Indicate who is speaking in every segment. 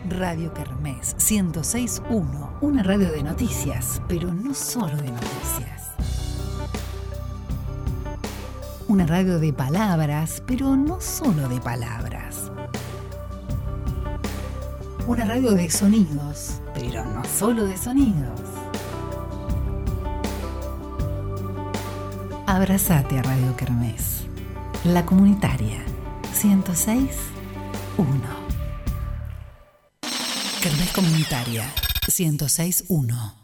Speaker 1: Radio Kermés 106.1, una radio de noticias, pero no solo de noticias. Una radio de palabras, pero no solo de palabras. Una radio de sonidos, pero no solo de sonidos. Abrazate a Radio Kermés, la comunitaria 106.1. Kermés Comunitaria 106.1.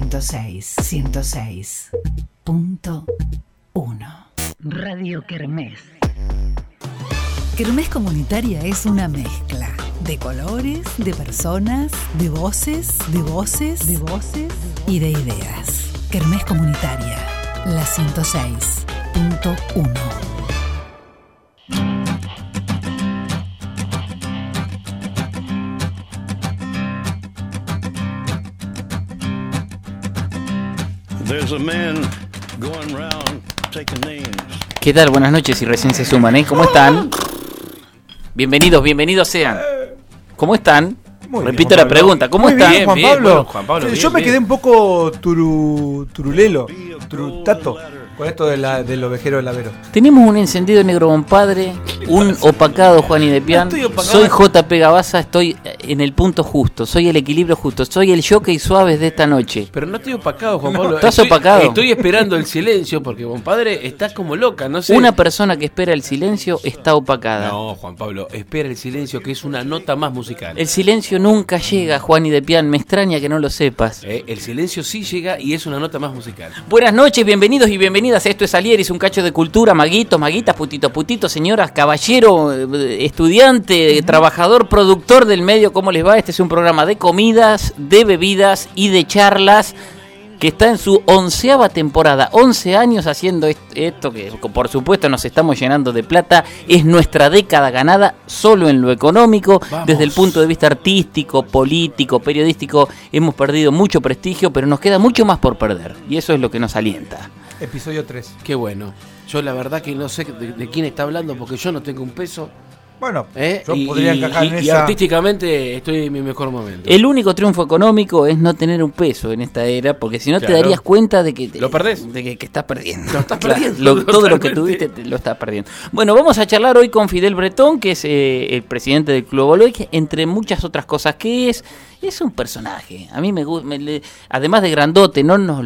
Speaker 1: 106.1. Radio Kermés. Kermés Comunitaria es una mezcla de colores, de personas, de voces y de ideas. Kermés Comunitaria, la 106.1.
Speaker 2: There's a man going round taking names.
Speaker 3: ¿Qué tal? Buenas noches y recién se suman, ¿eh? ¿Cómo están? Bienvenidos sean. ¿Cómo están?
Speaker 4: Muy
Speaker 3: Repito
Speaker 4: bien,
Speaker 3: la pregunta, ¿cómo
Speaker 4: muy
Speaker 3: están?
Speaker 4: bien, Juan Pablo.
Speaker 5: Bueno, Juan Pablo,
Speaker 4: Yo
Speaker 5: bien,
Speaker 4: me quedé
Speaker 5: bien.
Speaker 4: un poco turulelo, turutato, con esto del ovejero del Avero.
Speaker 3: Tenemos un encendido negro compadre, un opacado Juan y de Pian.
Speaker 5: No estoy opacado.
Speaker 3: Soy JP Gabaza, estoy en el punto justo, soy el equilibrio justo, soy el jockey suaves de esta noche.
Speaker 5: Pero no estoy opacado, Juan Pablo.
Speaker 3: ¿Estás opacado?
Speaker 5: Estoy esperando el silencio porque, compadre, estás como loca, no sé.
Speaker 3: Una persona que espera el silencio está opacada.
Speaker 5: No, Juan Pablo, espera el silencio, que es una nota más musical.
Speaker 3: El silencio nunca llega, Juan y de Pian, me extraña que no lo sepas.
Speaker 5: El silencio sí llega y es una nota más musical.
Speaker 3: Buenas noches, bienvenidos y bienvenidas. Esto es Alieris, un cacho de cultura, maguitos, maguitas, putitos, señoras, caballero, estudiante, trabajador, productor del medio. ¿Cómo les va? Este es un programa de comidas, de bebidas y de charlas que está en su 11ª temporada. 11 años haciendo esto que por supuesto nos estamos llenando de plata. Es nuestra década ganada solo en lo económico.
Speaker 5: Vamos.
Speaker 3: Desde el punto de vista artístico, político, periodístico, hemos perdido mucho prestigio, pero nos queda mucho más por perder. Y eso es lo que nos alienta.
Speaker 4: Episodio 3.
Speaker 5: Qué bueno. Yo la verdad que no sé de quién está hablando porque yo no tengo un peso.
Speaker 4: Bueno, yo
Speaker 5: y,
Speaker 4: podría encajar en
Speaker 5: y
Speaker 4: esa.
Speaker 5: artísticamente estoy en mi mejor momento.
Speaker 3: El único triunfo económico es no tener un peso en esta era, porque si no te
Speaker 5: Claro.
Speaker 3: darías cuenta de que
Speaker 5: ¿Lo perdés?
Speaker 3: de que estás perdiendo.
Speaker 5: Lo estás
Speaker 3: Claro,
Speaker 5: perdiendo,
Speaker 3: todo lo que
Speaker 5: totalmente.
Speaker 3: tuviste lo estás perdiendo. Bueno, vamos a charlar hoy con Fidel Bretón, que es el presidente del Club Oloy, que entre muchas otras cosas que es un personaje. A mí me gusta, además de grandote,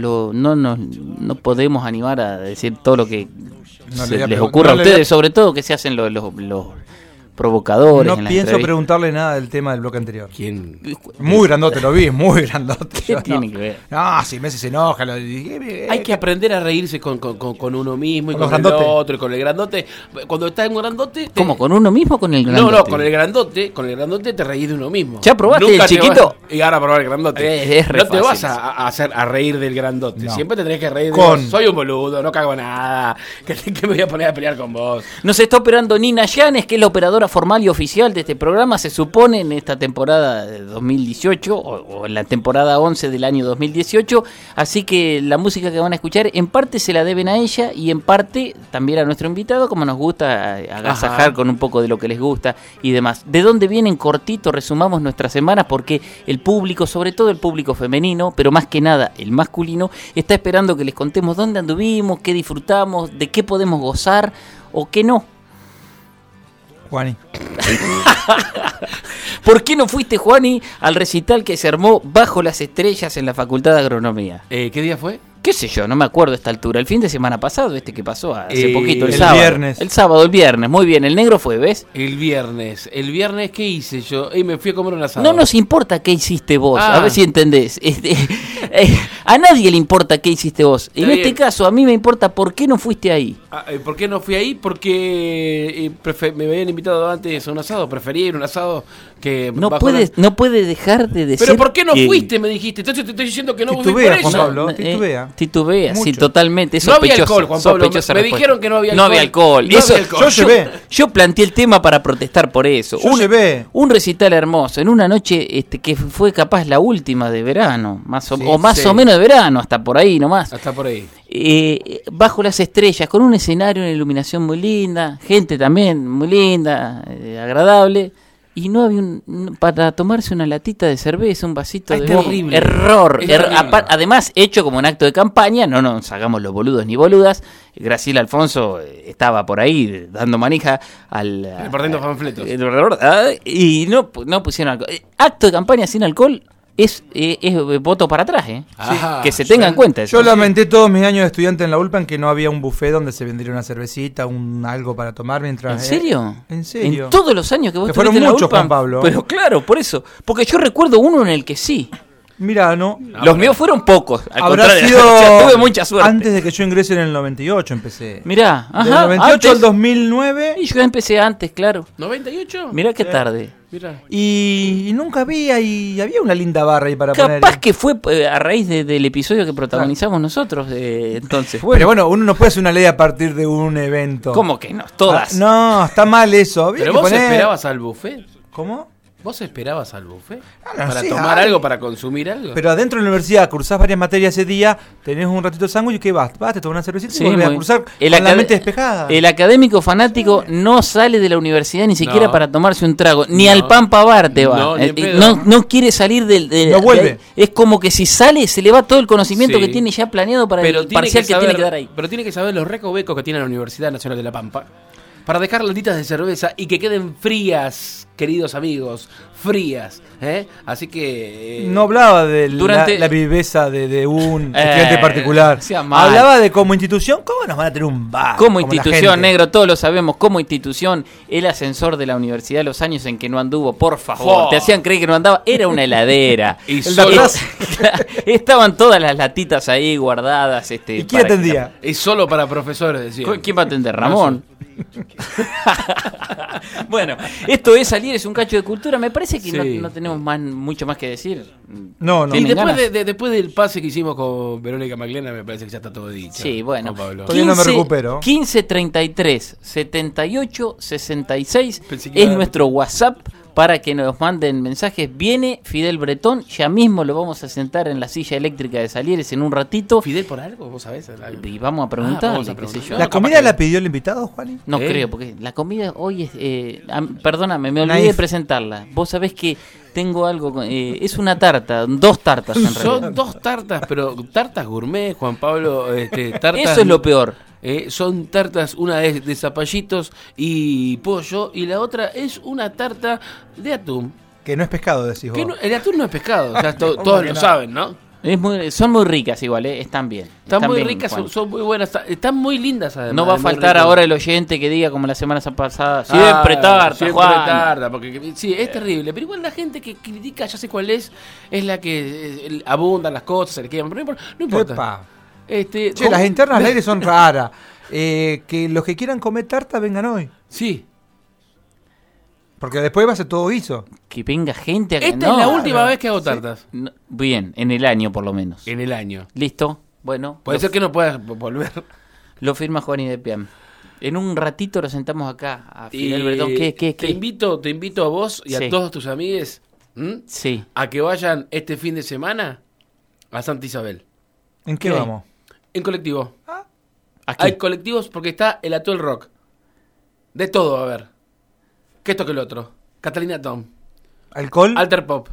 Speaker 3: no podemos animar a decir todo lo que
Speaker 4: No
Speaker 3: se
Speaker 4: le-
Speaker 3: les
Speaker 4: no
Speaker 3: ocurra a
Speaker 4: le-
Speaker 3: ustedes, sobre todo que se hacen los provocadores.
Speaker 4: No
Speaker 3: en las
Speaker 4: pienso
Speaker 3: entrevistas.
Speaker 4: preguntarle nada del tema del bloque anterior.
Speaker 5: ¿Quién?
Speaker 4: Muy grandote, lo vi, muy grandote.
Speaker 3: ¿Qué
Speaker 4: Yo,
Speaker 3: tiene
Speaker 4: no.
Speaker 3: que ver?
Speaker 4: No, si Messi se enoja,
Speaker 5: Hay que aprender a reírse con uno mismo y
Speaker 4: Con los
Speaker 5: con el
Speaker 4: grandotes.
Speaker 5: otro y con el grandote. Cuando estás en un grandote...
Speaker 3: ¿Cómo? ¿Con uno mismo o con el grandote?
Speaker 5: No, con el grandote te reís de uno mismo.
Speaker 3: ¿Ya probaste
Speaker 5: Nunca
Speaker 3: el
Speaker 5: te
Speaker 3: chiquito?
Speaker 5: vas- y ahora probar el grandote.
Speaker 3: Es re
Speaker 5: No te vas
Speaker 3: fácil.
Speaker 5: a reír del grandote.
Speaker 4: No.
Speaker 5: Siempre te tenés que reír de
Speaker 4: Con-
Speaker 5: vos. Soy un boludo, no cago nada. Que me voy a poner a pelear con vos.
Speaker 3: Nos está operando Nina Llanes, que es la operadora formal y oficial de este programa, se supone, en esta temporada de 2018 o en la temporada 11 del año 2018. Así que la música que van a escuchar en parte se la deben a ella y en parte también a nuestro invitado, como nos gusta agasajar
Speaker 5: Ajá.
Speaker 3: con un poco de lo que les gusta y demás. ¿De dónde vienen? Cortito resumamos nuestras semanas, porque el público, sobre todo el público femenino, pero más que nada el masculino, está esperando que les contemos dónde anduvimos, qué disfrutamos, de qué podemos gozar o qué no.
Speaker 4: Juani.
Speaker 3: ¿Por qué no fuiste, Juani, al recital que se armó bajo las estrellas en la Facultad de Agronomía?
Speaker 5: ¿Qué día fue?
Speaker 3: ¿Qué sé yo? No me acuerdo a esta altura. El fin de semana pasado, que pasó hace poquito, el
Speaker 4: el
Speaker 3: sábado.
Speaker 4: viernes.
Speaker 3: El viernes. Muy bien, el negro fue, ¿ves?
Speaker 5: El viernes, ¿qué hice yo? Me fui a comer un asado.
Speaker 3: No nos importa qué hiciste vos,
Speaker 5: Ah.
Speaker 3: a ver si entendés. A nadie le importa qué hiciste vos. En
Speaker 5: Está
Speaker 3: este
Speaker 5: bien.
Speaker 3: caso, a mí me importa por qué no fuiste ahí.
Speaker 5: ¿Por qué no fui ahí? Porque me habían invitado antes a un asado. Prefería ir a un asado que...
Speaker 3: No
Speaker 5: bajo
Speaker 3: puede dejar de decir.
Speaker 5: ¿Pero por qué no
Speaker 3: que-
Speaker 5: fuiste? Me dijiste. Entonces te estoy diciendo que no fui por
Speaker 4: Titubea, Juan
Speaker 5: eso.
Speaker 4: Pablo. Titubea.
Speaker 3: Titubea, sí,
Speaker 4: Mucho.
Speaker 3: totalmente. Es
Speaker 5: No había
Speaker 3: sospechosa,
Speaker 5: alcohol, Juan Pablo.
Speaker 3: sospechosa
Speaker 5: Me
Speaker 3: respuesta.
Speaker 5: dijeron que no había
Speaker 3: No había alcohol.
Speaker 5: No
Speaker 3: Eso-
Speaker 5: había alcohol.
Speaker 4: Yo llevé.
Speaker 3: Yo planteé el tema para protestar por eso.
Speaker 4: Yo llevé.
Speaker 3: Un recital hermoso, en una noche que fue capaz la última de verano, más o
Speaker 5: Sí.
Speaker 3: menos de verano, hasta por ahí nomás.
Speaker 5: Hasta por ahí.
Speaker 3: Bajo las estrellas, con un escenario, una iluminación muy linda, gente también muy linda, agradable. y no había para tomarse una latita de cerveza, un vasito de
Speaker 5: terrible.
Speaker 3: Error.
Speaker 5: Es terrible.
Speaker 3: Además, hecho como un acto de campaña, no nos hagamos los boludos ni boludas. Graciela Alfonso estaba por ahí dando manija
Speaker 5: repartiendo panfletos.
Speaker 3: Y no pusieron alcohol. Acto de campaña sin alcohol es voto para atrás,
Speaker 5: Ajá,
Speaker 3: que se tenga en cuenta eso.
Speaker 4: Yo lamenté todos mis años de estudiante en la ULPAN que no había un buffet donde se vendiera una cervecita, algo para tomar mientras...
Speaker 3: ¿En serio?
Speaker 4: ¿En serio?
Speaker 3: En todos los años que vos
Speaker 4: Que fueron
Speaker 3: estuviste en la
Speaker 4: muchos,
Speaker 3: ULPAN,
Speaker 4: Juan Pablo.
Speaker 3: Pero claro, por eso. Porque yo recuerdo uno en el que sí.
Speaker 4: Mira, no.
Speaker 3: Los míos fueron pocos. Al
Speaker 4: Habrá
Speaker 3: contrario,
Speaker 4: sido
Speaker 3: o sea, tuve mucha suerte.
Speaker 4: antes de que yo ingrese en el 98 empecé.
Speaker 3: Mirá,
Speaker 4: Del
Speaker 3: ajá.
Speaker 4: 98
Speaker 3: antes.
Speaker 4: al 2009
Speaker 3: Y yo empecé antes, claro.
Speaker 5: ¿98?
Speaker 3: Mirá qué tarde.
Speaker 5: Mira.
Speaker 4: y nunca había una linda barra ahí para poner.
Speaker 3: Capaz que fue a raíz del episodio que protagonizamos nosotros. Entonces, bueno.
Speaker 4: Pero bueno, uno no puede hacer una ley a partir de un evento.
Speaker 3: ¿Cómo que no? Todas.
Speaker 4: No, está mal eso. Había
Speaker 5: ¿Pero
Speaker 4: que
Speaker 5: vos
Speaker 4: poner-
Speaker 5: esperabas al buffet?
Speaker 4: ¿Cómo?
Speaker 5: ¿Vos esperabas al buffet?
Speaker 4: no,
Speaker 5: ¿Para
Speaker 4: sí,
Speaker 5: tomar
Speaker 4: hay.
Speaker 5: algo, para consumir algo?
Speaker 4: Pero adentro de la universidad cursás varias materias ese día, tenés un ratito de sándwich y ¿qué vas? Te tomas una cervecita
Speaker 3: Sí,
Speaker 4: y volvés a
Speaker 3: muy-
Speaker 4: cursar
Speaker 3: el
Speaker 4: con la
Speaker 3: acad-
Speaker 4: mente despejada.
Speaker 3: El académico fanático no sale de la universidad ni siquiera
Speaker 5: No.
Speaker 3: para tomarse un trago, ni
Speaker 5: No.
Speaker 3: al Pampa Bar te va.
Speaker 5: No, ni en pedo.
Speaker 3: No quiere salir del.
Speaker 4: No vuelve.
Speaker 3: de ahí. Es como que si sale, se le va todo el conocimiento
Speaker 5: Sí.
Speaker 3: que tiene ya planeado para
Speaker 5: Pero
Speaker 3: el parcial que tiene que dar ahí.
Speaker 5: Pero tiene que saber los recovecos que tiene la Universidad Nacional de La Pampa para dejar latitas de cerveza y que queden frías, queridos amigos, frías. Así que...
Speaker 4: No hablaba de
Speaker 3: Durante-
Speaker 4: la viveza de un estudiante particular.
Speaker 3: sea mal.
Speaker 4: Hablaba de como institución, ¿cómo nos van a tener un bar?
Speaker 3: Como
Speaker 4: la
Speaker 3: institución,
Speaker 4: gente?
Speaker 3: negro, todos lo sabemos, como institución, el ascensor de la universidad, los años en que no anduvo, por favor,
Speaker 5: Oh.
Speaker 3: te hacían creer que no andaba, era una heladera.
Speaker 5: Y
Speaker 4: El de
Speaker 5: solo,
Speaker 4: atrás.
Speaker 3: Estaban todas las latitas ahí guardadas.
Speaker 4: ¿Y quién
Speaker 3: para que-
Speaker 4: atendía?
Speaker 5: y solo para profesores, decía.
Speaker 3: ¿Quién va a atender? Ramón. Bueno, esto es salir, es un cacho de cultura. Me parece que
Speaker 5: Sí.
Speaker 3: no tenemos mucho más que decir.
Speaker 4: No.
Speaker 5: Y
Speaker 3: ¿Tienen
Speaker 5: después,
Speaker 3: ganas?
Speaker 5: después del pase que hicimos con Verónica Maglena, me parece que ya está todo dicho.
Speaker 3: Sí, bueno.
Speaker 5: Juan Pablo.
Speaker 4: Todavía no me recupero.
Speaker 3: 1533 78 66
Speaker 5: Pensé que
Speaker 3: es
Speaker 5: iba a-
Speaker 3: nuestro WhatsApp para que nos manden mensajes. Viene Fidel Bretón, ya mismo lo vamos a sentar en la silla eléctrica de Salieres en un ratito.
Speaker 5: ¿Fidel por algo? ¿Vos sabés? Algo?
Speaker 3: Y vamos a preguntarle,
Speaker 5: vamos a
Speaker 3: qué sé
Speaker 5: preguntar.
Speaker 3: yo.
Speaker 4: ¿La
Speaker 5: capaz
Speaker 4: comida
Speaker 5: que-
Speaker 4: la pidió el invitado, Juani?
Speaker 3: No
Speaker 5: ¿Eh?
Speaker 3: creo, porque la comida hoy es... perdóname, me olvidé
Speaker 4: Naif.
Speaker 3: de presentarla. Vos sabés que tengo algo... es una tarta, 2 tartas en realidad.
Speaker 5: Son 2 tartas, pero tartas gourmet, Juan Pablo. Tartas,
Speaker 3: Eso es lo peor.
Speaker 5: Son tartas, una es de zapallitos y pollo, y la otra es una tarta de atún.
Speaker 4: Que no es pescado, decís vos.
Speaker 5: Que el atún no es pescado, o sea,
Speaker 4: ¿Cómo
Speaker 5: todos
Speaker 4: que
Speaker 5: lo
Speaker 4: no?
Speaker 5: saben, ¿no?
Speaker 3: Son muy ricas igual, están bien.
Speaker 5: Están muy
Speaker 3: bien,
Speaker 5: ricas,
Speaker 3: Juan.
Speaker 5: son muy buenas, están muy lindas además.
Speaker 3: No va a
Speaker 5: muy
Speaker 3: faltar
Speaker 5: ricas.
Speaker 3: ahora el oyente que diga como la semana pasada, siempre
Speaker 5: Ah,
Speaker 3: tarta,
Speaker 5: siempre
Speaker 3: Juan.
Speaker 5: tarta, porque sí, es terrible, pero igual la gente que critica, ya sé cuál es la que abundan las cosas, se le queman, pero no importa.
Speaker 4: Epa.
Speaker 5: Che,
Speaker 4: Che, las internas al aire son raras. Que los que quieran comer tarta vengan hoy.
Speaker 5: Sí,
Speaker 4: Porque después va a ser todo guiso.
Speaker 3: Que venga gente a
Speaker 5: esta
Speaker 3: no,
Speaker 5: es la última
Speaker 4: no.
Speaker 5: vez que hago tartas
Speaker 3: no, bien, en el año por lo menos.
Speaker 5: en el año.
Speaker 3: Listo, bueno.
Speaker 5: Puede
Speaker 3: lo,
Speaker 5: ser que no puedas volver.
Speaker 3: lo firma Juan y de Piam. En un ratito lo sentamos acá a Fidel Bretón. ¿Qué?
Speaker 5: Te invito a vos y
Speaker 3: Sí.
Speaker 5: a todos tus amigues
Speaker 3: Sí.
Speaker 5: a que vayan este fin de semana a Santa Isabel.
Speaker 4: ¿En qué
Speaker 3: ¿Qué?
Speaker 4: vamos?
Speaker 5: En colectivo.
Speaker 3: Aquí.
Speaker 5: Hay colectivos porque está el Atuel Rock. De todo, a ver. Que esto que el otro. Catalina Tom.
Speaker 4: ¿Alcohol?
Speaker 5: Alter Pop.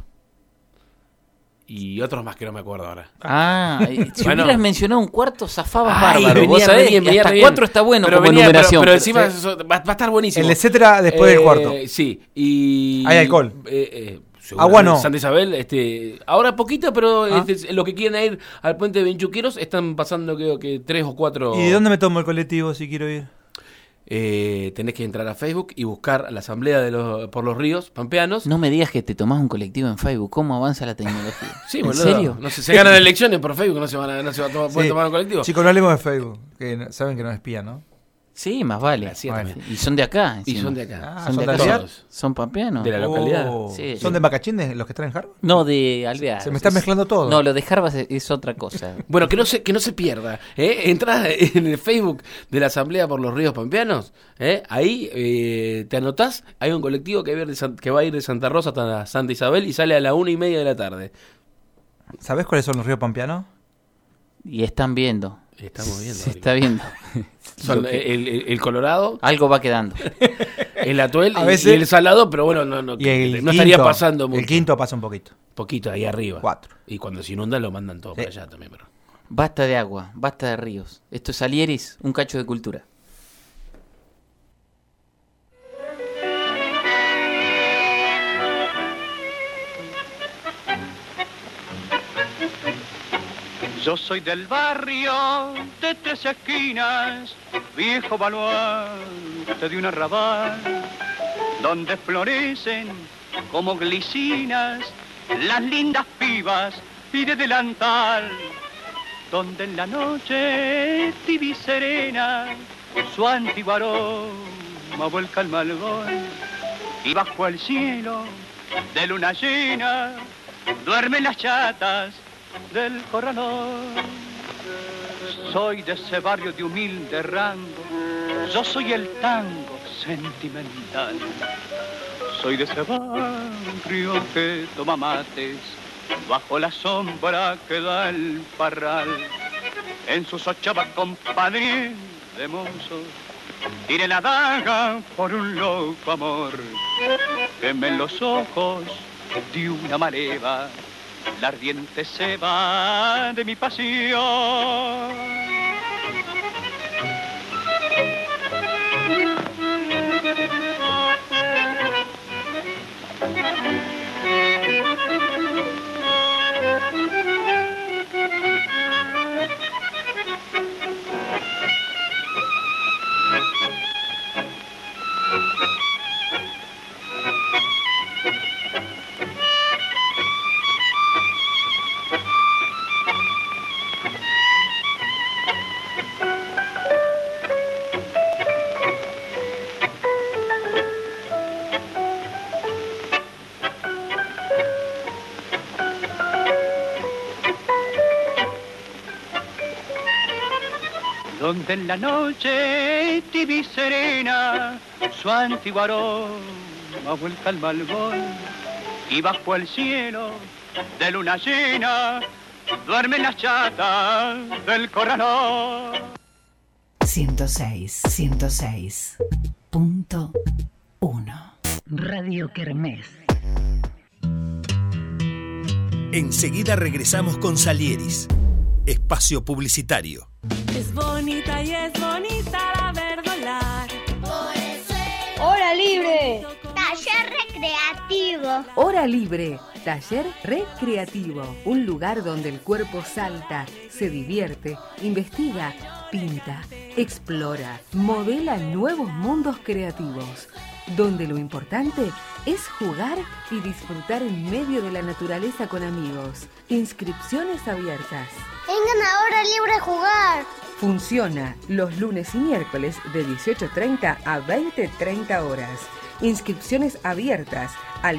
Speaker 5: Y otros más que no me acuerdo ahora.
Speaker 3: Si
Speaker 5: Bueno.
Speaker 3: hubieras mencionado un cuarto, zafabas
Speaker 5: Ay,
Speaker 3: bárbaro.
Speaker 5: venía
Speaker 3: Vos
Speaker 5: re
Speaker 3: sabés,
Speaker 5: bien,
Speaker 3: y
Speaker 5: venía
Speaker 3: hasta
Speaker 5: re bien.
Speaker 3: 4 está bueno
Speaker 5: Pero
Speaker 3: como
Speaker 5: venía-
Speaker 3: numeración.
Speaker 5: Pero encima
Speaker 3: Sí.
Speaker 5: va a estar buenísimo.
Speaker 4: El etcétera después del cuarto.
Speaker 5: Sí. Y
Speaker 4: Hay alcohol.
Speaker 5: seguramente
Speaker 4: Agua no.
Speaker 5: Santa Isabel, ahora poquito, pero
Speaker 4: Ah.
Speaker 5: lo que quieren ir al puente de Benchuqueros están pasando creo que 3 o 4.
Speaker 4: ¿Y de dónde me tomo el colectivo si quiero ir?
Speaker 5: Tenés que entrar a Facebook y buscar la asamblea por los ríos pampeanos.
Speaker 3: No me digas que te tomás un colectivo en Facebook. ¿Cómo avanza la tecnología?
Speaker 5: Sí,
Speaker 3: ¿En
Speaker 5: boludo.
Speaker 3: serio?
Speaker 5: No sé, se ganan elecciones por Facebook, no se va a poder
Speaker 4: Sí.
Speaker 5: tomar un colectivo.
Speaker 4: Chicos, no hablemos de Facebook. Que saben que nos espían, ¿no?
Speaker 3: Sí, más vale.
Speaker 5: Así
Speaker 4: Bueno.
Speaker 5: también.
Speaker 3: Y son de acá.
Speaker 5: Y
Speaker 3: encima.
Speaker 5: son de acá.
Speaker 4: Ah,
Speaker 3: Son de
Speaker 4: ¿son de
Speaker 3: acá.
Speaker 4: Alvear?
Speaker 5: Todos.
Speaker 3: Son pampeanos.
Speaker 5: De la localidad.
Speaker 3: Sí.
Speaker 4: ¿Son de Macachín los que están en Harvard?
Speaker 3: No, de Alvear.
Speaker 4: Se me está mezclando todo.
Speaker 3: No, lo de Harvard es otra cosa.
Speaker 5: Bueno, que no se pierda. Entrás en el Facebook de la Asamblea por los Ríos Pampeanos. Ahí te anotás. Hay un colectivo que va a ir de Santa Rosa hasta Santa Isabel y sale a la 1:30 de la tarde.
Speaker 4: ¿Sabés cuáles son los ríos pampeanos?
Speaker 3: Y están viendo.
Speaker 5: Estamos viendo.
Speaker 3: Se está viendo.
Speaker 5: Son
Speaker 3: Lo que-
Speaker 5: el Colorado.
Speaker 3: Algo va quedando.
Speaker 5: El atuel
Speaker 4: A veces-
Speaker 5: y el salado, pero bueno, no
Speaker 4: Y el
Speaker 5: no estaría
Speaker 4: quinto,
Speaker 5: pasando mucho.
Speaker 4: El quinto pasa un poquito.
Speaker 5: Poquito ahí arriba.
Speaker 4: 4.
Speaker 5: Y cuando se inunda lo mandan todo para
Speaker 4: Sí.
Speaker 5: allá también, pero.
Speaker 3: Basta de agua, basta de ríos. Esto es Salieris, un cacho de cultura.
Speaker 2: Yo soy del barrio de Tres Esquinas, viejo baluarte de un arrabal, donde florecen como glicinas las lindas pibas y de delantal, donde en la noche tibia y serena su antiguo aroma vuelca el malvón, y bajo el cielo de luna llena duermen las chatas del corralón. Soy de ese barrio de humilde rango, yo soy el tango sentimental. Soy de ese barrio que toma mates bajo la sombra que da el parral. En sus ochavas compadre de mozos tiré la daga por un loco amor. Queme en los ojos de una maleva la ardiente ceba de mi pasión. Donde en la noche tibia y serena su antiguo aroma vuelca al malvón, y bajo el cielo de luna llena duermen las chatas del corralón.
Speaker 1: 106.1 Radio Kermés.
Speaker 6: Enseguida regresamos con Salieris, espacio publicitario.
Speaker 7: Es bonita y es bonita la verdolar.
Speaker 8: ¡Hora libre! Taller recreativo.
Speaker 9: Hora libre, taller recreativo, un lugar donde el cuerpo salta, se divierte, investiga, pinta, explora, modela nuevos mundos creativos, donde lo importante es jugar y disfrutar en medio de la naturaleza con amigos. Inscripciones abiertas.
Speaker 8: Vengan a Hora libre a jugar.
Speaker 9: Funciona los lunes y miércoles de 18:30 a 20:30 horas. Inscripciones abiertas al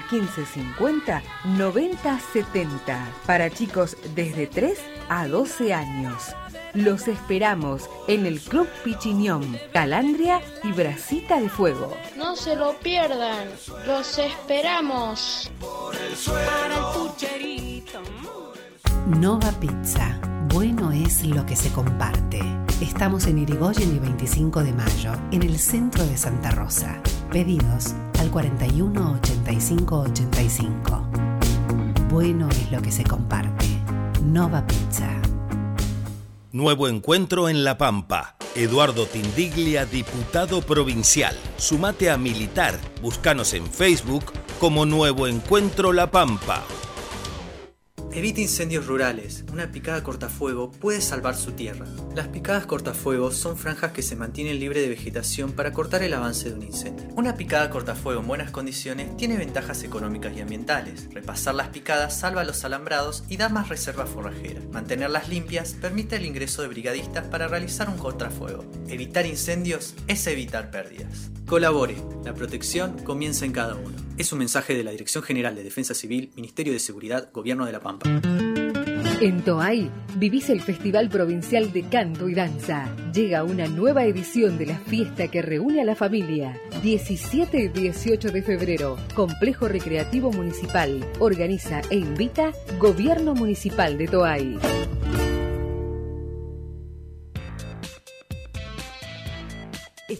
Speaker 9: 1550-9070 para chicos desde 3 a 12 años. Los esperamos en el Club Pichiñón, Calandria y Bracita de Fuego.
Speaker 8: No se lo pierdan. Los esperamos.
Speaker 7: Para el pucherito.
Speaker 1: Nova Pizza. Bueno es lo que se comparte. Estamos en Irigoyen y 25 de mayo, en el centro de Santa Rosa. Pedidos al 41 85 85. Bueno es lo que se comparte. Nova Pizza.
Speaker 6: Nuevo encuentro en La Pampa. Eduardo Tindiglia, diputado provincial. Sumate a militar. Búscanos en Facebook como Nuevo Encuentro La Pampa.
Speaker 10: Evite incendios rurales. Una picada cortafuego puede salvar su tierra. Las picadas cortafuego son franjas que se mantienen libres de vegetación para cortar el avance de un incendio. Una picada cortafuego en buenas condiciones tiene ventajas económicas y ambientales. Repasar las picadas salva los alambrados y da más reserva forrajera. Mantenerlas limpias permite el ingreso de brigadistas para realizar un cortafuego. Evitar incendios es evitar pérdidas. Colabore. La protección comienza en cada uno. Es un mensaje de la Dirección General de Defensa Civil, Ministerio de Seguridad, Gobierno de La Pampa.
Speaker 9: En Toay vivís el Festival Provincial de Canto y Danza. Llega una nueva edición de la fiesta que reúne a la familia. 17 y 18 de febrero. Complejo Recreativo Municipal. Organiza e invita Gobierno Municipal de Toay.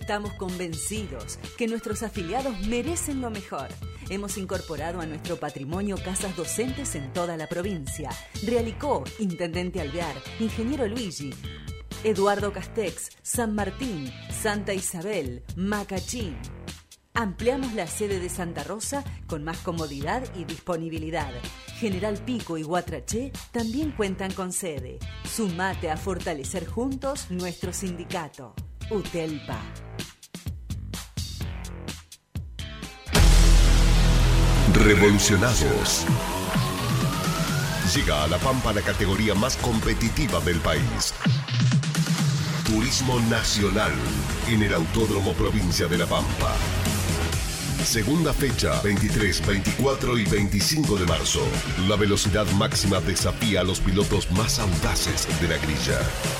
Speaker 11: Estamos convencidos que nuestros afiliados merecen lo mejor. Hemos incorporado a nuestro patrimonio casas docentes en toda la provincia. Realicó, Intendente Alvear, Ingeniero Luigi, Eduardo Castex, San Martín, Santa Isabel, Macachín. Ampliamos la sede de Santa Rosa con más comodidad y disponibilidad. General Pico y Guatraché también cuentan con sede. Sumate a fortalecer juntos nuestro sindicato. UTELPA.
Speaker 12: Revolucionados. Llega a La Pampa la categoría más competitiva del país. Turismo Nacional en el Autódromo Provincia de La Pampa. Segunda fecha, 23, 24 y 25 de marzo. La velocidad máxima desafía a los pilotos más audaces de la grilla.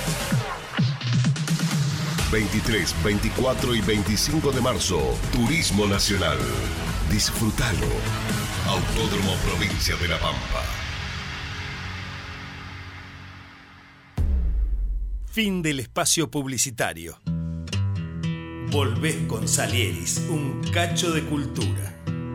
Speaker 12: 23, 24 y 25 de marzo. Turismo Nacional. Disfrútalo. Autódromo Provincia de La Pampa.
Speaker 6: Fin del espacio publicitario. Volvés con Salieris, un cacho de cultura.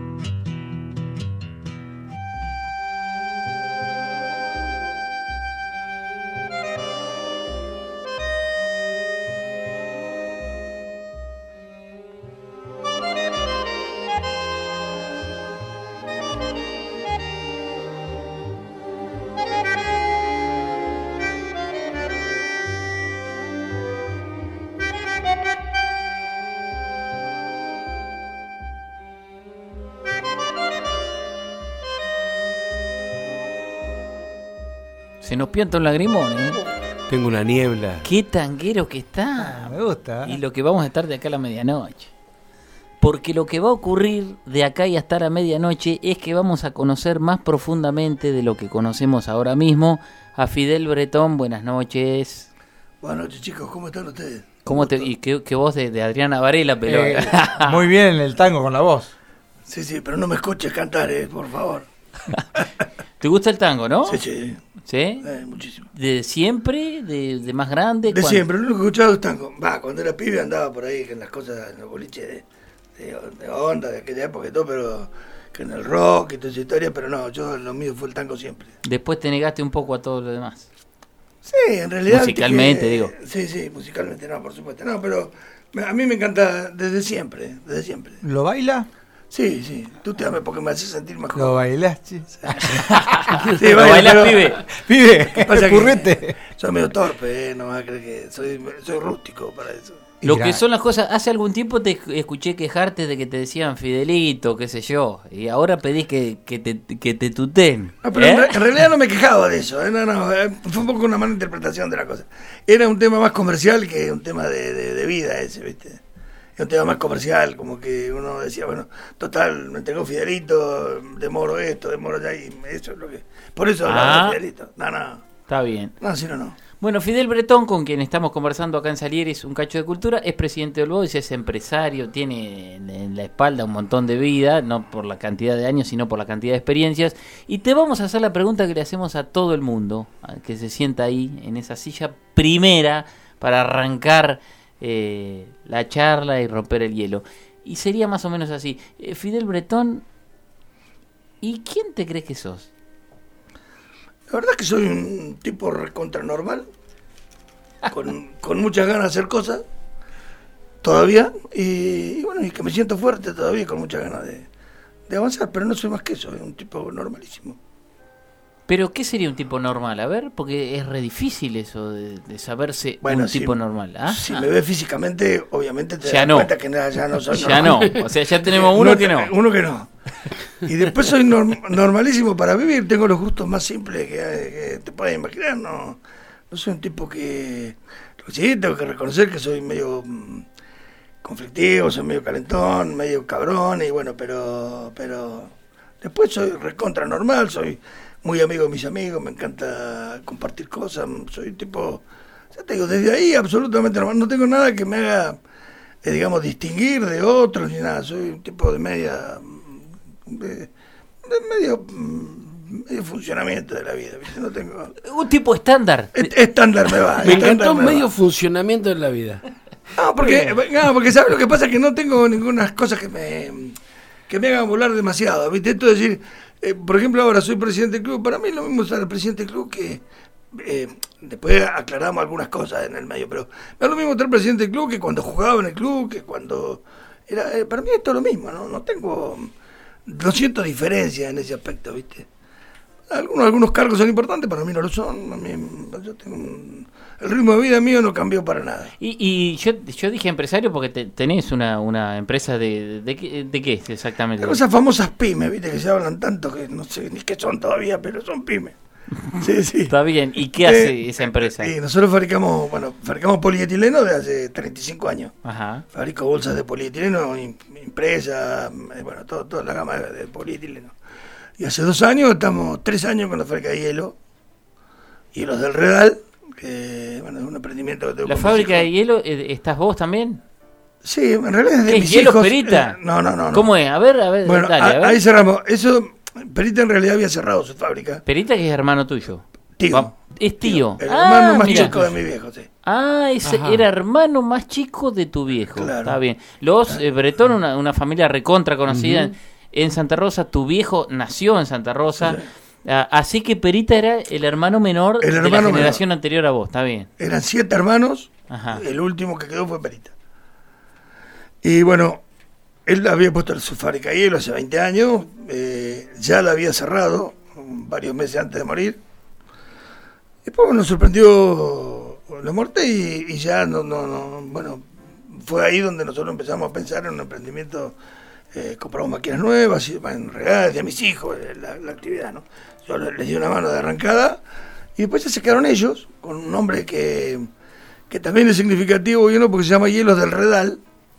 Speaker 3: Se nos pianta un lagrimón, ¿eh?
Speaker 5: Tengo una niebla.
Speaker 3: Qué tanguero que está.
Speaker 4: Me gusta.
Speaker 3: Y lo que vamos a estar de acá a la medianoche. Porque lo que va a ocurrir de acá y hasta la medianoche es que vamos a conocer más profundamente de lo que conocemos ahora mismo a Fidel Bretón. Buenas noches.
Speaker 13: Buenas noches, chicos. ¿Cómo están ustedes?
Speaker 3: ¿Y qué voz de Adriana Varela, pero
Speaker 4: muy bien el tango con la voz.
Speaker 13: Sí, pero no me escuches cantar, por favor.
Speaker 3: ¿Te gusta el tango, no?
Speaker 13: Sí.
Speaker 3: ¿Sí?
Speaker 13: Muchísimo.
Speaker 3: ¿De siempre? ¿De más grande?
Speaker 13: De siempre, lo único que escuchaba es tango. Cuando era pibe andaba por ahí en las cosas, en los boliches de onda, de aquella época y todo, pero que en el rock y toda esa historia, pero no, lo mío fue el tango siempre.
Speaker 3: Después te negaste un poco a todo lo demás.
Speaker 13: Sí, en realidad.
Speaker 3: Musicalmente, digo.
Speaker 13: Sí, musicalmente no, por supuesto. No, pero a mí me encanta desde siempre.
Speaker 4: ¿Lo baila?
Speaker 13: Sí, tú te ames porque me haces sentir mejor.
Speaker 4: ¿Lo bailás, sí?
Speaker 3: ¿Lo bailás, pibe?
Speaker 4: Pibe, currete.
Speaker 13: Soy medio torpe, no vas a creer que soy rústico para eso.
Speaker 3: Lo que son las cosas, hace algún tiempo te escuché quejarte de que te decían Fidelito, qué sé yo, y ahora pedís que te tuteen.
Speaker 13: No, pero en realidad no me quejaba de eso, fue un poco una mala interpretación de la cosa. Era un tema más comercial que un tema de vida ese, ¿viste? Un tema más comercial, como que uno decía, bueno, total, me entregó Fidelito, demoro esto, demoro allá, y eso es lo que... Por eso hablaba de Fidelito. No.
Speaker 3: Está bien.
Speaker 13: No, si no.
Speaker 3: Bueno, Fidel Bretón, con quien estamos conversando acá en Salieris, un cacho de cultura, es presidente del BOIS, es empresario, tiene en la espalda un montón de vida, no por la cantidad de años, sino por la cantidad de experiencias. Y te vamos a hacer la pregunta que le hacemos a todo el mundo, que se sienta ahí, en esa silla primera, para arrancar la charla y romper el hielo. Y sería más o menos así. Fidel Bretón, ¿y quién te crees que sos?
Speaker 13: La verdad es que soy un tipo recontra normal, con muchas ganas de hacer cosas, todavía, y bueno, y que me siento fuerte todavía, con muchas ganas de avanzar, pero no soy más que eso, soy un tipo normalísimo.
Speaker 3: ¿Pero qué sería un tipo normal? A ver, porque es re difícil eso de saberse tipo normal.
Speaker 13: Si me ves físicamente, obviamente te
Speaker 3: das
Speaker 13: cuenta que ya no soy
Speaker 3: normal. Ya no, o sea, ya tenemos uno que no.
Speaker 13: Uno que no. Y después soy normalísimo para vivir, tengo los gustos más simples que te puedes imaginar, no soy un tipo que... Sí, tengo que reconocer que soy medio conflictivo, soy medio calentón, medio cabrón, y bueno, pero después soy recontra normal, soy muy amigo de mis amigos, me encanta compartir cosas, soy un tipo, ya te digo, desde ahí absolutamente normal, no tengo nada que me haga, digamos, distinguir de otros ni nada, soy un tipo de medio funcionamiento de la vida, ¿viste? No tengo...
Speaker 3: Un tipo estándar.
Speaker 13: Estándar me va.
Speaker 5: Me encantó medio funcionamiento de la vida.
Speaker 13: No, porque ¿sabes lo que pasa? Que no tengo ninguna cosa que me hagan volar demasiado, ¿viste? Esto es decir, por ejemplo, ahora soy presidente del club. Para mí es lo mismo ser presidente del club que... después aclaramos algunas cosas en el medio, pero es lo mismo ser presidente del club que cuando jugaba en el club, que cuando... para mí es todo lo mismo, ¿no? No siento diferencia en ese aspecto, ¿viste? Algunos cargos son importantes, para mí no lo son. Yo tengo el ritmo de vida mío no cambió para nada.
Speaker 3: Y yo dije empresario porque tenés una empresa de qué es exactamente.
Speaker 13: Esas famosas pymes, ¿viste? Que se hablan tanto que no sé ni qué son todavía, pero son pymes. Sí.
Speaker 3: Está bien. ¿Y qué hace esa empresa?
Speaker 13: Nosotros fabricamos polietileno de hace 35 años.
Speaker 3: Ajá.
Speaker 13: Fabrico bolsas de polietileno, impresas, toda la gama de polietileno. Y hace 3 años con la fábrica de hielos del Redal, que es un emprendimiento que tengo.
Speaker 3: ¿La fábrica de hielo estás vos también?
Speaker 13: Sí, en realidad es de
Speaker 3: ¿Qué
Speaker 13: mis
Speaker 3: hielo
Speaker 13: hijos.
Speaker 3: Perita?
Speaker 13: No.
Speaker 3: ¿Cómo es? A ver,
Speaker 13: bueno,
Speaker 3: dale, a ver.
Speaker 13: Ahí cerramos. Perita en realidad había cerrado su fábrica.
Speaker 3: Perita, que es hermano tuyo.
Speaker 13: Tío.
Speaker 3: Es tío.
Speaker 13: El hermano más chico de mi viejo, sí.
Speaker 3: Ese era hermano más chico de tu viejo.
Speaker 13: Claro.
Speaker 3: Está bien. Los Bretón, una familia recontra conocida en Santa Rosa. Tu viejo nació en Santa Rosa. Sí. Así que Perita era el hermano menor de la generación anterior a vos. Está bien.
Speaker 13: Eran 7 hermanos.
Speaker 3: Ajá.
Speaker 13: El último que quedó fue Perita. Y bueno, él había puesto su fábrica de hielo hace 20 años. Ya la había cerrado varios meses antes de morir. Después nos sorprendió la muerte y ya fue ahí donde nosotros empezamos a pensar en un emprendimiento. Compramos máquinas nuevas, en realidad de mis hijos la actividad, ¿no? Yo les di una mano de arrancada y después ya se quedaron ellos con un nombre que también es significativo, porque se llama Hielos del Redal.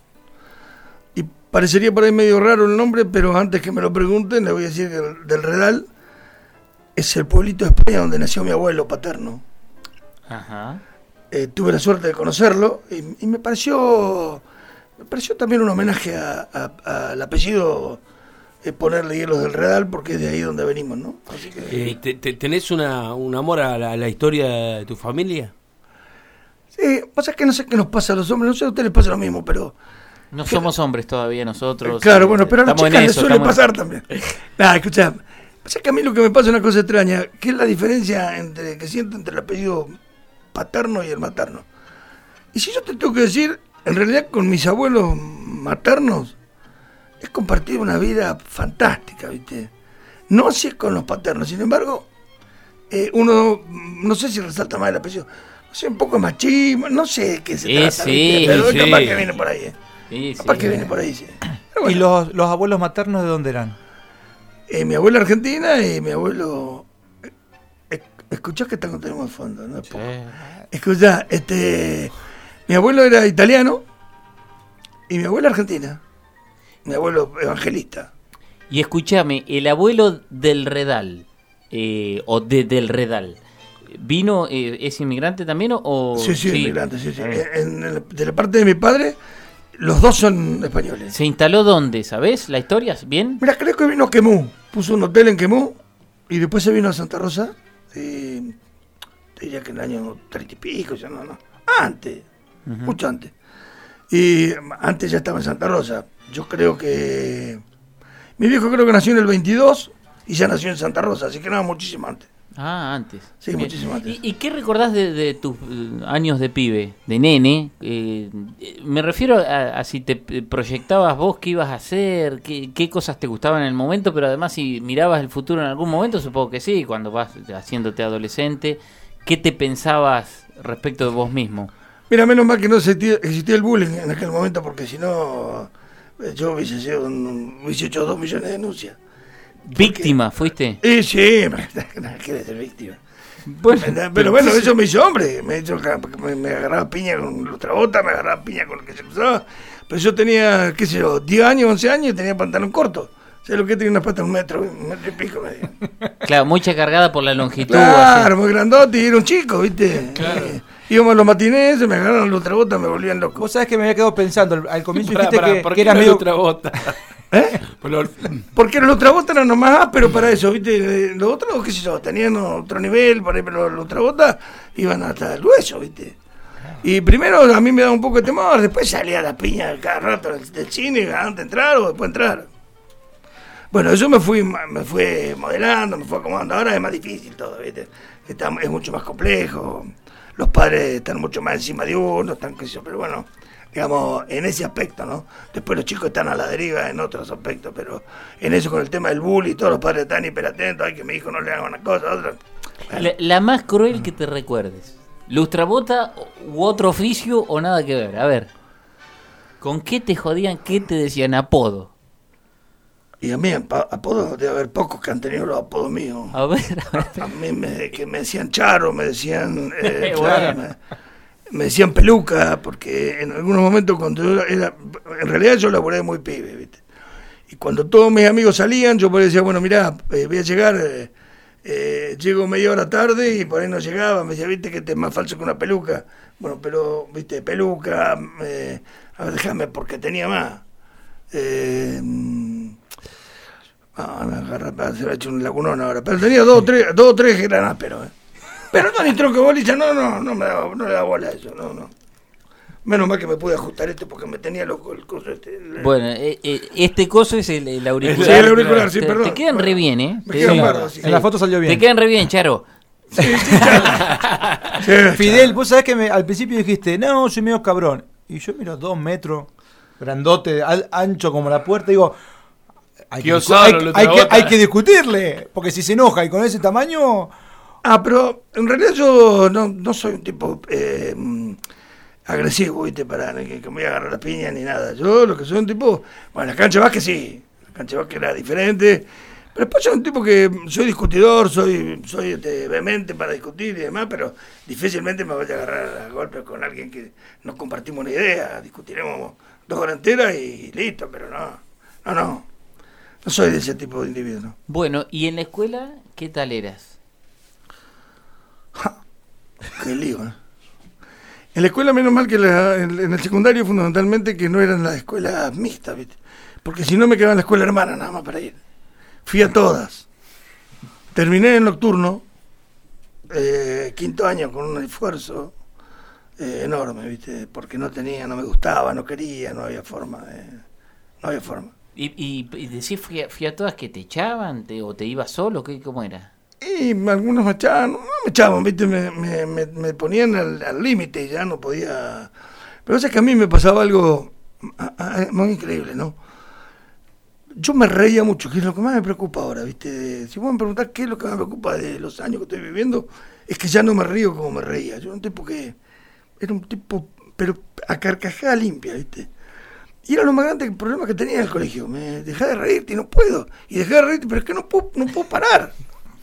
Speaker 13: Y parecería por ahí medio raro el nombre, pero antes que me lo pregunten les voy a decir que del Redal es el pueblito de España donde nació mi abuelo paterno.
Speaker 3: Ajá.
Speaker 13: Tuve la suerte de conocerlo y me pareció también un homenaje al apellido, ponerle Hielos del Redal, porque es de ahí donde venimos, ¿no? Así que...
Speaker 5: ¿Tenés un amor a la historia de tu familia?
Speaker 13: Sí, pasa que no sé qué nos pasa a los hombres, no sé si a ustedes les pasa lo mismo, pero...
Speaker 3: No somos hombres todavía nosotros.
Speaker 13: Claro, pero a las chicas les suele pasar también. Escuchá, pasa que a mí lo que me pasa es una cosa extraña, que es la diferencia que siento entre el apellido paterno y el materno. Y si yo te tengo que decir, en realidad con mis abuelos maternos he compartido una vida fantástica, ¿viste? No así con los paternos, sin embargo, uno, no sé si resalta más el apellido, no sé, un poco de machismo, no sé qué se trata,
Speaker 3: sí,
Speaker 13: pero
Speaker 3: sí.
Speaker 13: capaz que viene por ahí, capaz que viene por ahí, sí. Bueno.
Speaker 4: ¿Y los abuelos maternos de dónde eran?
Speaker 13: Mi abuela argentina y mi abuelo... Escuchá que tenemos de fondo, ¿no? Sí. Escuchá, mi abuelo era italiano y mi abuela argentina. Mi abuelo evangelista.
Speaker 3: Y escúchame, el abuelo del Redal, del Redal, ¿vino, es inmigrante también o...?
Speaker 13: Sí, inmigrante, sí. De la parte de mi padre, los dos son españoles.
Speaker 3: ¿Se instaló dónde, sabés? ¿La historia? ¿Bien?
Speaker 13: Mira, creo que vino a Quemú, puso un hotel en Quemú y después se vino a Santa Rosa. Te diría que en el año 30 y pico, ya no. Antes, mucho antes. Y antes ya estaba en Santa Rosa. Yo creo que... Mi viejo creo que nació en el 22 y ya nació en Santa Rosa, así que nada, muchísimo antes.
Speaker 3: Antes.
Speaker 13: Sí, bien. Muchísimo antes.
Speaker 3: ¿Y qué recordás de tus años de pibe, de nene? Me refiero a si te proyectabas vos qué ibas a hacer, qué cosas te gustaban en el momento, pero además si mirabas el futuro en algún momento, supongo que sí, cuando vas haciéndote adolescente, ¿qué te pensabas respecto de vos mismo?
Speaker 13: Mira, menos mal que no existía el bullying en aquel momento, porque si no, yo hubiese hecho 2 millones de denuncias.
Speaker 3: ¿Víctima fuiste?
Speaker 13: Sí, nada quiere ser víctima. Bueno, pero bueno, eso me hizo hombre. Me agarraba piña con la otra bota, me agarraba piña con lo que se cruzaba. Pero yo tenía, 10 años, 11 años y tenía pantalón corto. O sea, lo que tenía una pata de 1 metro y pico.
Speaker 3: Claro, mucha cargada por la longitud.
Speaker 13: Claro, muy grandote y era un chico, ¿viste? Claro. Íbamos a los matinés, me agarraron la otra bota, me volvían loco.
Speaker 4: Vos sabés que me había quedado pensando, al comienzo dijiste
Speaker 5: ¿por
Speaker 4: que
Speaker 5: qué
Speaker 4: era medio...
Speaker 5: otra bota?
Speaker 13: Porque los ultrabotas eran nomás pero para eso, ¿viste? Los otros, qué sé yo, tenían otro nivel, pero los ultrabotas iban hasta el hueso, ¿viste? Y primero a mí me daba un poco de temor, después salía a la piña cada rato del cine, antes de entrar o después de entrar. Bueno, eso me fui modelando, me fui acomodando. Ahora es más difícil todo, ¿viste? Es mucho más complejo. Los padres están mucho más encima de uno, pero bueno, digamos, en ese aspecto, ¿no? Después los chicos están a la deriva en otros aspectos, pero en eso con el tema del bullying, todos los padres están hiperatentos, ay, que mi hijo no le haga una cosa, otra. Bueno.
Speaker 3: La más cruel que te recuerdes. ¿Lustrabota u otro oficio o nada que ver? A ver, ¿con qué te jodían? ¿Qué te decían? Apodo.
Speaker 13: Y a mí, apodos, debe haber pocos que han tenido los apodos míos.
Speaker 3: A ver.
Speaker 13: A mí que me decían Charo, me decían... me decían peluca, porque en algunos momentos cuando yo era... En realidad yo laburé muy pibe, ¿viste? Y cuando todos mis amigos salían, yo por ahí decía, bueno, mirá, voy a llegar... llego media hora tarde y por ahí no llegaba, me decía, viste que este es más falso que una peluca. Bueno, pero, viste, peluca, a ver, déjame, porque tenía más. Me agarra, se me ha hecho un lagunón ahora, pero tenía dos o tres que eran ásperos. Pero no, ni tronco bolilla, no le da bola a eso, no. Menos mal que me pude ajustar porque me tenía loco el coso este.
Speaker 3: Bueno, este coso es el auricular.
Speaker 13: Sí, el auricular, sí, perdón.
Speaker 3: Te quedan re bien, ¿eh?
Speaker 13: Me quedan barros, sí.
Speaker 4: En la foto salió bien.
Speaker 3: Te quedan re bien, Charo.
Speaker 13: Sí, Charo.
Speaker 4: Fidel, vos sabés que al principio dijiste, no, soy medio cabrón. Y yo miro 2 metros, grandote, ancho como la puerta, y digo, hay que discutirle, porque si se enoja y con ese tamaño...
Speaker 13: pero en realidad yo no soy un tipo... agresivo, ¿viste? Para que me voy a agarrar la piña ni nada. Yo lo que soy un tipo... Bueno, la cancha de básquet sí. La cancha de básquet era diferente. Pero después soy un tipo que soy discutidor, soy vehemente para discutir y demás, pero difícilmente me voy a agarrar a golpes con alguien que no compartimos una idea. Discutiremos 2 horas enteras y listo, pero no. No soy de ese tipo de individuo, ¿no?
Speaker 3: Bueno, ¿y en la escuela qué tal eras?
Speaker 13: Qué lío, ¿eh? En la escuela, menos mal que en el secundario, fundamentalmente, que no eran las escuelas mixtas, ¿viste? Porque si no me quedaba en la escuela hermana nada más para ir. Fui a todas. Terminé en nocturno, 5º año, con un esfuerzo enorme, ¿viste? Porque no me gustaba, no quería, no había forma.
Speaker 3: ¿Y decís fui a todas que te echaban o te ibas solo? ¿Cómo era?
Speaker 13: Y algunos me echaban, no me echaban, ¿viste? Me ponían al límite y ya no podía. Pero es que a mí me pasaba algo muy increíble, ¿no? Yo me reía mucho, que es lo que más me preocupa ahora, ¿viste? Si vos me preguntás qué es lo que más me preocupa de los años que estoy viviendo, es que ya no me río como me reía. Yo era un tipo, pero a carcajada limpia, ¿viste? Y era lo más grande problema que tenía en el colegio. Me dejé de reírte y no puedo. Y dejé de reírte, pero es que no puedo parar.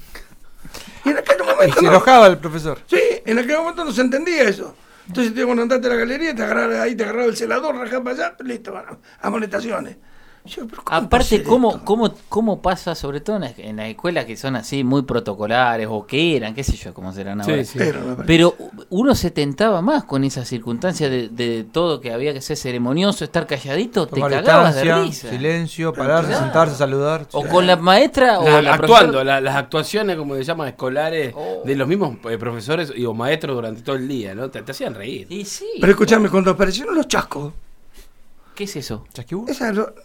Speaker 13: Y en aquel momento
Speaker 4: se enojaba el profesor.
Speaker 13: Sí, en aquel momento no se entendía eso. Entonces te cuando andaste a la galería, te agarraba el celador, rajaba para allá, listo, bueno, amonestaciones.
Speaker 3: Aparte, ¿cómo pasa, sobre todo en las escuelas que son así muy protocolares o que eran, qué sé yo, cómo serán ahora?
Speaker 5: Sí.
Speaker 3: Pero uno se tentaba más con esas circunstancias de todo, que había que ser ceremonioso, estar calladito,
Speaker 4: tomar
Speaker 3: te cagabas de
Speaker 4: distancia,
Speaker 3: risa.
Speaker 4: Silencio, pararse, sentarse, saludar.
Speaker 3: O con la maestra o la
Speaker 5: actuando, las actuaciones, como se llaman, escolares, de los mismos profesores o maestros durante todo el día, ¿no? Te hacían reír.
Speaker 3: Y sí.
Speaker 13: Pero escuchame, cuando aparecieron los chascos.
Speaker 3: ¿Qué es eso?
Speaker 4: ¿Chasquibú?
Speaker 13: No.
Speaker 4: Sí.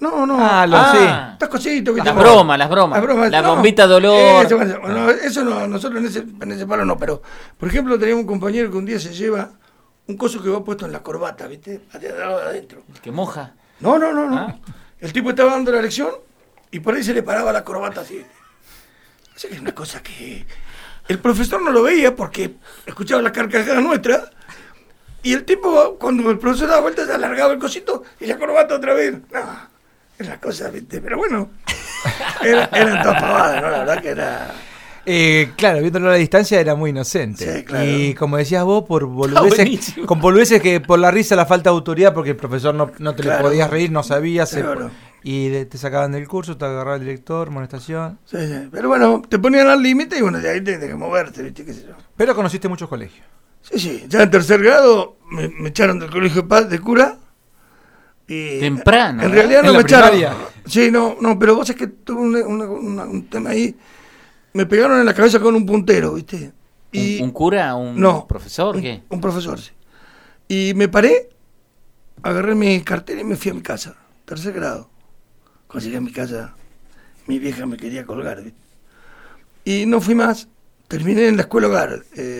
Speaker 13: Estas cositas.
Speaker 3: Las bromas. La bombita de olor.
Speaker 13: Eso no, nosotros en ese palo no, pero, por ejemplo, teníamos un compañero que un día se lleva un coso que va puesto en la corbata, ¿viste? Adentro.
Speaker 3: ¿Que moja?
Speaker 13: No. El tipo estaba dando la lección y por ahí se le paraba la corbata así. Así que es una cosa que el profesor no lo veía porque escuchaba las carcajadas nuestras. Y el tipo, cuando el profesor daba vuelta, se alargaba el cosito y la corbata otra vez. No, es la cosa, ¿viste? Pero bueno, eran todas pavadas, ¿no? La verdad que era...
Speaker 4: Claro, viéndolo a la distancia era muy inocente.
Speaker 13: Sí, claro.
Speaker 4: Y como decías vos, con boludeces que por la risa, la falta de autoridad, porque el profesor no te le podías reír, no sabías.
Speaker 13: Claro.
Speaker 4: Y te sacaban del curso, te agarraba el director, amonestación.
Speaker 13: Sí. Pero bueno, te ponían al límite y bueno, de ahí tenés que moverte, ¿viste? ¿Qué sé yo?
Speaker 4: Pero conociste muchos colegios.
Speaker 13: Sí. Ya en 3er grado me echaron del colegio de cura. Y
Speaker 3: temprano.
Speaker 13: En realidad no me echaron. Sí, no, pero vos es que tuve un tema ahí. Me pegaron en la cabeza con un puntero, ¿viste? Y
Speaker 3: ¿Un cura? ¿Un profesor? ¿Qué?
Speaker 13: Un profesor, sí. Y me paré, agarré mi cartera y me fui a mi casa, 3er grado. Cuando llegué a mi casa, mi vieja me quería colgar, ¿viste? Y no fui más, terminé en la escuela hogar,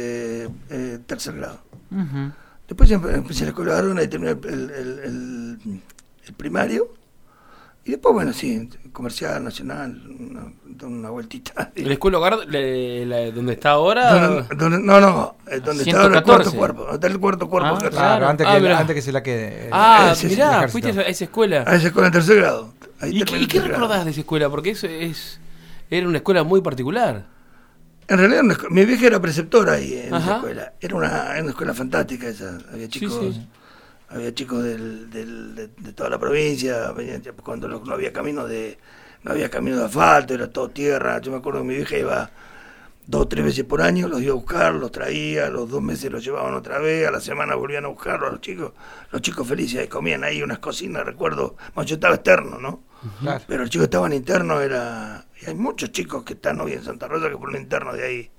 Speaker 13: 3er grado.
Speaker 3: Uh-huh.
Speaker 13: Después empecé la escuela hogar, ahí terminé el primario. Y después, bueno, sí, comercial, nacional, una vueltita.
Speaker 5: ¿La escuela hogar donde está ahora?
Speaker 13: Donde está ahora el cuarto cuerpo. Está el cuarto cuerpo.
Speaker 4: Claro, antes que se la quede.
Speaker 5: Mirá, fuiste a esa escuela.
Speaker 13: A esa escuela en 3er grado.
Speaker 5: ¿Y qué recordás de esa escuela? Porque era una escuela muy particular.
Speaker 13: En realidad, mi vieja era preceptora ahí en esa escuela. Era una escuela fantástica esa. Había chicos... Sí. Había chicos de toda la provincia, venían cuando no había camino de asfalto, era todo tierra. Yo me acuerdo que mi vieja iba 2 o 3 veces por año, los iba a buscar, los traía, a los 2 meses los llevaban otra vez, a la semana volvían a buscarlos a los chicos felices, ahí comían ahí unas cocinas, recuerdo, bueno, yo estaba externo, ¿no? Claro. Pero los chicos estaban internos, y hay muchos chicos que están hoy en Santa Rosa que por el interno de ahí.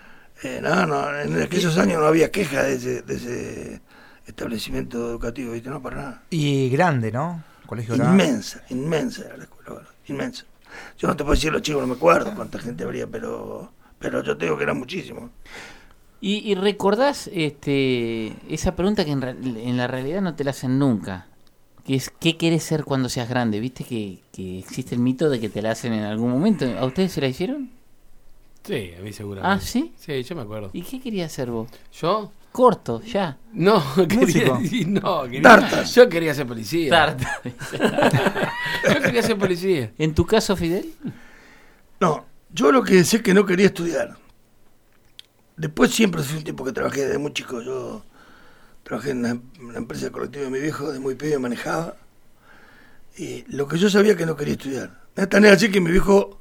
Speaker 13: En aquellos años no había queja de ese establecimiento educativo, ¿viste? No, para nada.
Speaker 4: Y grande, ¿no? Colegio
Speaker 13: inmensa era la escuela, inmensa. Yo no te puedo decir los chicos, no me acuerdo cuánta gente habría, pero yo te digo que era muchísimo.
Speaker 3: ¿Y recordás esa pregunta que en la realidad no te la hacen nunca? Que es, ¿qué querés ser cuando seas grande? ¿Viste que existe el mito de que te la hacen en algún momento? ¿A ustedes se la hicieron?
Speaker 5: Sí, a mí seguramente.
Speaker 3: ¿Ah, sí?
Speaker 5: Sí, yo me acuerdo.
Speaker 3: ¿Y qué querías hacer vos?
Speaker 5: ¿Yo?
Speaker 3: Corto, ya.
Speaker 5: No,
Speaker 13: Tartas.
Speaker 5: Yo quería ser policía.
Speaker 3: Tartas.
Speaker 5: Yo quería ser policía.
Speaker 3: ¿En tu caso, Fidel?
Speaker 13: No, yo lo que sé es que no quería estudiar. Después siempre fui un tipo que trabajé desde muy chico. Yo trabajé en la empresa colectiva de mi viejo, de muy pibe manejaba. Y lo que yo sabía que no quería estudiar. Es tan así que mi viejo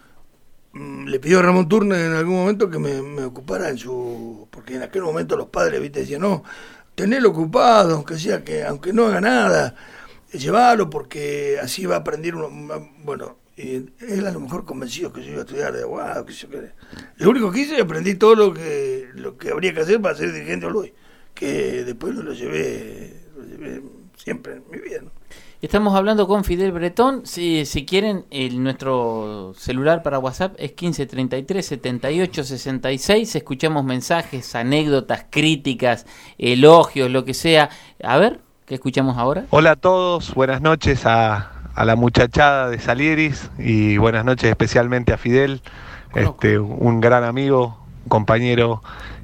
Speaker 13: le pidió a Ramón Turner en algún momento que me ocupara porque en aquel momento los padres, viste, decían, no, tenelo ocupado, aunque no haga nada, llevalo porque así va a aprender bueno, y él a lo mejor convencido que yo iba a estudiar de abogado, lo único que hice, aprendí todo lo que habría que hacer para ser dirigente hoy, que después lo llevé siempre en mi vida, ¿no?
Speaker 3: Estamos hablando con Fidel Bretón. Si quieren, nuestro celular para WhatsApp es 1533 78 66. Escuchamos mensajes, anécdotas, críticas, elogios, lo que sea. A ver, ¿qué escuchamos ahora?
Speaker 14: Hola a todos, buenas noches a la muchachada de Salieris y buenas noches especialmente a Fidel, un gran amigo, compañero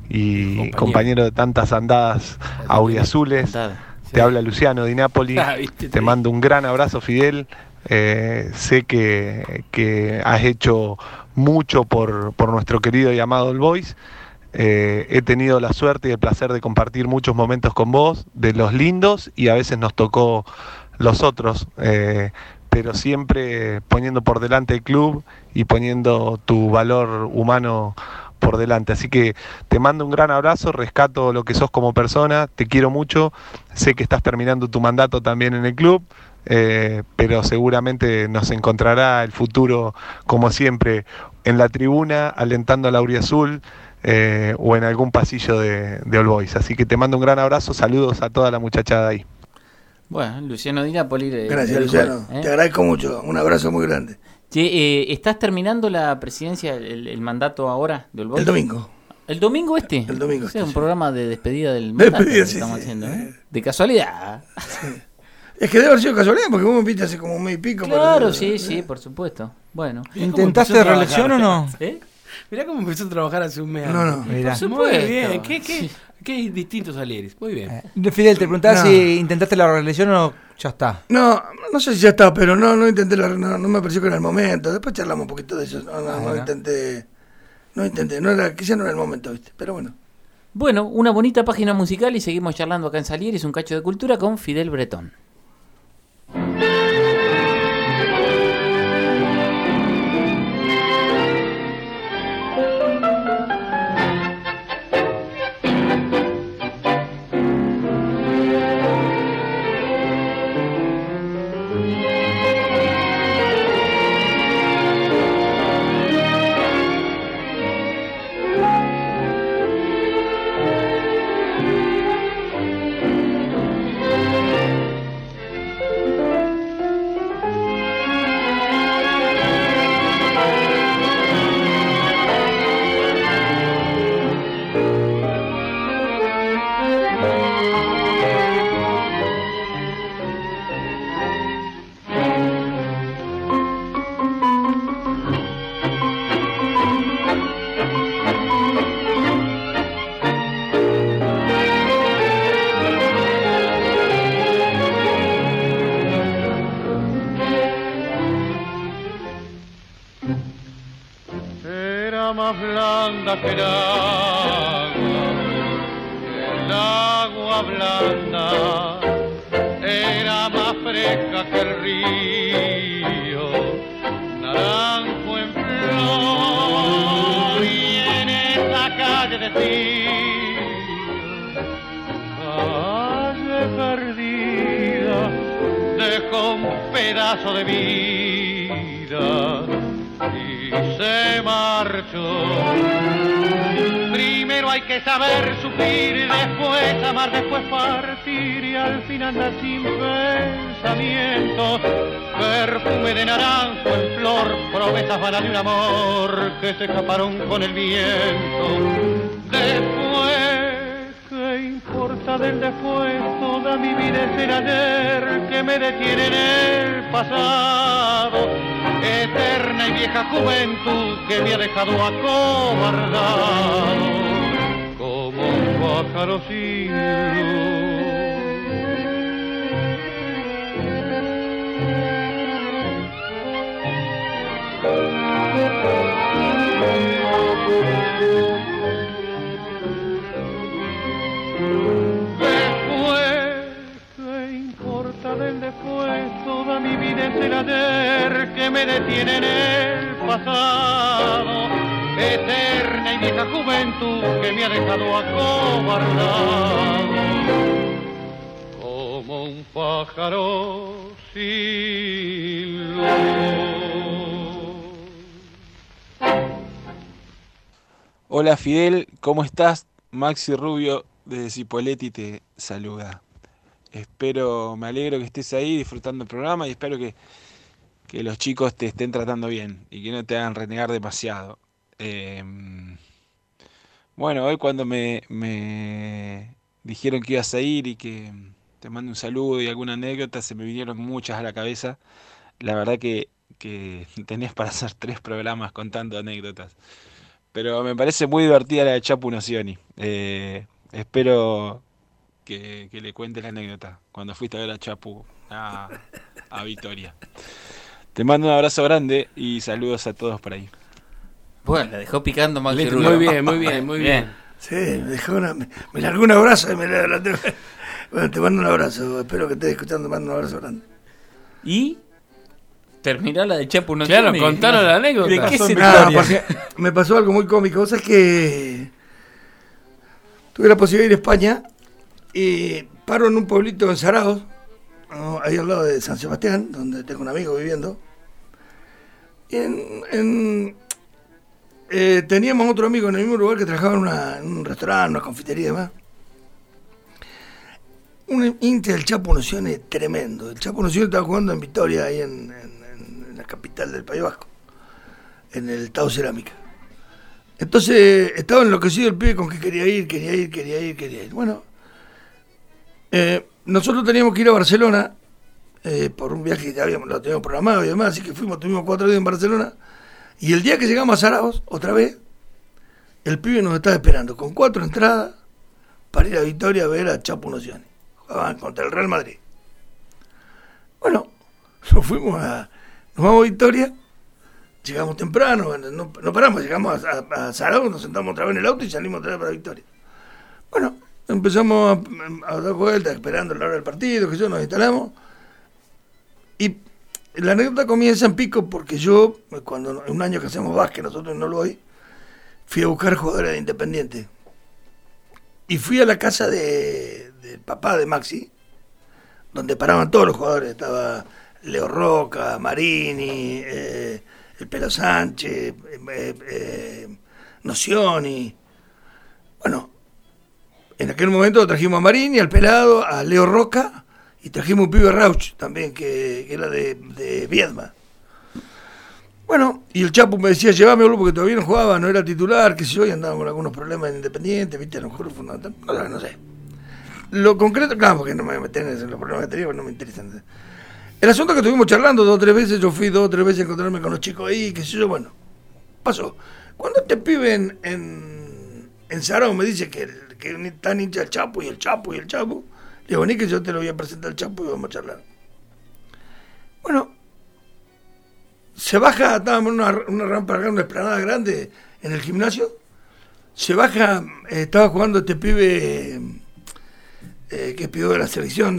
Speaker 14: de tantas andadas auriazules. Te habla Luciano Di Napoli, te mando un gran abrazo, Fidel. Sé que has hecho mucho por nuestro querido y amado All Boys. He tenido la suerte y el placer de compartir muchos momentos con vos, de los lindos, y a veces nos tocó los otros, pero siempre poniendo por delante el club y poniendo tu valor humano por delante. Así que te mando un gran abrazo, rescato lo que sos como persona, te quiero mucho, sé que estás terminando tu mandato también en el club, pero seguramente nos encontrará el futuro, como siempre, en la tribuna, alentando a la Auriazul, o en algún pasillo de All Boys. Así que te mando un gran abrazo, saludos a toda la muchachada ahí.
Speaker 3: Bueno, Luciano Di Napoli.
Speaker 13: Gracias, Luciano, te agradezco mucho, un abrazo muy grande.
Speaker 3: ¿Estás terminando la presidencia, el mandato ahora de All Boys?
Speaker 13: El domingo.
Speaker 3: ¿El domingo este?
Speaker 13: El domingo.
Speaker 3: O sea, un programa de despedida del mandato que estamos haciendo, ¿eh? De casualidad.
Speaker 13: Sí. Es que debe haber sido casualidad, porque vos me viste hace como un mes y pico.
Speaker 3: Claro, sí, por supuesto. Bueno.
Speaker 4: ¿Intentaste reelección o no?
Speaker 5: Mirá cómo empezó a trabajar hace un mes.
Speaker 13: No.
Speaker 3: Mirá.
Speaker 5: Muy bien. ¿Qué distintos Salieris? Muy bien.
Speaker 4: Fidel, te preguntaba si intentaste la reelección o ya está.
Speaker 13: No sé si ya está, pero no intenté no me pareció que era el momento. Después charlamos un poquito de eso. No intenté, quizá no era el momento, ¿viste? Pero bueno.
Speaker 3: Bueno, una bonita página musical y seguimos charlando acá en Salieris, un cacho de cultura con Fidel Bretón.
Speaker 2: era más blanda que el agua blanda era más fresca que el río, naranjo en flor, y en esa calle de calle perdida, dejó un pedazo de vida y se marchó. Primero hay que saber sufrir, después amar, después partir, y al fin andar sin pensamiento. Perfume de naranjo en flor, promesas vanas de un amor que se escaparon con el viento. Después, ¿qué importa del después? Toda mi vida es el ayer que me detiene en el pasado. Eterna y vieja juventud que me ha dejado acobardado como un pájaro sin luz. Del después, toda mi vida es el ayer que me detiene en el pasado. Eterna y vieja juventud que me ha dejado acobardado como un pájaro sin luz.
Speaker 15: Hola Fidel, ¿cómo estás? Maxi Rubio desde Cipolletti te saluda. Me alegro que estés ahí disfrutando el programa y espero que los chicos te estén tratando bien y que no te hagan renegar demasiado. Bueno, hoy cuando me dijeron que ibas a ir y que te mando un saludo y alguna anécdota, se me vinieron muchas a la cabeza. La verdad que tenés para hacer 3 programas contando anécdotas. Pero me parece muy divertida la de Chapu Nocioni. Espero que le cuentes la anécdota cuando fuiste a ver a Chapu a Vitoria. Te mando un abrazo grande y saludos a todos por ahí.
Speaker 3: Bueno, la dejó picando Maxi
Speaker 5: Rubio. Muy bien.
Speaker 13: Sí, me largó un abrazo y me la tengo. Bueno, te mando un abrazo, espero que estés escuchando, te mando un abrazo grande.
Speaker 3: ¿Y? Terminó la de Chapu Nocioni.
Speaker 5: Claro, contanos la anécdota.
Speaker 3: ¿De qué se
Speaker 13: me pasó algo muy cómico. O sea, es que tuve la posibilidad de ir a España y paro en un pueblito en Zaragoza, ahí al lado de San Sebastián, donde tengo un amigo viviendo. Y teníamos otro amigo en el mismo lugar que trabajaba en un restaurante, una confitería y demás. Un hincha del Chapu Nocioni tremendo. El Chapu Nocioni estaba jugando en Vitoria, ahí en la capital del País Vasco, en el Tau Cerámica. Entonces estaba enloquecido el pibe con que quería ir. Bueno, nosotros teníamos que ir a Barcelona por un viaje que ya lo teníamos programado y demás, así que tuvimos 4 días en Barcelona, y el día que llegamos a Zaragoza, otra vez, el pibe nos estaba esperando con 4 entradas para ir a Vitoria a ver a Chapu Nocioni. Jugaban contra el Real Madrid. Bueno, nos vamos a Vitoria, llegamos temprano, no paramos, llegamos a Zaragoza, nos sentamos otra vez en el auto y salimos otra vez para Vitoria. Bueno, empezamos a dar vueltas, esperando la hora del partido, que nos instalamos. Y la anécdota comienza en pico porque yo, cuando un año que hacemos básquet, nosotros no lo hoy, fui a buscar jugadores de Independiente. Y fui a la casa del papá de Maxi, donde paraban todos los jugadores. Estaba Leo Roca, Marini, el Pelo Sánchez, Nocioni. Bueno, en aquel momento trajimos a Marini, al Pelado, a Leo Roca, y trajimos un pibe Rauch también, que era de Viedma. Bueno, y el Chapu me decía, llévame, porque todavía no jugaba, no era titular, que sé yo, y andaba con algunos problemas en Independiente, viste, a lo mejor fundamental, no sé. Lo concreto, claro, porque no me meten en los problemas que tenía, porque no me interesan. El asunto es que estuvimos charlando 2 o 3 veces, yo fui 2 o 3 veces a encontrarme con los chicos ahí, qué sé yo, bueno, pasó. Cuando este pibe en Zaragoza me dice que tan hincha el Chapu, le digo, vení que yo te lo voy a presentar al Chapu y vamos a charlar. Bueno, se baja, estábamos en una rampa grande, una explanada grande, en el gimnasio, se baja, estaba jugando este pibe, que es pibe de la selección,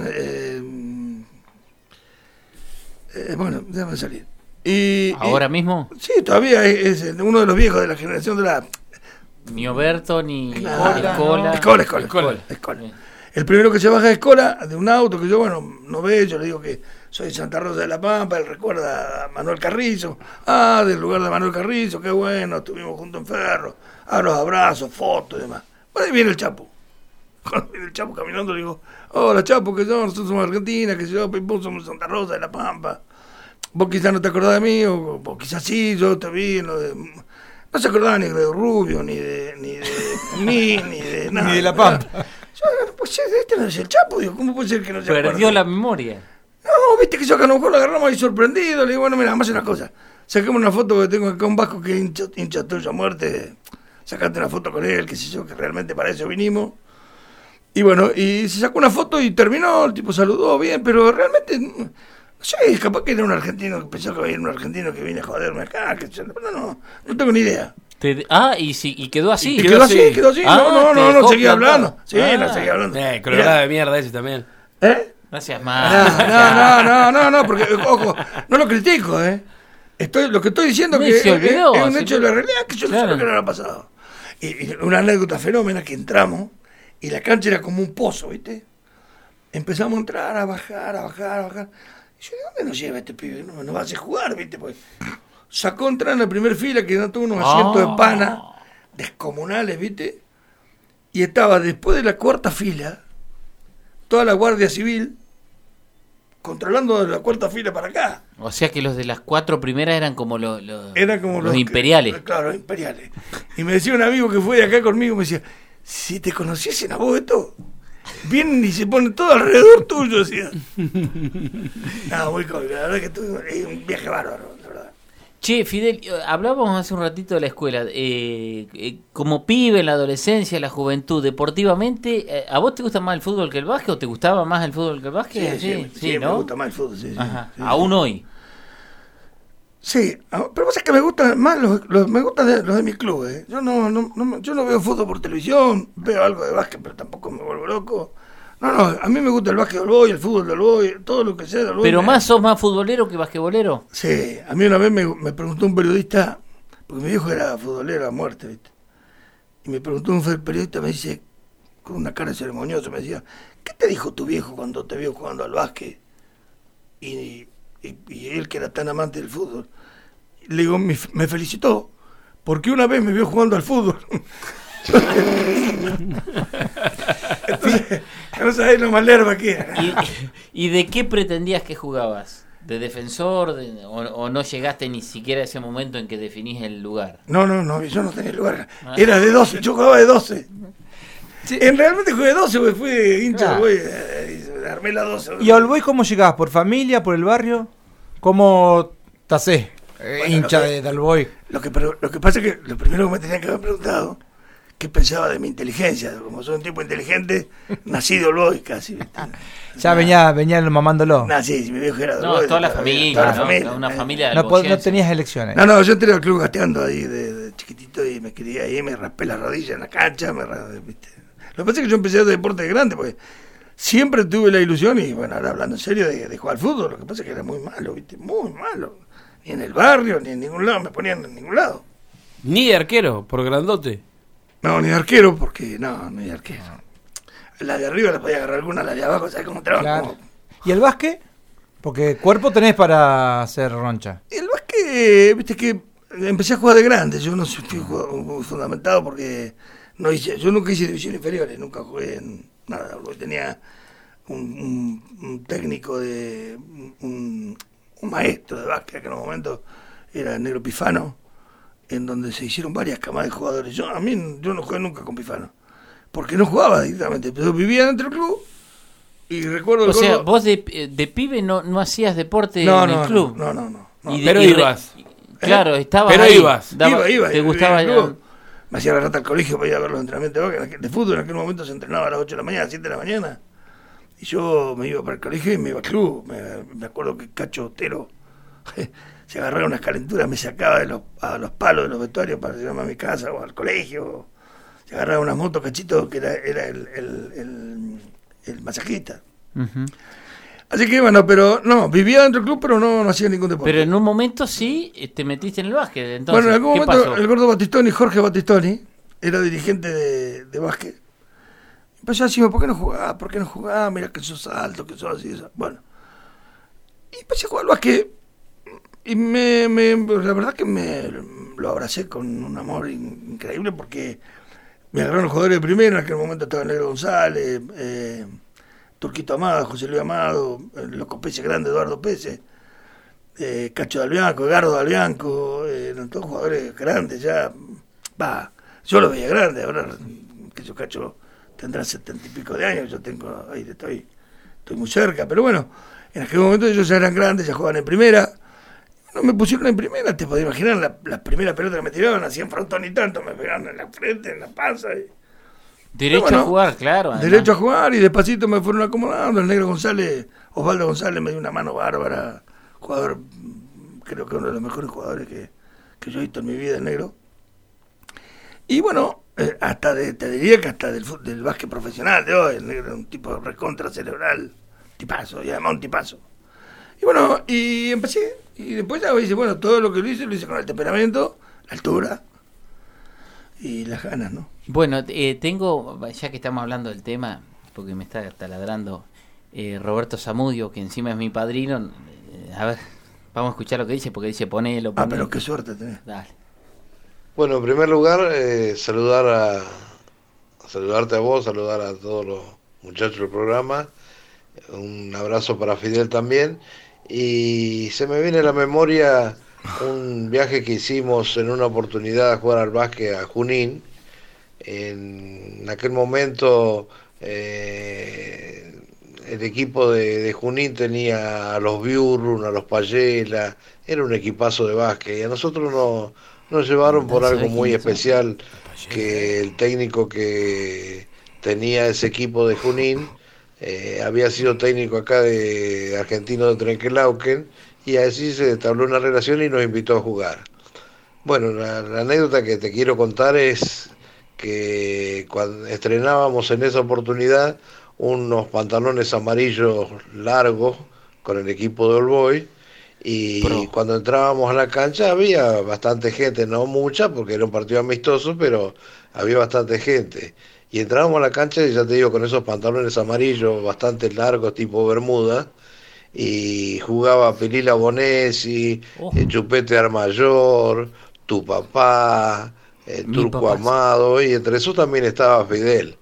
Speaker 13: bueno, déjame salir.
Speaker 3: ¿Ahora mismo?
Speaker 13: Sí, todavía es uno de los viejos de la generación de la...
Speaker 3: Ni Oberto, ni
Speaker 13: Escola.
Speaker 3: Escola.
Speaker 13: El primero que se baja de Escola, de un auto que yo, bueno, no ve, yo le digo que soy de Santa Rosa de la Pampa, él recuerda a Manuel Carrizo, del lugar de Manuel Carrizo, qué bueno, estuvimos juntos en Ferro, los abrazos, fotos y demás. Bueno, ahí viene el Chapo. Cuando viene el Chapo caminando, le digo, hola Chapo, que nosotros somos Argentina, que yo, somos de Santa Rosa de la Pampa. Vos quizás no te acordás de mí, o quizás sí, yo te vi en lo de... No se acordaba ni de Rubio, ni de mí, ni de nada.
Speaker 4: Ni de La Pampa.
Speaker 13: Yo, pues este no es el Chapo, digo, ¿cómo puede ser que no se acuerde?
Speaker 3: Perdió la memoria.
Speaker 13: No, viste que yo acá a lo mejor lo agarramos ahí sorprendido, le digo, bueno, mira, vamos a hacer una cosa. Sacamos una foto que tengo acá un vasco que hincha tuyo a muerte, sacate una foto con él, qué sé yo, que realmente para eso vinimos. Y bueno, y se sacó una foto y terminó, el tipo saludó bien, pero realmente... No sé, capaz que era un argentino que pensó que era un argentino que viene a joderme acá, que no tengo ni idea.
Speaker 3: Y quedó así.
Speaker 13: Quedó así. No seguía hablando. Sí, no seguía hablando.
Speaker 5: Colorado de mierda ese también.
Speaker 3: Gracias, más.
Speaker 13: No, porque, ojo, no lo critico, lo que estoy diciendo que es un hecho de la realidad que yo no sé lo que no ha pasado. Y una anécdota fenómena que entramos y la cancha era como un pozo, ¿viste? Empezamos a entrar, a bajar. Y yo, ¿de dónde nos lleva este pibe? No va a hacer jugar, ¿viste? Pues sacó entrar en la primera fila que no tuvo unos asientos de pana descomunales, ¿viste? Y estaba después de la cuarta fila toda la Guardia Civil controlando de la cuarta fila para acá.
Speaker 3: O sea que los de las 4 primeras eran como los
Speaker 13: imperiales. Claro, los imperiales. Y me decía un amigo que fue de acá conmigo, me decía, si te conociesen a vos esto, vienen y se ponen todo alrededor tuyo, decía. No, muy cómico, la verdad que es un viaje bárbaro, la verdad.
Speaker 3: Che, Fidel, hablábamos hace un ratito de la escuela. Como pibe, en la adolescencia, en la juventud, deportivamente, ¿a vos te gusta más el fútbol que el básquet o te gustaba más el fútbol que el básquet?
Speaker 13: Sí,
Speaker 3: ¿no?
Speaker 13: Me gusta más el fútbol, sí.
Speaker 3: ¿Aún hoy?
Speaker 13: Sí, pero pasa que me gustan más los de mi club, Yo no veo fútbol por televisión, veo algo de básquet, pero tampoco me vuelvo loco. No, a mí me gusta el básquet del Boy, el fútbol del Boy, todo lo que sea del Boy.
Speaker 3: ¿Pero sos más futbolero que basquetbolero?
Speaker 13: Sí, a mí una vez me preguntó un periodista, porque mi viejo era futbolero a muerte, ¿viste? Y me preguntó un periodista, me dice, con una cara ceremoniosa, me decía, ¿qué te dijo tu viejo cuando te vio jugando al básquet? Y él que era tan amante del fútbol, le digo, me felicitó, porque una vez me vio jugando al fútbol. Entonces, no sabés lo más lerva que era.
Speaker 3: ¿Y de qué pretendías que jugabas? ¿De defensor? ¿O no llegaste ni siquiera a ese momento en que definís el lugar?
Speaker 13: No, yo no tenía lugar. Era de 12, yo jugaba de 12. Sí. Realmente jugué de 12, porque fui hincha, armé la 12.
Speaker 4: ¿Y al Boy cómo llegabas? ¿Por familia, por el barrio? ¿Cómo te hacés hincha del Boy?
Speaker 13: Lo que pasa es que lo primero que me tenían que haber preguntado, ¿qué pensaba de mi inteligencia? Como soy un tipo inteligente, nací de Boy casi.
Speaker 4: Ya venía mamándolo.
Speaker 13: Sí, mi viejo era de
Speaker 3: Boy. Toda la familia, una familia de
Speaker 4: no tenías elecciones.
Speaker 13: No, yo entré al club gateando ahí de chiquitito y me quería ahí, me raspé la rodilla en la cancha, ¿viste? Lo que pasa es que yo empecé de deporte grande, porque siempre tuve la ilusión, y bueno, ahora hablando en serio, de jugar al fútbol. Lo que pasa es que era muy malo, ¿viste? Muy malo. Ni en el barrio, ni en ningún lado, me ponían en ningún lado.
Speaker 5: ¿Ni de arquero, por grandote?
Speaker 13: No, ni de arquero, porque ni de arquero. La de arriba la podía agarrar alguna, la de abajo, ¿sabes cómo trabaja?
Speaker 4: Claro. ¿Y el básquet? Porque cuerpo tenés para hacer roncha.
Speaker 13: El básquet, viste que empecé a jugar de grande, yo no fui muy fundamentado porque yo nunca hice divisiones inferiores, nunca jugué en nada, porque tenía un técnico un maestro de básquet que en un momento era el Negro Pifano, en donde se hicieron varias camadas de jugadores. Yo no jugué nunca con Pifano, porque no jugaba directamente, pero vivía dentro del club y recuerdo...
Speaker 3: O sea, vos de pibe no hacías deporte en el club.
Speaker 13: No.
Speaker 5: Pero ibas.
Speaker 3: Claro, estabas
Speaker 5: pero
Speaker 3: ahí.
Speaker 5: Ibas.
Speaker 13: Iba.
Speaker 3: ¿Te gustaba
Speaker 13: el me hacía la rata al colegio para ir a ver los entrenamientos de fútbol. En aquel momento se entrenaba a las 8 de la mañana, a las 7 de la mañana. Y yo me iba para el colegio y me iba al club. Me acuerdo que Cacho Otero si agarraba unas calenturas me sacaba a los palos de los vestuarios para llevarme a mi casa o al colegio. Si agarraba una moto, Cachito, que era el masajista.
Speaker 3: Uh-huh.
Speaker 13: Así que bueno, pero no, vivía dentro del club, pero no hacía ningún deporte.
Speaker 3: Pero en un momento sí te metiste en el básquet. Entonces,
Speaker 13: bueno, en algún
Speaker 3: ¿qué
Speaker 13: momento
Speaker 3: pasó?
Speaker 13: el gordo Battistoni, Jorge Battistoni, era dirigente de básquet. Empezó a decirme, ¿por qué no jugás? ¿Por qué no jugás? Mira que sos alto, que sos así. Eso. Bueno. Y empecé a jugar al básquet. Y la verdad que lo abracé con un amor increíble porque me agarraron los jugadores de primera. En aquel momento estaba Negro González, Turquito Amado, José Luis Amado, el Loco Pese Grande, Eduardo Pese, Cacho de Albianco, Gardo de Albianco, eran todos jugadores grandes ya. Yo lo veía grande, ahora que yo Cacho tendrá 70 y pico de años, yo tengo, ahí estoy muy cerca, pero bueno, en aquel momento ellos ya eran grandes, ya jugaban en primera. No me pusieron en primera, te podés imaginar, la primera pelota que me tiraban, hacían frontón y tanto, me pegaban en la frente, en la panza.
Speaker 3: Derecho a jugar, claro. Además.
Speaker 13: Derecho a jugar y despacito me fueron acomodando. El Negro González, Osvaldo González me dio una mano bárbara, jugador, creo que uno de los mejores jugadores que yo he visto en mi vida, el Negro. Y bueno, te diría que hasta del básquet profesional de hoy, el Negro era un tipo recontra cerebral, tipazo, y además un tipazo. Y bueno, y empecé, y después ya dice, bueno, todo lo que lo hice con el temperamento, la altura y las ganas, ¿no?
Speaker 3: Bueno, tengo, ya que estamos hablando del tema, porque me está taladrando Roberto Zamudio, que encima es mi padrino, a ver, vamos a escuchar lo que dice, porque dice ponelo.
Speaker 13: Pero qué suerte tenés.
Speaker 3: Dale.
Speaker 16: Bueno, en primer lugar, saludarte a vos, saludar a todos los muchachos del programa, un abrazo para Fidel también, y se me viene a la memoria un viaje que hicimos en una oportunidad a jugar al básquet a Junín. En aquel momento el equipo de Junín tenía a los Biurrun, a los Payela, era un equipazo de básquet, y a nosotros nos llevaron por algo muy especial, que el técnico que tenía ese equipo de Junín había sido técnico acá de Argentino de Trenquelauquen, y así se entabló una relación y nos invitó a jugar. Bueno, la anécdota que te quiero contar es que cuando estrenábamos en esa oportunidad unos pantalones amarillos largos con el equipo de All Boys, y cuando entrábamos a la cancha había bastante gente, no mucha porque era un partido amistoso, pero había bastante gente. Y entrábamos a la cancha y ya te digo, con esos pantalones amarillos bastante largos tipo bermuda, y jugaba Pelila Bonesi, Chupete Armayor, tu papá, Turco Amado, y entre esos también estaba Fidel.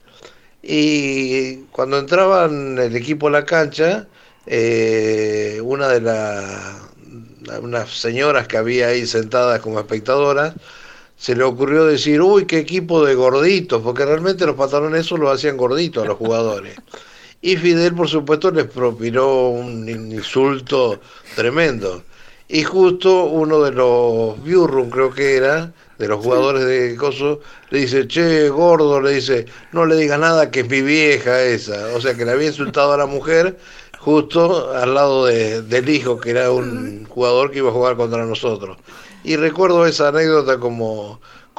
Speaker 16: Y cuando entraban el equipo a la cancha, una de unas señoras que había ahí sentadas como espectadoras, se le ocurrió decir, uy, qué equipo de gorditos, porque realmente los pantalones esos los hacían gorditos a los jugadores. Y Fidel, por supuesto, les propinó un insulto tremendo. Y justo uno de los Biurrun, creo que era, de los jugadores de Coso, le dice, che, gordo, le dice, no le digas nada que es mi vieja esa. O sea, que le había insultado a la mujer justo al lado del hijo, que era un jugador que iba a jugar contra nosotros. Y recuerdo esa anécdota como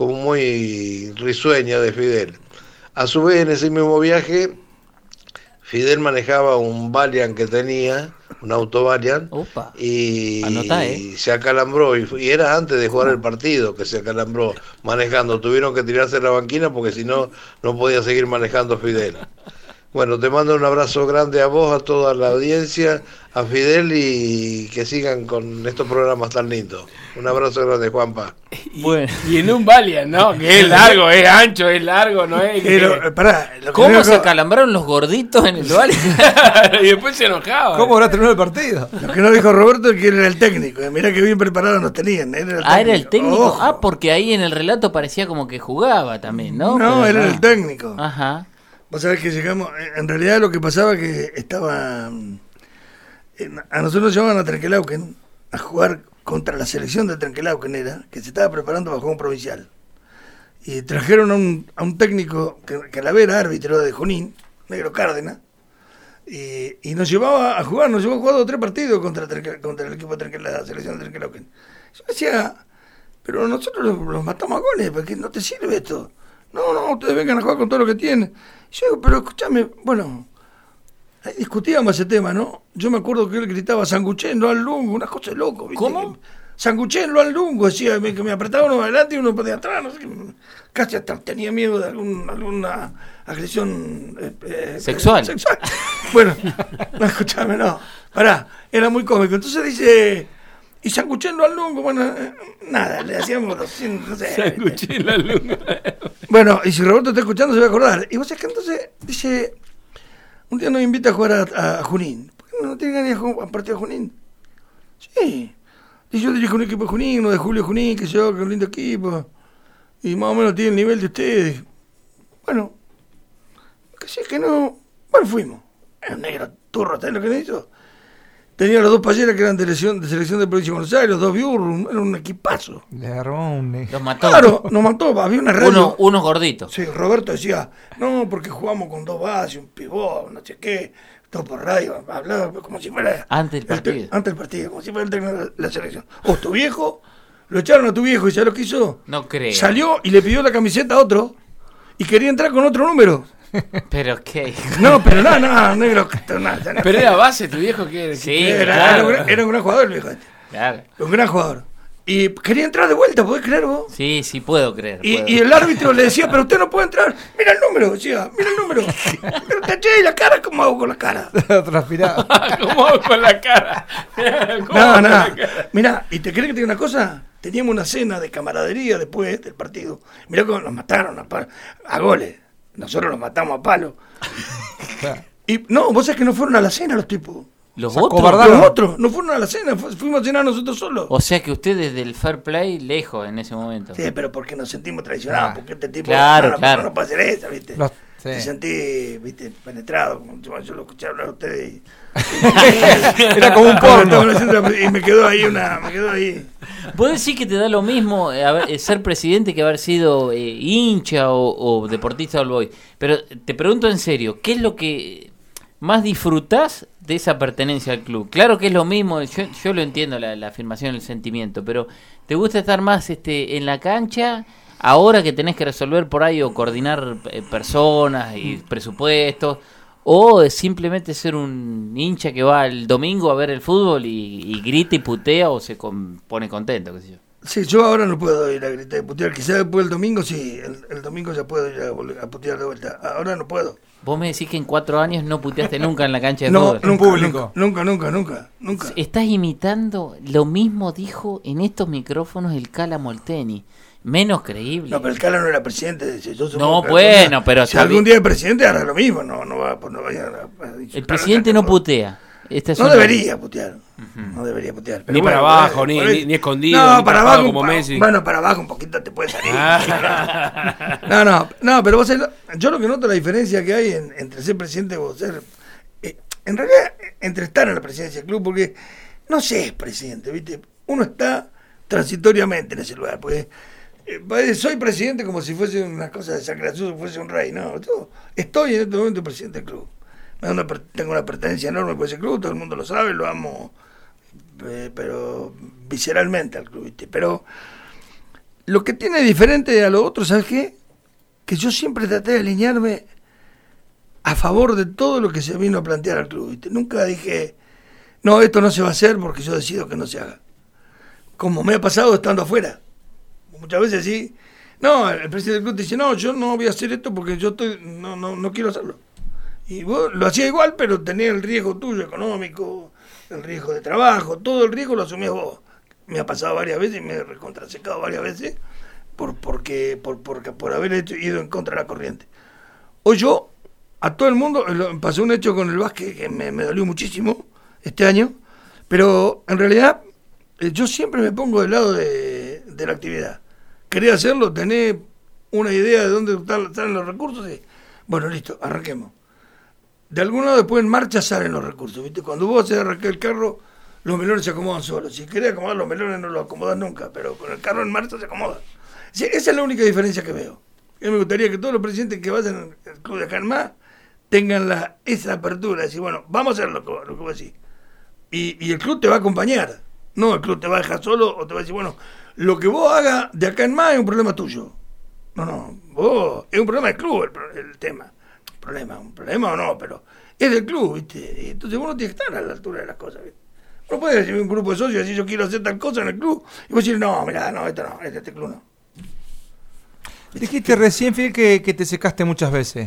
Speaker 16: muy risueña de Fidel. A su vez, en ese mismo viaje, Fidel manejaba un Valiant que tenía, un auto Valiant, y se acalambró, y era antes de jugar el partido que se acalambró manejando. Tuvieron que tirarse a la banquina porque si no, no podía seguir manejando Fidel. Bueno, te mando un abrazo grande a vos, a toda la audiencia, a Fidel, y que sigan con estos programas tan lindos. Un abrazo grande, Juanpa.
Speaker 5: Y en un Valiant, ¿no? Que es largo, es ancho, es largo, ¿no es?
Speaker 3: ¿Cómo se acalambraron los gorditos en el Valiant?
Speaker 5: Y después se enojaban.
Speaker 4: ¿Cómo habrá terminado el partido?
Speaker 13: Lo que no dijo Roberto es que él era el técnico. Mirá que bien preparado nos tenían.
Speaker 3: Era el técnico. Ojo. Porque ahí en el relato parecía como que jugaba también, ¿no?
Speaker 13: No, él era el técnico.
Speaker 3: Ajá.
Speaker 13: Vos sabés que llegamos, en realidad lo que pasaba que estaba, a nosotros nos llamaban a Trenquelauquen a jugar contra la selección de Trenquelauquen, era, que se estaba preparando para jugar un provincial. Y trajeron a un técnico que a la vez era árbitro de Junín, Negro Cárdenas, Y nos llevaba a jugar, nos llevó a jugar 2 o 3 partidos contra el equipo de la selección de Trenquelauquen. Yo decía, pero nosotros los matamos a goles, porque no te sirve esto. No, ustedes vengan a jugar con todo lo que tienen. Y yo digo, pero escúchame, bueno, ahí discutíamos ese tema, ¿no? Yo me acuerdo que él gritaba, sanguchenlo al lungo, unas cosas de loco, ¿viste?
Speaker 3: ¿Cómo?
Speaker 13: Sanguchenlo al lungo, decía, que me apretaba uno de adelante y uno de atrás, no sé qué. Casi hasta tenía miedo de alguna agresión
Speaker 3: sexual.
Speaker 13: Bueno, no, escúchame, no. Pará, era muy cómico. Entonces dice, y sanguchenlo al lungo, bueno, nada, le hacíamos 200, no sé.
Speaker 5: Sanguchenlo al lungo.
Speaker 13: Bueno, y si Roberto está escuchando se va a acordar. Y vos sabés que entonces dice, un día nos invita a jugar a Junín. ¿Por qué no tiene ganas de jugar a partido de Junín? Sí. Y yo dirijo un equipo de Junín, uno de Julio Junín, que yo, que es un lindo equipo. Y más o menos tiene el nivel de ustedes. Bueno, que sí, que no. Bueno, fuimos. Era un negro turro, ¿sabes lo que me hizo? Tenía los 2 payeras que eran de selección de provincia de Buenos Aires, los 2 biurros, era un equipazo.
Speaker 4: Le agarró un...
Speaker 3: Los mató.
Speaker 13: Claro, nos mató, había una radio.
Speaker 3: Unos gorditos.
Speaker 13: Sí, Roberto decía, no, porque jugamos con 2 bases, un pivot, no sé qué, todo por radio, hablaba como si fuera...
Speaker 3: Antes del partido.
Speaker 13: Antes del partido, como si fuera el técnico de la selección. O tu viejo, lo echaron a tu viejo y ¿sabes lo que hizo?
Speaker 3: No creo.
Speaker 13: Salió y le pidió la camiseta a otro y quería entrar con otro número.
Speaker 3: Pero qué.
Speaker 13: No, pero no, negro. No.
Speaker 5: Pero era base, tu viejo que
Speaker 3: sí,
Speaker 13: era un gran jugador el viejo este.
Speaker 3: Claro.
Speaker 13: Un gran jugador. Y quería entrar de vuelta, ¿podés creer vos?
Speaker 3: Sí, puedo creer.
Speaker 13: Y el árbitro le decía, pero usted no puede entrar. Mira el número, decía, mira el número. Pero te eché la cara, ¿cómo hago con la cara?
Speaker 4: Transpirado.
Speaker 5: ¿Cómo hago con la cara?
Speaker 13: No. Mirá, ¿y te crees que te digo una cosa? Teníamos una cena de camaradería después del partido. Mirá cómo nos mataron a goles. Nosotros los matamos a palo. Y no, vos sabés que no fueron a la cena los tipos.
Speaker 3: ¿Los
Speaker 13: otros no fueron a la cena, fuimos a cenar nosotros solos.
Speaker 3: O sea que ustedes del fair play lejos en ese momento.
Speaker 13: Sí, pero porque nos sentimos traicionados, porque este tipo
Speaker 3: claro.
Speaker 13: no puede hacer eso, ¿viste? Te sentí, ¿viste? Penetrado, como yo lo escuché hablar a ustedes y...
Speaker 4: Era como un porno.
Speaker 13: Y me quedó ahí
Speaker 3: ¿Vos decís que te da lo mismo ser presidente que haber sido hincha o deportista del Boy? Pero te pregunto en serio, ¿qué es lo que más disfrutás de esa pertenencia al club? Claro que es lo mismo, yo lo entiendo, la afirmación, el sentimiento, pero ¿te gusta estar más en la cancha ahora que tenés que resolver por ahí o coordinar personas y presupuestos? ¿O simplemente ser un hincha que va el domingo a ver el fútbol y grita y putea o se pone contento, qué sé yo?
Speaker 13: Sí, yo ahora no puedo ir a gritar y putear. Quizás después del domingo sí, el domingo ya puedo ir a putear de vuelta. Ahora no puedo.
Speaker 3: ¿Vos me decís que en 4 años no puteaste nunca en la cancha de
Speaker 13: fútbol?
Speaker 3: No,
Speaker 4: público.
Speaker 13: Nunca.
Speaker 3: Estás imitando, lo mismo dijo en estos micrófonos el Cala Molteni. Menos creíble.
Speaker 13: No, pero el Cala no era presidente.
Speaker 3: Pero...
Speaker 13: Si algún día es presidente hará lo mismo. No vaya a
Speaker 3: el presidente no putea.
Speaker 13: No debería putear. No debería putear.
Speaker 5: Pero ni para abajo, ni escondido.
Speaker 13: No, para abajo
Speaker 5: como Messi.
Speaker 13: Bueno, para abajo un poquito te puede salir. No, pero vos yo lo que noto la diferencia que hay entre ser presidente o ser... en realidad, entre estar en la presidencia del club, porque no se es presidente, ¿viste? Uno está transitoriamente en ese lugar, porque... soy presidente como si fuese una cosa de sacración, fuese un rey. No, yo estoy en este momento presidente del club. Tengo una pertenencia enorme por ese club, todo el mundo lo sabe, lo amo, pero visceralmente al club, ¿viste? Pero lo que tiene diferente a lo otro, ¿sabes qué? Que yo siempre traté de alinearme a favor de todo lo que se vino a plantear al club, ¿viste? Nunca dije, no, esto no se va a hacer porque yo decido que no se haga. Como me ha pasado estando afuera. Muchas veces sí. No, el presidente del club te dice, no, yo no voy a hacer esto porque yo no quiero hacerlo. Y vos lo hacías igual, pero tenés el riesgo tuyo económico, el riesgo de trabajo, todo el riesgo lo asumías vos. Me ha pasado varias veces y me he recontrasecado varias veces por haber ido en contra de la corriente. Hoy yo, a todo el mundo, pasó un hecho con el básquet que me dolió muchísimo este año, pero en realidad yo siempre me pongo del lado de la actividad. ¿Querés hacerlo? ¿Tenés una idea de dónde están los recursos? Sí. Bueno, listo, arranquemos. De algún lado después en marcha salen los recursos, ¿viste? Cuando vos haces arrancar el carro, los melones se acomodan solos. Si querés acomodar los melones no los acomodas nunca, pero con el carro en marcha se acomoda. Sí, esa es la única diferencia que veo. Yo me gustaría que todos los presidentes que vayan al club de acá en más tengan esa apertura, decir, bueno, vamos a hacer lo que vos decís. Y el club te va a acompañar. No, el club te va a dejar solo o te va a decir, bueno, lo que vos hagas de acá en más es un problema tuyo. No, vos, es un problema del club el tema. Un problema o no, pero es del club, ¿viste? Y entonces uno tiene que estar a la altura de las cosas, ¿viste? Uno puede decir un grupo de socios y decir yo quiero hacer tal cosa en el club y vos decís, no, mirá, no, este club no.
Speaker 4: Dijiste recién, Fidel, que te secaste muchas veces.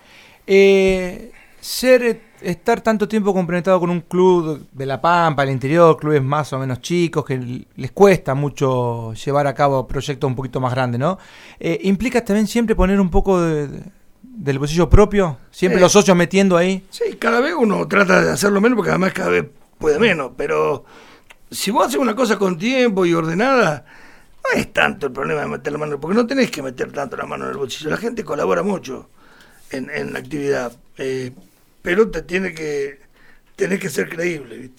Speaker 4: Estar tanto tiempo comprometido con un club de La Pampa, el interior, clubes más o menos chicos, que les cuesta mucho llevar a cabo proyectos un poquito más grandes, ¿no? ¿Implica también siempre poner un poco del bolsillo propio? ¿Siempre los socios metiendo ahí?
Speaker 13: Sí, cada vez uno trata de hacerlo menos porque además cada vez puede menos, pero si vos haces una cosa con tiempo y ordenada, no es tanto el problema de meter la mano, porque no tenés que meter tanto la mano en el bolsillo. La gente colabora mucho en la actividad, pero tenés que ser creíble, ¿viste?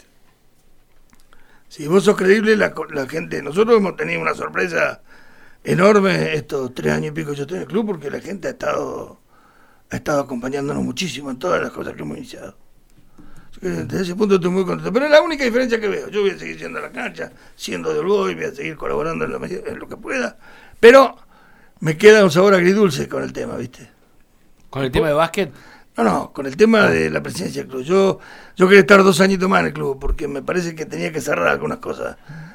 Speaker 13: Si vos sos creíble, la gente... Nosotros hemos tenido una sorpresa enorme estos 3 años y pico que yo estoy en el club, porque la gente ha estado acompañándonos muchísimo en todas las cosas que hemos iniciado. Desde ese punto estoy muy contento, pero es la única diferencia que veo. Yo voy a seguir yendo a la cancha, siendo del Boy, voy a seguir colaborando en lo que pueda, pero me queda un sabor agridulce con el tema, ¿viste?
Speaker 5: ¿Con el tema de básquet?
Speaker 13: No, con el tema de la presidencia del club. Yo quería estar 2 añitos más en el club, porque me parece que tenía que cerrar algunas cosas.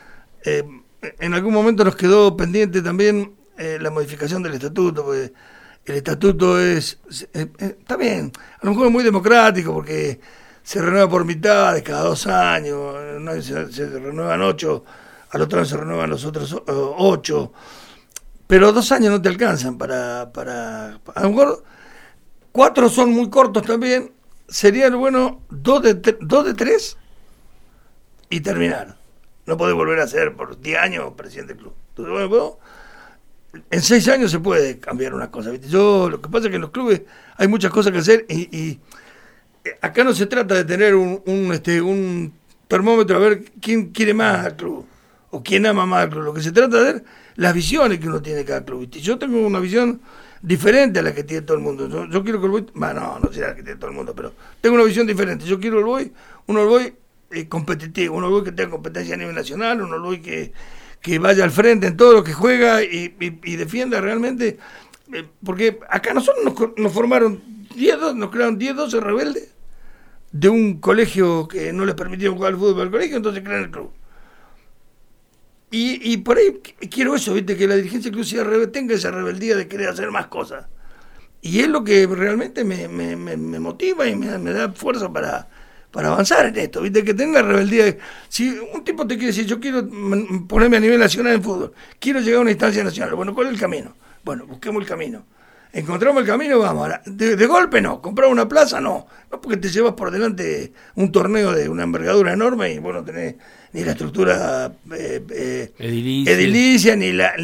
Speaker 13: En algún momento nos quedó pendiente también la modificación del estatuto, porque el estatuto está bien, a lo mejor es muy democrático, porque se renueva por mitades cada 2 años, se renuevan 8, al otro año se renuevan los otros 8, pero 2 años no te alcanzan para a lo mejor 4 son muy cortos también, sería bueno 2 de 3 y terminar. No podés volver a ser por 10 años presidente del club. Entonces, bueno, en 6 años se puede cambiar una cosa, ¿viste? Lo que pasa es que en los clubes hay muchas cosas que hacer y acá no se trata de tener un termómetro a ver quién quiere más al club o quién ama más al club. Lo que se trata de ver las visiones que uno tiene cada club, ¿viste? Yo tengo una visión diferente a la que tiene todo el mundo. Yo quiero que el Boy, no será la que tiene todo el mundo, pero tengo una visión diferente. Yo quiero el Boy, uno el Boy competitivo, uno el Boy que tenga competencia a nivel nacional, uno el Boy que vaya al frente en todo lo que juega y defienda realmente, porque acá nosotros nos formaron nos crearon 10, 12 rebeldes de un colegio que no les permitía jugar al fútbol al colegio, entonces crean el club. Y por ahí quiero eso, ¿viste? Que la dirigencia del club tenga esa rebeldía de querer hacer más cosas. Y es lo que realmente me motiva y me da fuerza para avanzar en esto, ¿viste? Que tenga rebeldía. Si un tipo te quiere decir, yo quiero ponerme a nivel nacional en fútbol, quiero llegar a una instancia nacional, bueno, ¿cuál es el camino? Bueno, busquemos el camino. Encontramos el camino, vamos. De golpe no, comprar una plaza no porque te llevas por delante un torneo de una envergadura enorme y vos no tenés ni la estructura edilicia, ni la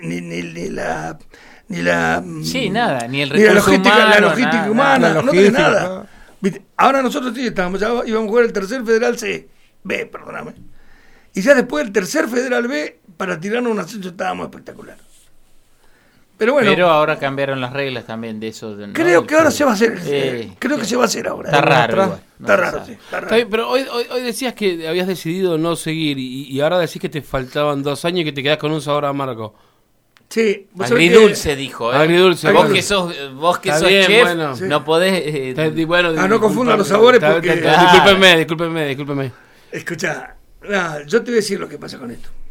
Speaker 3: sí, nada, ni el
Speaker 13: recurso
Speaker 3: humano,
Speaker 13: la logística humana, no tenés nada. ¿Viste? Ahora nosotros sí íbamos a jugar el tercer Federal B, perdóname. Y ya después del tercer Federal B, para tirarnos un ascenso estábamos espectacular. Pero bueno.
Speaker 3: Pero ahora cambiaron las reglas también de eso. ¿No?
Speaker 13: Creo que ahora se va a hacer. Creo que se va a hacer ahora.
Speaker 3: Está raro.
Speaker 13: Está raro, sí. Está raro.
Speaker 5: Pero hoy decías que habías decidido no seguir y ahora decís que te faltaban 2 años y que te quedás con un sabor amargo.
Speaker 13: Sí.
Speaker 3: Agridulce, dijo.
Speaker 5: Agridulce.
Speaker 3: Vos que sos bien, chef, bueno, sí. No podés...
Speaker 13: no confundan los sabores porque...
Speaker 5: Discúlpeme.
Speaker 13: Escuchá, yo te voy a decir lo que pasa con esto.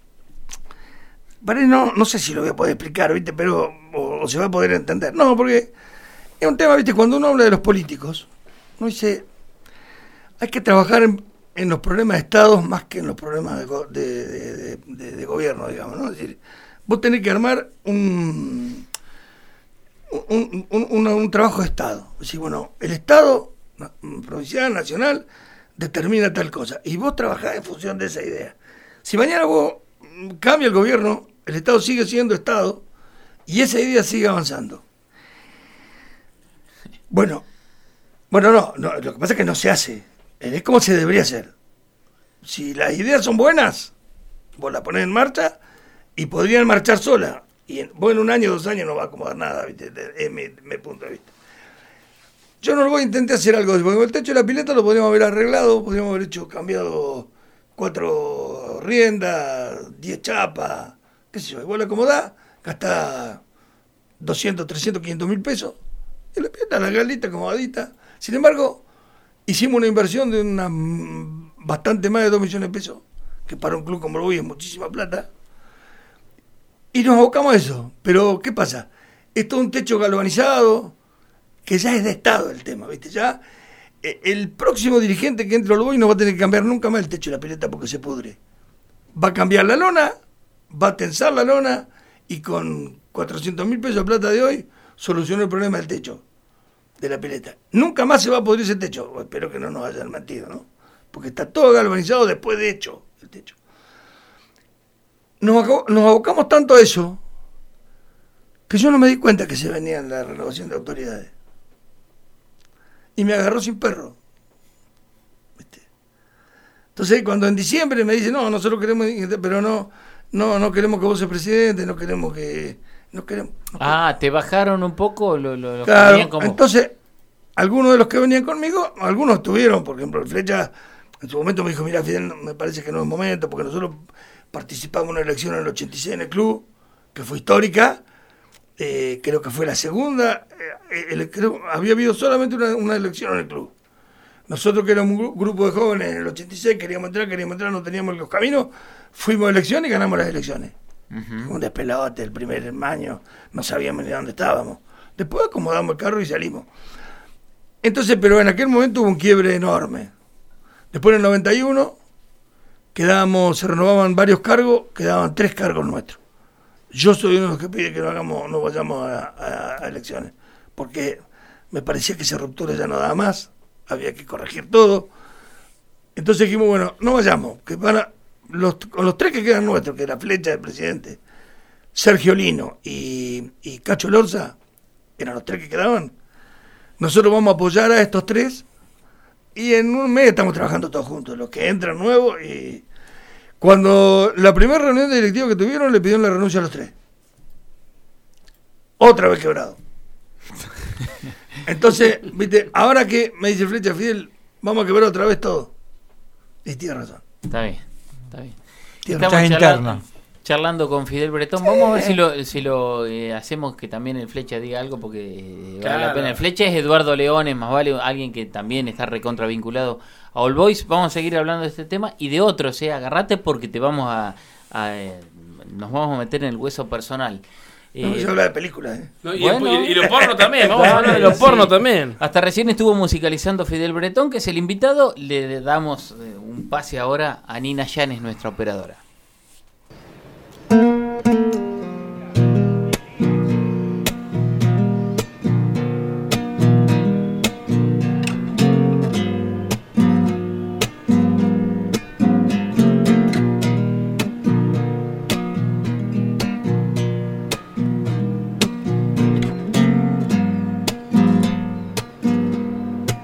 Speaker 13: Para no sé si lo voy a poder explicar, ¿viste? Pero o se va a poder entender. No, porque es un tema, ¿viste? Cuando uno habla de los políticos, uno dice, hay que trabajar en los problemas de Estado más que en los problemas de gobierno, digamos, ¿no? Es decir, vos tenés que armar un trabajo de Estado. Es decir, bueno, el Estado provincial, nacional, determina tal cosa. Y vos trabajás en función de esa idea. Si mañana vos cambia el gobierno, el Estado sigue siendo Estado y esa idea sigue avanzando. Bueno, no, lo que pasa es que no se hace. Es como se debería hacer. Si las ideas son buenas, vos las ponés en marcha y podrían marchar sola. Y vos en 1 año, 2 años no va a acomodar nada, ¿viste? Es mi punto de vista. Yo no lo voy a intentar hacer algo, porque el techo de la pileta lo podríamos haber arreglado, podríamos haber cambiado 4 riendas, 10 chapas, qué sé yo, igual acomodá, gastá 200, 300, 500 mil pesos, y la pileta, la galita acomodadita. Sin embargo, hicimos una inversión de bastante más de 2 millones de pesos, que para un club como el Boys es muchísima plata, y nos abocamos a eso. Pero, ¿qué pasa? Esto es un techo galvanizado, que ya es de Estado el tema, ¿viste? Ya el próximo dirigente que entre al Boys no va a tener que cambiar nunca más el techo de la pileta porque se pudre. Va a cambiar la lona, va a tensar la lona, y con 400 mil pesos de plata de hoy solucionó el problema del techo de la pileta. Nunca más se va a pudrir ese techo. Espero que no nos hayan mentido, ¿no? Porque está todo galvanizado después de hecho el techo. Nos abocamos tanto a eso que yo no me di cuenta que se venía en la renovación de autoridades. Y me agarró sin perro. ¿Viste? Entonces, cuando en diciembre me dice, no, nosotros queremos, pero no queremos que vos seas presidente, no queremos que... No queremos.
Speaker 3: ¿Te bajaron un poco los
Speaker 13: claro,
Speaker 3: que venían como...
Speaker 13: Entonces, algunos de los que venían conmigo, algunos estuvieron, por ejemplo, el Flecha, en su momento me dijo, mira, Fidel, me parece que no es momento, porque nosotros participamos en una elección en el 86 en el club, que fue histórica, creo que fue la segunda, había habido solamente una elección en el club. Nosotros, que éramos un grupo de jóvenes en el 86, queríamos entrar, no teníamos los caminos, fuimos a elecciones y ganamos las elecciones. Un despelote el primer año, no sabíamos ni dónde estábamos. Después acomodamos el carro y salimos. Entonces, pero en aquel momento hubo un quiebre enorme. Después en el 91 se renovaban varios cargos, quedaban 3 cargos nuestros. Yo soy uno de los que pide que no vayamos a elecciones, porque me parecía que esa ruptura ya no daba más, había que corregir todo. Entonces dijimos, bueno, no vayamos, que con los 3 que quedan nuestros, que es la Flecha del presidente, Sergio Lino y Cacho Lorza, eran los 3 que quedaban. Nosotros vamos a apoyar a estos 3 y en un mes estamos trabajando todos juntos, los que entran nuevos. Y cuando la primera reunión de directivos que tuvieron, le pidieron la renuncia a los 3. Otra vez quebrado. Entonces, viste, ahora que me dice Flecha, Fidel, vamos a quebrar otra vez todo. Y tiene razón.
Speaker 3: Está bien.
Speaker 4: Estamos
Speaker 3: charlando con Fidel Bretón. Vamos a ver si lo hacemos que también el Flecha diga algo, porque vale la pena. El Flecha es Eduardo Leones, más vale alguien que también está recontra vinculado a All Boys. Vamos a seguir hablando de este tema y de otros. Agarrate porque te vamos nos vamos a meter en el hueso personal.
Speaker 13: Yo hablo de películas.
Speaker 5: Y los pornos también. Vamos a hablar de los pornos también.
Speaker 3: Hasta recién estuvo musicalizando Fidel Bretón, que es el invitado. Le damos un pase ahora a Nina Llanes, nuestra operadora.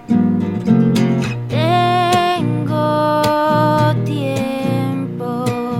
Speaker 17: Tengo tiempo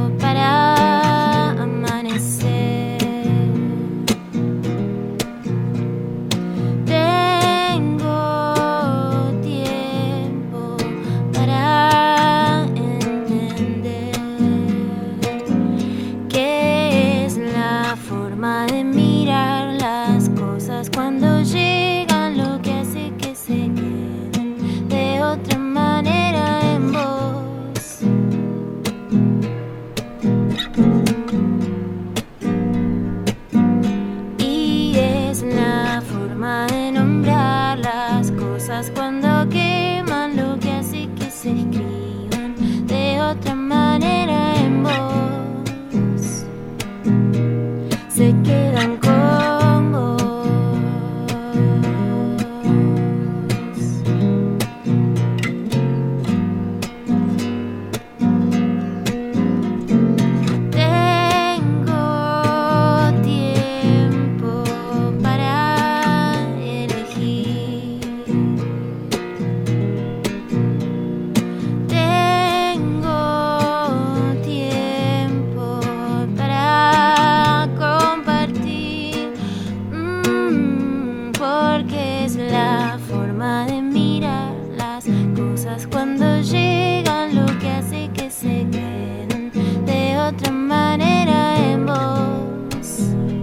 Speaker 17: cosas cuando llegan lo que hace que se queden de otra manera en vos.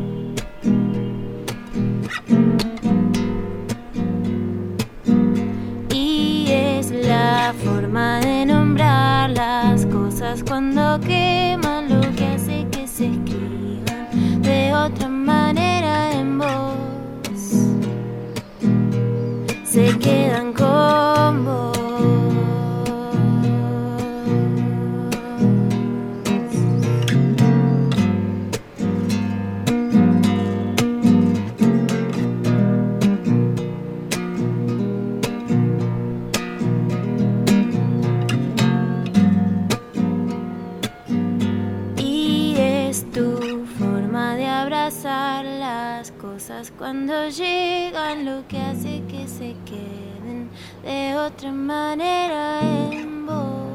Speaker 17: Y es la forma de nombrar las cosas cuando queman lo que hace que se escriban de otra manera en vos. Se quedan con vos. Y es tu forma de abrazar las cosas cuando llegan lo que hace que se queden de otra manera en vos.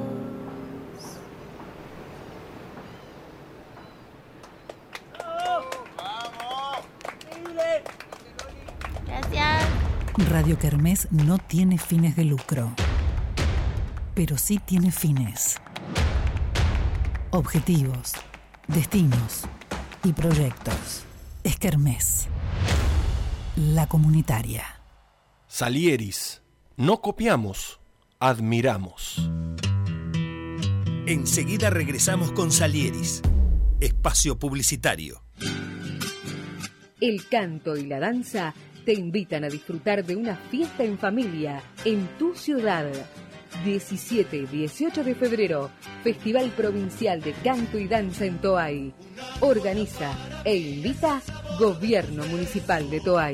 Speaker 17: Gracias.
Speaker 18: Radio Kermés no tiene fines de lucro, pero sí tiene fines, objetivos, destinos y proyectos. Es Kermés, la comunitaria.
Speaker 19: Salieris, no copiamos, admiramos.
Speaker 6: Enseguida regresamos con Salieris, espacio publicitario.
Speaker 9: El canto y la danza te invitan a disfrutar de una fiesta en familia en tu ciudad. 17 y 18 de febrero, Festival Provincial de Canto y Danza en Toay. Organiza e invita Gobierno Municipal de Toay.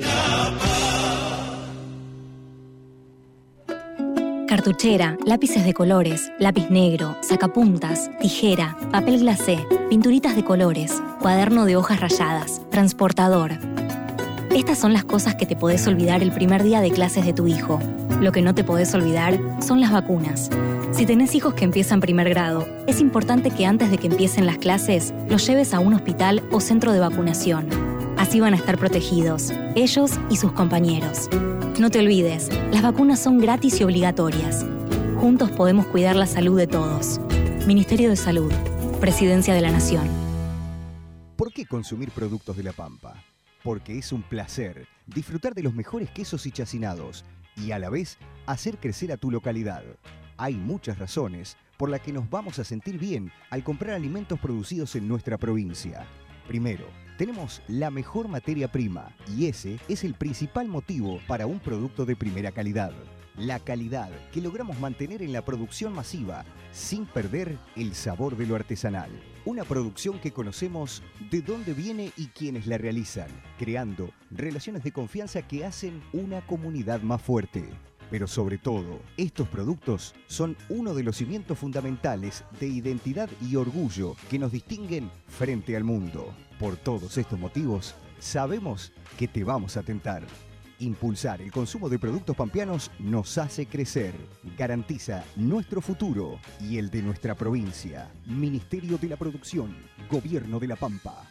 Speaker 20: Cartuchera, lápices de colores, lápiz negro, sacapuntas, tijera, papel glacé, pinturitas de colores, cuaderno de hojas rayadas, transportador. Estas son las cosas que te podés olvidar el primer día de clases de tu hijo. Lo que no te podés olvidar son las vacunas. Si tenés hijos que empiezan primer grado, es importante que antes de que empiecen las clases, los lleves a un hospital o centro de vacunación. Así van a estar protegidos, ellos y sus compañeros. No te olvides, las vacunas son gratis y obligatorias. Juntos podemos cuidar la salud de todos. Ministerio de Salud, Presidencia de la Nación.
Speaker 21: ¿Por qué consumir productos de La Pampa? Porque es un placer disfrutar de los mejores quesos y chacinados y a la vez hacer crecer a tu localidad. Hay muchas razones por las que nos vamos a sentir bien al comprar alimentos producidos en nuestra provincia. Primero, tenemos la mejor materia prima y ese es el principal motivo para un producto de primera calidad. La calidad que logramos mantener en la producción masiva sin perder el sabor de lo artesanal. Una producción que conocemos de dónde viene y quiénes la realizan, creando relaciones de confianza que hacen una comunidad más fuerte. Pero sobre todo, estos productos son uno de los cimientos fundamentales de identidad y orgullo que nos distinguen frente al mundo. Por todos estos motivos, sabemos que te vamos a tentar. Impulsar el consumo de productos pampeanos nos hace crecer, garantiza nuestro futuro y el de nuestra provincia. Ministerio de la Producción, Gobierno de La Pampa.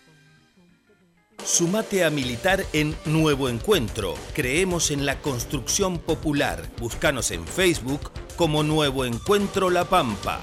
Speaker 6: Sumate a militar en Nuevo Encuentro. Creemos en la construcción popular. Búscanos en Facebook como Nuevo Encuentro La Pampa.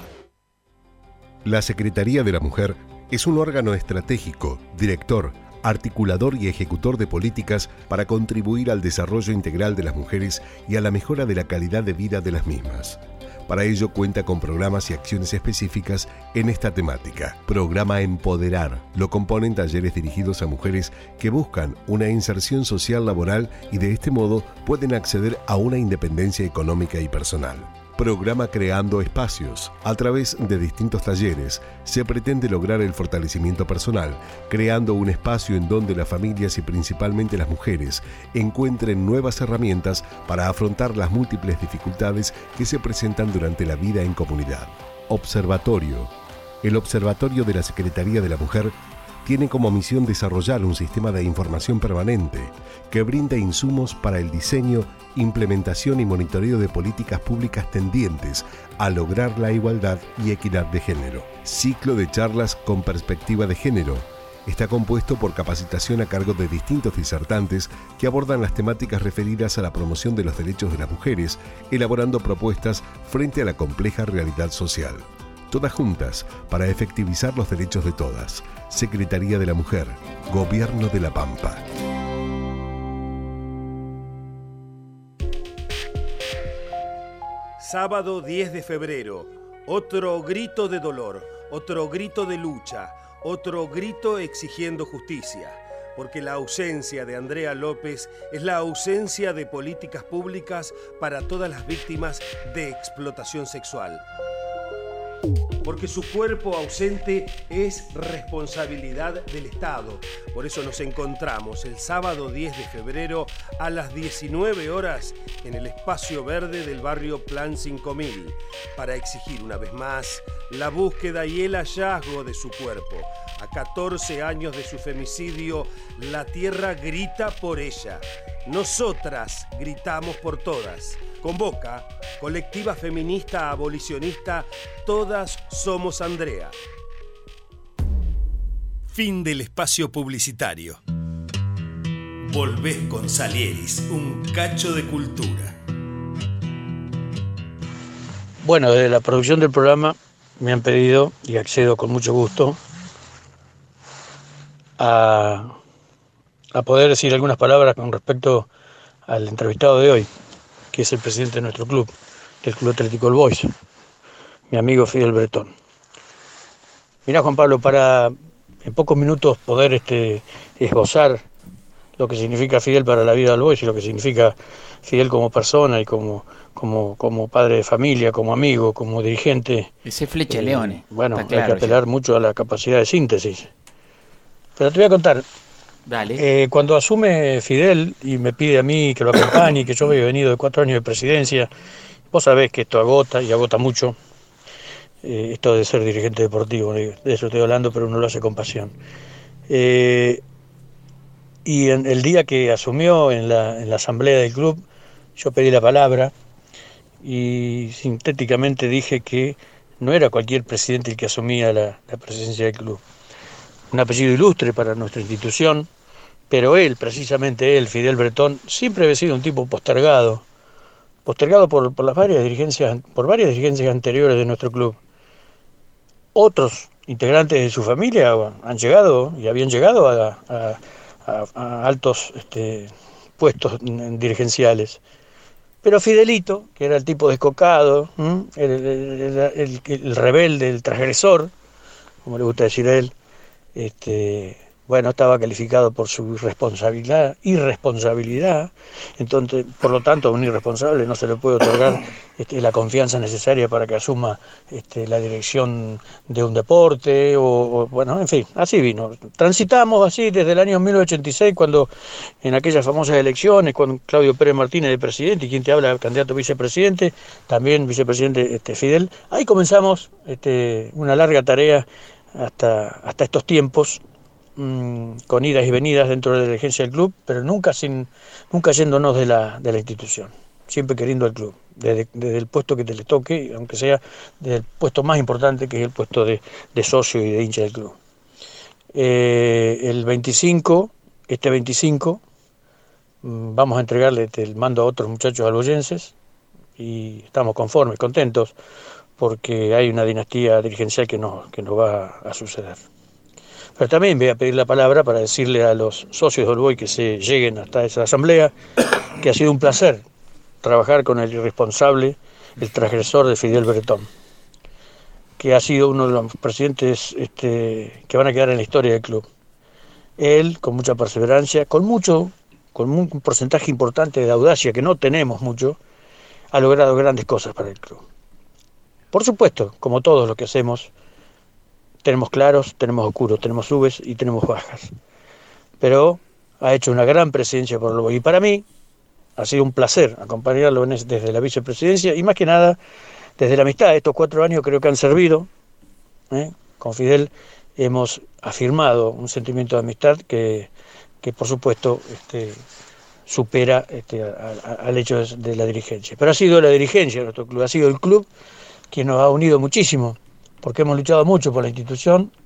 Speaker 12: La Secretaría de la Mujer es un órgano estratégico, director, articulador y ejecutor de políticas para contribuir al desarrollo integral de las mujeres y a la mejora de la calidad de vida de las mismas. Para ello cuenta con programas y acciones específicas en esta temática. Programa Empoderar. Lo componen talleres dirigidos a mujeres que buscan una inserción social laboral y de este modo pueden acceder a una independencia económica y personal. Programa Creando Espacios. A través de distintos talleres se pretende lograr el fortalecimiento personal, creando un espacio en donde las familias y principalmente las mujeres encuentren nuevas herramientas para afrontar las múltiples dificultades que se presentan durante la vida en comunidad. Observatorio. El Observatorio de la Secretaría de la Mujer tiene como misión desarrollar un sistema de información permanente que brinda insumos para el diseño, implementación y monitoreo de políticas públicas tendientes a lograr la igualdad y equidad de género. Ciclo de charlas con perspectiva de género, Está compuesto por capacitación a cargo de distintos disertantes que abordan las temáticas referidas a la promoción de los derechos de las mujeres, elaborando propuestas frente a la compleja realidad social. Todas juntas para efectivizar los derechos de todas. Secretaría de la Mujer, Gobierno de La Pampa.
Speaker 19: Sábado 10 de febrero, otro grito de dolor, otro grito de lucha, otro grito exigiendo justicia, porque la ausencia de Andrea López es la ausencia de políticas públicas para todas las víctimas de explotación sexual. Porque su cuerpo ausente es responsabilidad del Estado. Por eso nos encontramos el sábado 10 de febrero a las 19 horas en el espacio verde del barrio Plan 5000 para exigir una vez más la búsqueda y el hallazgo de su cuerpo. A 14 años de su femicidio, la tierra grita por ella. Nosotras gritamos por todas. Convoca, colectiva feminista abolicionista, Todas Somos Andrea.
Speaker 6: Fin del espacio publicitario. Volvés con Salieris, un cacho de cultura.
Speaker 8: Bueno, desde la producción del programa me han pedido, y accedo con mucho gusto, a poder decir algunas palabras con respecto al entrevistado de hoy, que es el presidente de nuestro club, del Club Atlético El Boys, mi amigo Fidel Bretón. Mirá, Juan Pablo, para en pocos minutos poder esbozar lo que significa Fidel para la vida del Boys y lo que significa Fidel como persona y como padre de familia, como amigo, como dirigente.
Speaker 3: Ese Flecha Leone.
Speaker 8: Bueno, hay que apelar mucho a la capacidad de síntesis. Pero te voy a contar.
Speaker 3: Dale.
Speaker 8: Cuando asume Fidel y me pide a mí que lo acompañe, que yo había venido de 4 años de presidencia, vos sabés que esto agota y agota mucho, esto de ser dirigente deportivo, de eso estoy hablando, pero uno lo hace con pasión. Y en el día que asumió en la asamblea del club, yo pedí la palabra y sintéticamente dije que no era cualquier presidente el que asumía la presidencia del club. Un apellido ilustre para nuestra institución, pero él, precisamente él, Fidel Bretón, siempre había sido un tipo postergado por varias dirigencias anteriores de nuestro club. Otros integrantes de su familia han llegado y habían llegado a altos puestos dirigenciales. Pero Fidelito, que era el tipo descocado, el rebelde, el transgresor, como le gusta decir a él, estaba calificado por su irresponsabilidad, entonces, por lo tanto, a un irresponsable no se le puede otorgar la confianza necesaria para que asuma la dirección de un deporte, bueno, en fin, así vino. Transitamos así desde el año 1986, cuando en aquellas famosas elecciones, con Claudio Pérez Martínez de presidente, y quien te habla, candidato a vicepresidente, también vicepresidente Fidel, ahí comenzamos una larga tarea hasta estos tiempos, con idas y venidas dentro de la dirigencia del club, pero nunca yéndonos de la institución, siempre queriendo al club, desde el puesto que te le toque, aunque sea desde el puesto más importante, que es el puesto de socio y de hincha del club. El 25, vamos a entregarle el mando a otros muchachos alboyenses y estamos conformes, contentos, porque hay una dinastía dirigencial que nos va a suceder. Pero también voy a pedir la palabra para decirle a los socios del Boys que se lleguen hasta esa asamblea que ha sido un placer trabajar con el irresponsable, el transgresor de Fidel Bretón, que ha sido uno de los presidentes que van a quedar en la historia del club. Él, con mucha perseverancia, con un porcentaje importante de audacia, que no tenemos mucho, ha logrado grandes cosas para el club. Por supuesto, como todos lo que hacemos, tenemos claros, tenemos oscuros, tenemos subes y tenemos bajas. Pero ha hecho una gran presencia por el Boys. Y para mí ha sido un placer acompañarlo desde la vicepresidencia y más que nada desde la amistad. Estos 4 años creo que han servido. Con Fidel hemos afirmado un sentimiento de amistad que por supuesto supera al hecho de la dirigencia. Pero ha sido la dirigencia de nuestro club, ha sido el club quien nos ha unido muchísimo, porque hemos luchado mucho por la institución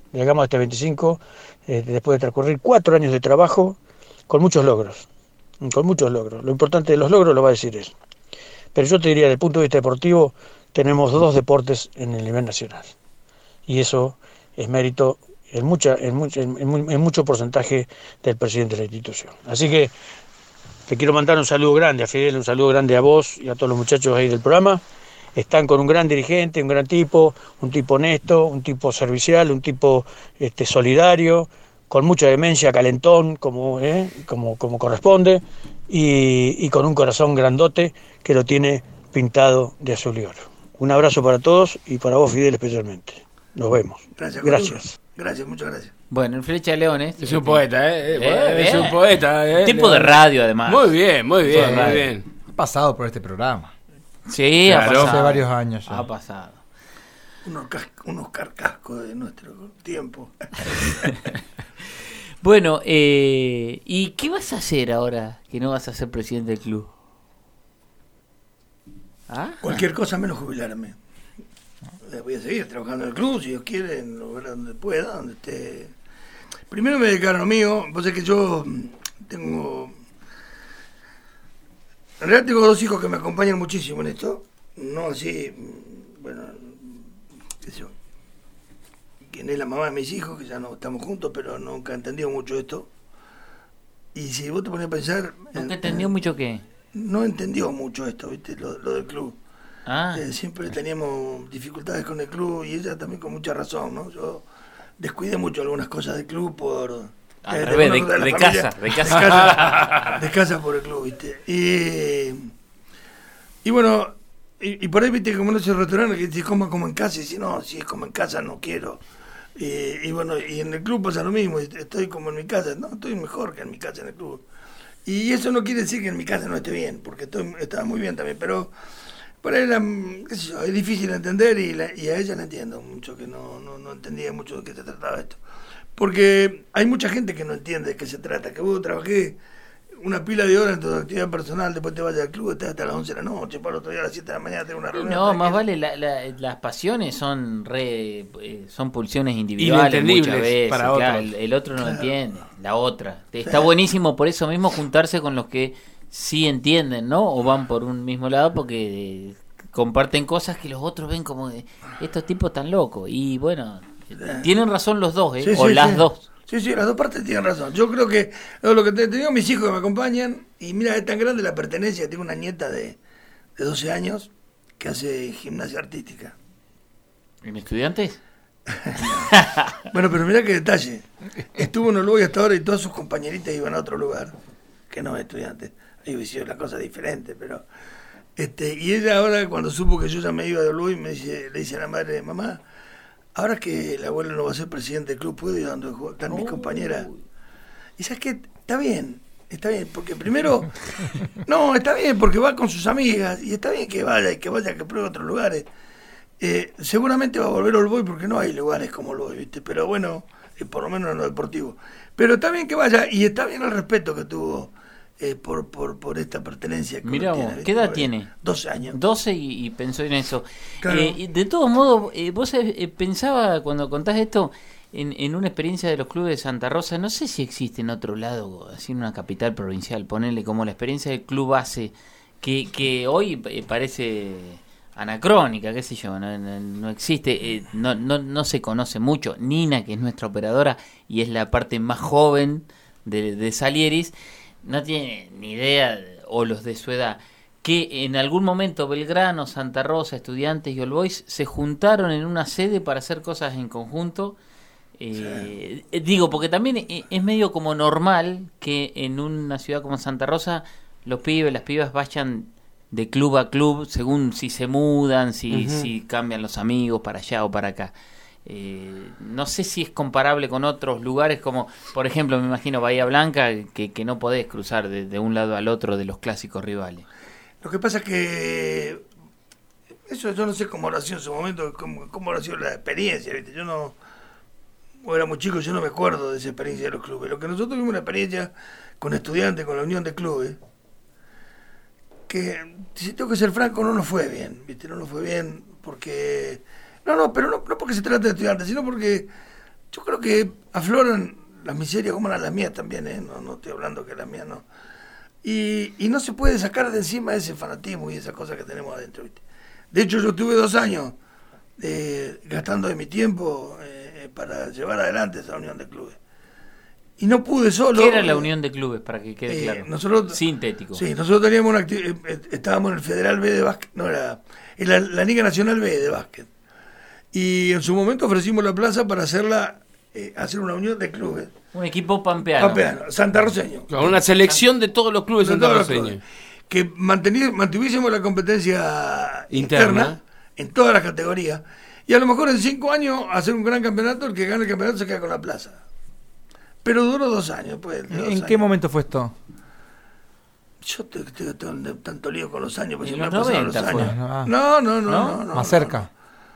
Speaker 8: llegamos a este 25 después de transcurrir 4 años de trabajo con muchos logros. Lo importante de los logros lo va a decir él. Pero yo te diría, desde el punto de vista deportivo, tenemos 2 deportes en el nivel nacional. Y eso es mérito en mucho porcentaje del presidente de la institución. Así que te quiero mandar un saludo grande a Fidel, un saludo grande a vos y a todos los muchachos ahí del programa. Están con un gran dirigente, un gran tipo, un tipo honesto, un tipo servicial, un tipo solidario, con mucha demencia, calentón, como corresponde, y con un corazón grandote que lo tiene pintado de azul y oro. Un abrazo para todos y para vos, Fidel, especialmente. Nos vemos. Gracias.
Speaker 13: Gracias, muchas gracias.
Speaker 3: Bueno, el Flecha de León
Speaker 5: es un poeta, es un poeta.
Speaker 3: Tipo de radio, además.
Speaker 5: Muy bien.
Speaker 4: Ha pasado por este programa.
Speaker 3: Sí,
Speaker 4: claro.
Speaker 3: Ha pasado.
Speaker 4: Hace varios años ya.
Speaker 3: Ha pasado.
Speaker 13: Unos carcascos de nuestro tiempo.
Speaker 3: Bueno, ¿y qué vas a hacer ahora que no vas a ser presidente del club?
Speaker 13: Cualquier cosa menos jubilarme. Voy a seguir trabajando en el club, si Dios quiere, en lugar donde pueda, donde esté. Primero me dedicaron a lo mío, pues es que yo tengo... En realidad tengo 2 hijos que me acompañan muchísimo en esto, no así, bueno, qué sé yo, quien es la mamá de mis hijos, que ya no estamos juntos, pero nunca he entendido mucho esto. Y si vos te pones a pensar...
Speaker 3: ¿Nunca entendió mucho qué?
Speaker 13: No entendió mucho esto, ¿viste? Lo del club. Siempre teníamos dificultades con el club y ella también con mucha razón, ¿no? Yo descuidé mucho algunas cosas del club por...
Speaker 3: Al revés, de casa.
Speaker 13: De casa por el club, ¿viste? Y bueno, y por ahí, ¿viste? Como no es el restaurante que dice coma como en casa, y dice, no, si es como en casa no quiero. Y bueno, y en el club pasa lo mismo, estoy como en mi casa, no, estoy mejor que en mi casa en el club. Y eso no quiere decir que en mi casa no esté bien, porque estaba muy bien también, pero por ahí qué sé yo, es difícil de entender y a ella la entiendo mucho, que no entendía mucho de qué se trataba esto. Porque hay mucha gente que no entiende de qué se trata, que vos trabajé una pila de horas en tu actividad personal, después te vayas al club, estás hasta las 11 de la noche, para el otro día a las 7 de la mañana tener una reunión.
Speaker 3: No, más vale, las pasiones son pulsiones individuales muchas veces,
Speaker 5: para
Speaker 3: claro, el otro no entiende, la otra. Está buenísimo por eso mismo juntarse con los que sí entienden, ¿no? O van por un mismo lado porque comparten cosas que los otros ven como de estos tipos tan locos. Y bueno, tienen razón los dos, las dos.
Speaker 13: Sí, las dos partes tienen razón. Yo creo que lo que tengo mis hijos que me acompañan, y mira, es tan grande la pertenencia, tengo una nieta de 12 años que hace gimnasia artística.
Speaker 3: ¿En Estudiantes?
Speaker 13: Bueno, pero mira qué detalle. Estuvo en Uruguay hasta ahora y todas sus compañeritas iban a otro lugar, que no es Estudiantes. Ahí hubiera sido la cosa diferente, pero... y ella ahora, cuando supo que yo ya me iba de Uruguay, le dice a la madre, mamá, ahora que el abuelo no va a ser presidente del club, ¿puedo ir donde están mis compañeras? Y sabes que está bien, porque primero, no, está bien, porque va con sus amigas, y está bien que vaya, que pruebe otros lugares. Seguramente va a volver a Olboy porque no hay lugares como Olboy, ¿viste? Pero bueno, por lo menos en lo deportivo. Pero está bien que vaya, y está bien el respeto que tuvo por esta pertenencia.
Speaker 3: Mirá vos, ¿qué edad tiene?
Speaker 13: 12 años.
Speaker 3: 12 y pensó en eso.
Speaker 13: Claro.
Speaker 3: De todos modos, vos pensaba cuando contás esto en una experiencia de los clubes de Santa Rosa, no sé si existe en otro lado, así en una capital provincial, ponerle como la experiencia del club base, que hoy parece anacrónica, qué sé yo, no existe, no se conoce mucho. Nina, que es nuestra operadora y es la parte más joven de Salieris, no tiene ni idea, o los de su edad, que en algún momento Belgrano, Santa Rosa, Estudiantes y All Boys se juntaron en una sede para hacer cosas en conjunto. Digo, porque también es medio como normal que en una ciudad como Santa Rosa los pibes, las pibas vayan de club a club según si se mudan, si cambian los amigos para allá o para acá. No sé si es comparable con otros lugares como, por ejemplo, me imagino Bahía Blanca, que no podés cruzar de un lado al otro de los clásicos rivales.
Speaker 13: Lo que pasa es que eso yo no sé cómo habrá sido en su momento, cómo habrá sido la experiencia, ¿viste? Yo no, era muy chico, yo no me acuerdo de esa experiencia de los clubes. Lo que nosotros tuvimos una experiencia con Estudiantes, con la unión de clubes, que si tengo que ser franco, no nos fue bien, ¿viste? No nos fue bien porque... No, pero no porque se trata de Estudiantes, sino porque yo creo que afloran las miserias como eran las mías también, no estoy hablando que las mías no. Y no se puede sacar de encima ese fanatismo y esa cosa que tenemos adentro, ¿viste? De hecho, yo tuve 2 años gastando de mi tiempo para llevar adelante esa unión de clubes. Y no pude solo.
Speaker 3: ¿Qué era la unión de clubes, para que quede claro?
Speaker 13: Nosotros,
Speaker 3: sintético.
Speaker 13: Sí, nosotros teníamos estábamos en el Federal B de básquet, no era la Liga Nacional B de básquet. Y en su momento ofrecimos la plaza para hacer una unión de clubes.
Speaker 3: Un equipo pampeano.
Speaker 13: Santarroceño.
Speaker 5: Con una selección de todos los clubes santarroceños.
Speaker 13: Que mantuviésemos la competencia interna en todas las categorías. Y a lo mejor en 5 años hacer un gran campeonato, el que gane el campeonato se queda con la plaza. Pero duró 2 años.
Speaker 4: ¿En qué momento fue esto?
Speaker 13: Yo tengo tanto lío con los años. Pues
Speaker 3: en los 90 fue.
Speaker 13: No.
Speaker 4: Más cerca.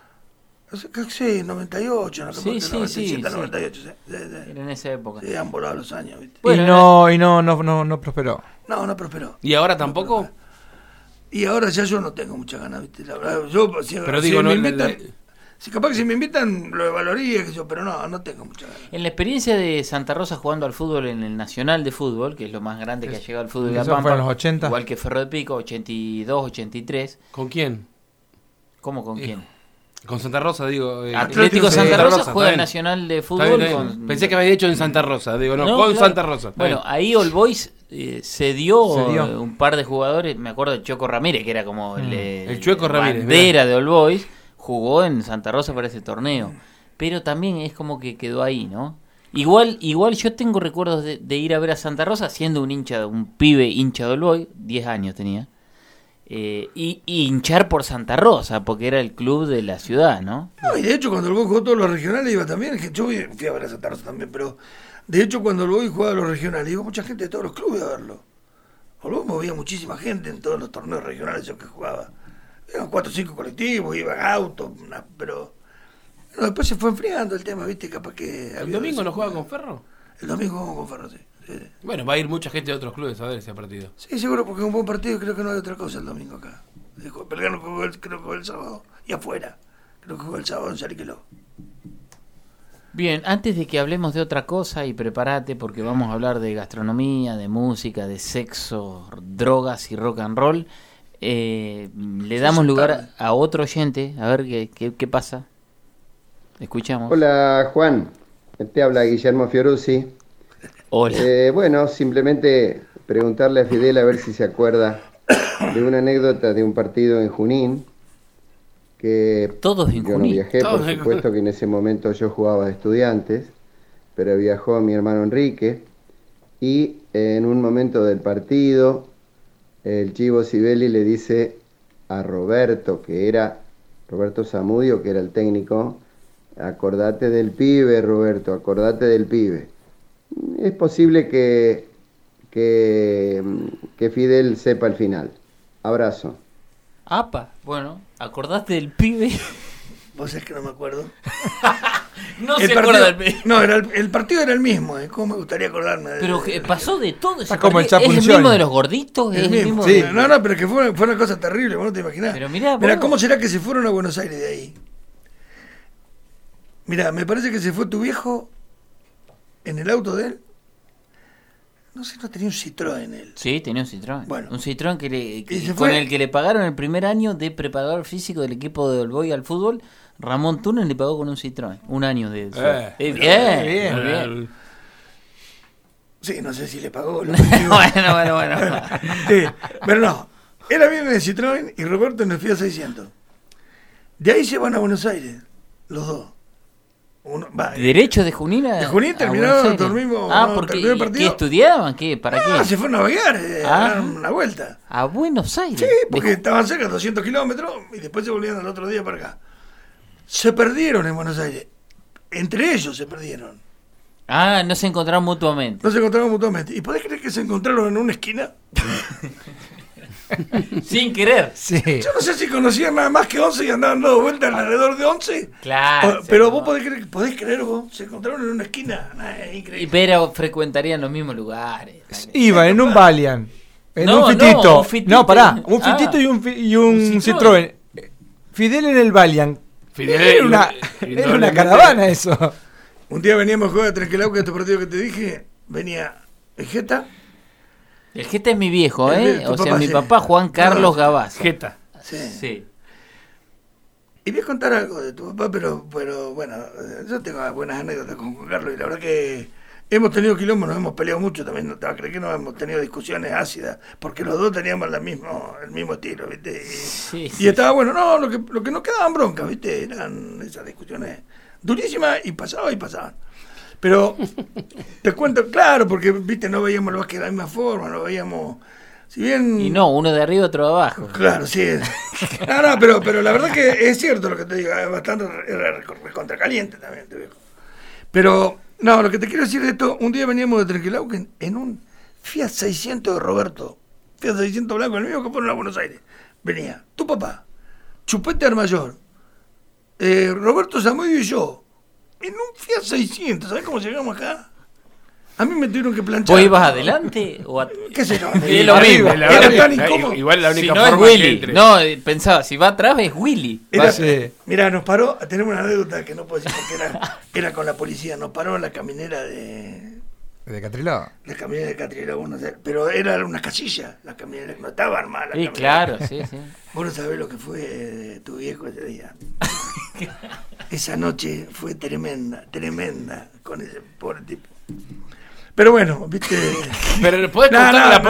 Speaker 13: Sí, 98,
Speaker 3: sí,
Speaker 13: 97, 98.
Speaker 3: Era en esa época.
Speaker 13: Sí, han volado los años. ¿Viste?
Speaker 4: Bueno, y no prosperó.
Speaker 13: No prosperó.
Speaker 5: ¿Y ahora tampoco?
Speaker 13: Y ahora ya yo no tengo muchas ganas, ¿viste? La verdad,
Speaker 5: pero digo,
Speaker 13: me invitan, capaz que si me invitan lo evaluaría, pero no tengo muchas ganas.
Speaker 3: En la experiencia de Santa Rosa jugando al fútbol en el Nacional de Fútbol, que es lo más grande que ha llegado al fútbol de La Pampa,
Speaker 4: fue en los 80.
Speaker 3: Igual que Ferro de Pico, 82, 83.
Speaker 5: ¿Con quién?
Speaker 3: ¿Cómo con quién?
Speaker 5: Con Santa Rosa, digo.
Speaker 3: Atlético Santa Rosa juega el Nacional de Fútbol.
Speaker 5: Pensé que había hecho en Santa Rosa, digo, con claro. Santa Rosa.
Speaker 3: Bueno, ahí All Boys cedió un par de jugadores, me acuerdo de Choco Ramírez, que era como el
Speaker 5: Chueco Ramírez,
Speaker 3: bandera de All Boys, jugó en Santa Rosa para ese torneo. Pero también es como que quedó ahí, ¿no? Igual yo tengo recuerdos de ir a ver a Santa Rosa siendo un pibe hincha de All Boys, 10 años tenía. Y hinchar por Santa Rosa, porque era el club de la ciudad, ¿no?
Speaker 13: No, y de hecho cuando el Boy jugó todos los regionales iba también, yo fui a ver a Santa Rosa también, pero de hecho cuando el Boy jugaba los regionales iba mucha gente de todos los clubes a verlo. El Boy movía muchísima gente en todos los torneos regionales que jugaba. Eran 4 o 5 colectivos, iban autos, pero bueno, después se fue enfriando el tema, ¿viste? Capaz que
Speaker 5: ¿El domingo no juega con Ferro?
Speaker 13: El domingo jugamos con Ferro, sí.
Speaker 5: Bueno, va a ir mucha gente de otros clubes a ver ese partido.
Speaker 13: Sí, seguro, porque es un buen partido. Creo que no hay otra cosa el domingo acá. Belgrano creo que jugó el sábado. Y afuera. Creo que jugó el sábado en Sariqueló.
Speaker 3: Bien, antes de que hablemos de otra cosa, y prepárate porque vamos a hablar de gastronomía, de música, de sexo, drogas y rock and roll, le damos lugar a otro oyente. A ver qué pasa. Escuchamos.
Speaker 7: Hola, Juan. Te habla Guillermo Fiorucci.
Speaker 3: Hola.
Speaker 7: Bueno, simplemente preguntarle a Fidel a ver si se acuerda de una anécdota de un partido en Junín, que
Speaker 3: todos en
Speaker 7: yo
Speaker 3: Junín.
Speaker 7: No viajé, por supuesto que en ese momento yo jugaba de Estudiantes, pero viajó mi hermano Enrique, y en un momento del partido el Chivo Sibeli le dice a Roberto Zamudio, que era el técnico: acordate del pibe, Roberto, acordate del pibe. Es posible que Fidel sepa el final. Abrazo.
Speaker 3: Apa, bueno, ¿acordaste del pibe?
Speaker 13: Vos es que no me acuerdo.
Speaker 3: No se acuerda del pibe.
Speaker 13: No, el partido era el mismo, ¿cómo me gustaría acordarme?
Speaker 3: Pero pasó de todo ese
Speaker 4: como
Speaker 3: partido. ¿Es el mismo de los gorditos?
Speaker 13: ¿Es el mismo? Sí. No, pero es que fue una cosa terrible, vos no te imaginás.
Speaker 3: Pero mirá,
Speaker 13: ¿cómo será que se fueron a Buenos Aires de ahí? Mirá, me parece que se fue tu viejo en el auto de él. No sé, no tenía un Citroën él.
Speaker 3: Sí, tenía un Citroën.
Speaker 13: Bueno.
Speaker 3: Un Citroën con el que le pagaron el primer año de preparador físico del equipo de All Boys al fútbol. Ramón Túnez le pagó con un Citroën. Un año de eso. Bien.
Speaker 13: Sí, no sé si le pagó.
Speaker 3: Bueno.
Speaker 13: Sí, pero no. Él había en el Citroën y Roberto en el Fiat 600. De ahí se van a Buenos Aires, los dos.
Speaker 3: ¿Derecho de Junín a
Speaker 13: de Junín terminaron, dormimos.
Speaker 3: Porque el partido. ¿Qué estudiaban? ¿Para qué?
Speaker 13: Se fueron a navegar, a dar una vuelta.
Speaker 3: ¿A Buenos Aires?
Speaker 13: Sí, porque estaban cerca, 200 kilómetros, y después se volvían al otro día para acá. Se perdieron en Buenos Aires. Entre ellos se perdieron.
Speaker 3: No se encontraron mutuamente.
Speaker 13: ¿Y podés creer que se encontraron en una esquina?
Speaker 3: Sin querer.
Speaker 4: Sí.
Speaker 13: Yo no sé si conocían nada más que 11 y andaban dando vueltas alrededor de 11.
Speaker 3: Claro.
Speaker 13: Pero vos podés creer vos, se encontraron en una esquina. Increíble.
Speaker 3: Pero frecuentarían los mismos lugares.
Speaker 4: Iban en un Valiant, en un Fitito. Un Fitito y un Citroën. Fidel en el Valiant. Era una caravana eso.
Speaker 13: Un día veníamos a jugar a Trenquelauquen, este partido que te dije, venía el Jeta.
Speaker 3: El Jeta es mi viejo, ¿eh? O sea,
Speaker 13: papá,
Speaker 3: mi
Speaker 13: sí.
Speaker 3: papá Juan Carlos Gabás.
Speaker 5: Jeta.
Speaker 3: Sí.
Speaker 13: Y voy a contar algo de tu papá, pero bueno, yo tengo buenas anécdotas con Juan Carlos y la verdad que hemos tenido quilombo, nos hemos peleado mucho también, no te vas a creer que no hemos tenido discusiones ácidas, porque los dos teníamos el mismo estilo, ¿viste? Y estaba bueno, no, lo que nos quedaban broncas, ¿viste? Eran esas discusiones durísimas y pasaban. Pero te cuento, claro, porque, ¿viste? No veíamos el básquet de la misma forma, no veíamos... Si bien...
Speaker 3: Y no, uno de arriba, otro de abajo.
Speaker 13: Claro, sí. No, pero la verdad que es cierto lo que te digo, es bastante contracaliente también, te viejo. Pero, no, lo que te quiero decir de esto, un día veníamos de Trenquelauquen en un Fiat 600 de Roberto, Fiat 600 blanco, el mismo que fueron a Buenos Aires. Venía tu papá, Chupete Armayor, Roberto Zamudio y yo, en un Fiat 600, ¿sabés cómo llegamos acá? A mí me tuvieron que planchar.
Speaker 3: ¿Vos ibas adelante? O
Speaker 13: ¿Qué sé yo?
Speaker 3: Es lo mismo.
Speaker 13: Era tan incómodo.
Speaker 5: Igual la única
Speaker 3: si no
Speaker 5: forma
Speaker 3: es
Speaker 5: que
Speaker 3: Willy.
Speaker 5: entre.
Speaker 3: No, pensaba, si va atrás es Willy.
Speaker 13: Mirá, nos paró, tenemos una anécdota que no puedo decir porque era con la policía, nos paró la caminera de
Speaker 4: Catriló.
Speaker 13: La caminera de Catriló, no sé, pero era una casilla, la caminera, no estaba armada la caminera.
Speaker 3: Claro, sí.
Speaker 13: Vos no sabés lo que fue tu viejo ese día. Esa noche fue tremenda con ese pobre tipo. Pero bueno, viste.
Speaker 5: Pero podés contar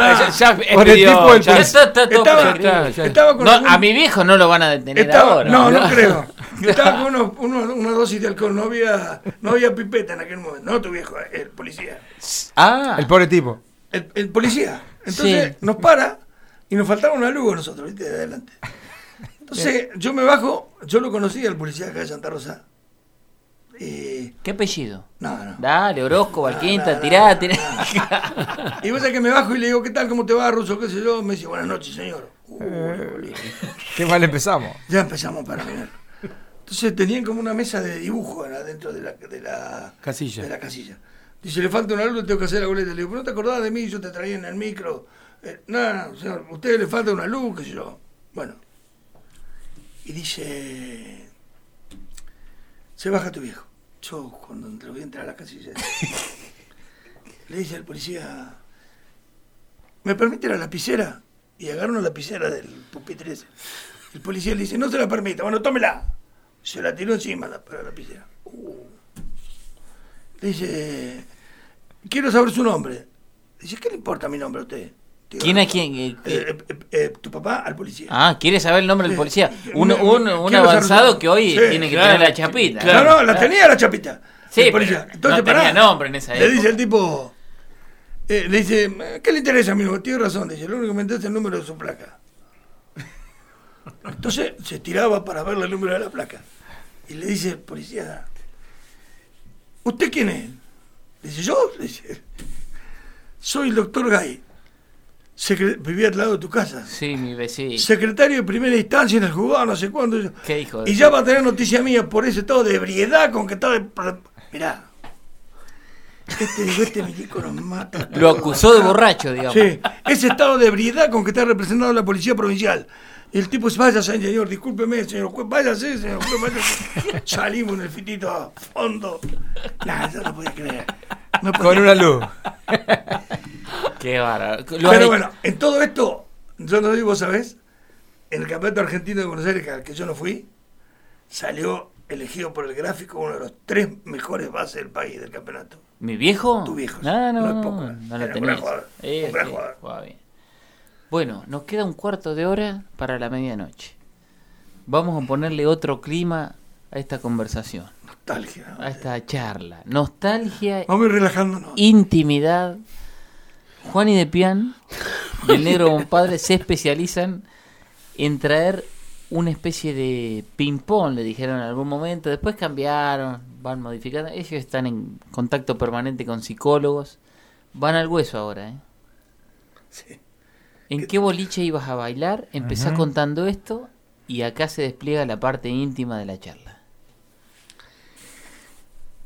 Speaker 13: estaba con
Speaker 3: a mi viejo no lo van a detener ahora.
Speaker 13: No creo. Estaba con una dosis de alcohol, no había pipeta en aquel momento. No tu viejo, el policía.
Speaker 4: El pobre tipo.
Speaker 13: El policía. Entonces nos para y nos faltaba una luz a nosotros, viste, de adelante. Entonces yo me bajo, yo lo conocí al policía acá de Santa Rosa.
Speaker 3: ¿Qué apellido?
Speaker 13: No.
Speaker 3: Dale, Orozco, Valquinta, tirá.
Speaker 13: Y vos sabés que me bajo y le digo, ¿qué tal? ¿Cómo te va, Ruso? ¿Qué sé yo? Me dice, buenas noches, señor.
Speaker 4: Qué mal empezamos.
Speaker 13: Ya empezamos para mirar. Entonces tenían como una mesa de dibujo adentro de la
Speaker 5: casilla.
Speaker 13: Dice, le falta una luz, tengo que hacer la boleta. Le digo, ¿no te acordás de mí? Yo te traía en el micro. No, señor, a usted le falta una luz, qué sé yo. Bueno. Y dice, se baja tu viejo. Yo, cuando le voy a entrar a la casilla, le dice al policía, ¿me permite la lapicera? Y agarra una lapicera del pupitre ese. El policía le dice, no se la permita, bueno, tómela. Se la tiró encima la lapicera. Le dice, quiero saber su nombre. Dice, ¿qué le importa mi nombre a usted?
Speaker 3: ¿Quién es quién?
Speaker 13: Tu papá al policía.
Speaker 3: Ah, ¿quiere saber el nombre del policía? Un avanzado que hoy tiene que tener la chapita.
Speaker 13: No, la tenía la chapita.
Speaker 3: Sí,
Speaker 13: policía.
Speaker 3: Pero
Speaker 13: entonces,
Speaker 3: no tenía nombre en esa época.
Speaker 13: Le dice el tipo, le dice, ¿qué le interesa, amigo? Tiene razón, dice, lo único que me interesa es el número de su placa. Entonces se tiraba para verle el número de la placa. Y le dice el policía, ¿usted quién es? Dice, yo, dice, soy el doctor Gay. Vivía al lado de tu casa.
Speaker 3: Sí, mi vecino.
Speaker 13: Secretario de primera instancia en el juzgado, no sé cuándo.
Speaker 3: ¿Qué hijo de
Speaker 13: y ya va a tener noticia mía por ese estado de ebriedad con que está de... Mirá. Este milico nos mata.
Speaker 3: Lo acusó de borracho, digamos.
Speaker 13: Sí, ese estado de ebriedad con que está representado la policía provincial. Y el tipo dice, váyase, señor, discúlpeme, señor juez, váyase, señor juez, váyase. Salimos en el fitito a fondo. Nada, yo no podía creer.
Speaker 4: Con una luz.
Speaker 3: Qué bárbaro.
Speaker 13: Pero bueno, en todo esto, yo no digo, vos sabés, en el campeonato argentino de Buenos Aires, al que yo no fui, salió elegido por el gráfico uno de los 3 mejores bases del país del campeonato.
Speaker 3: ¿Mi viejo?
Speaker 13: Tu viejo.
Speaker 3: No
Speaker 13: es poco.
Speaker 3: No lo
Speaker 13: Era
Speaker 3: tenés.
Speaker 13: un gran jugador.
Speaker 3: Bien. Bueno, nos queda un cuarto de hora para la medianoche. Vamos a ponerle otro clima a esta conversación.
Speaker 13: Nostalgia.
Speaker 3: A esta charla. Nostalgia.
Speaker 13: Vamos a ir relajándonos.
Speaker 3: Intimidad. Juan y Depián y el negro compadre se especializan en traer una especie de ping-pong, le dijeron en algún momento. Después cambiaron, van modificando. Ellos están en contacto permanente con psicólogos. Van al hueso ahora, ¿eh?
Speaker 13: Sí.
Speaker 3: ¿En qué boliche ibas a bailar? Empezás contando esto y acá se despliega la parte íntima de la charla.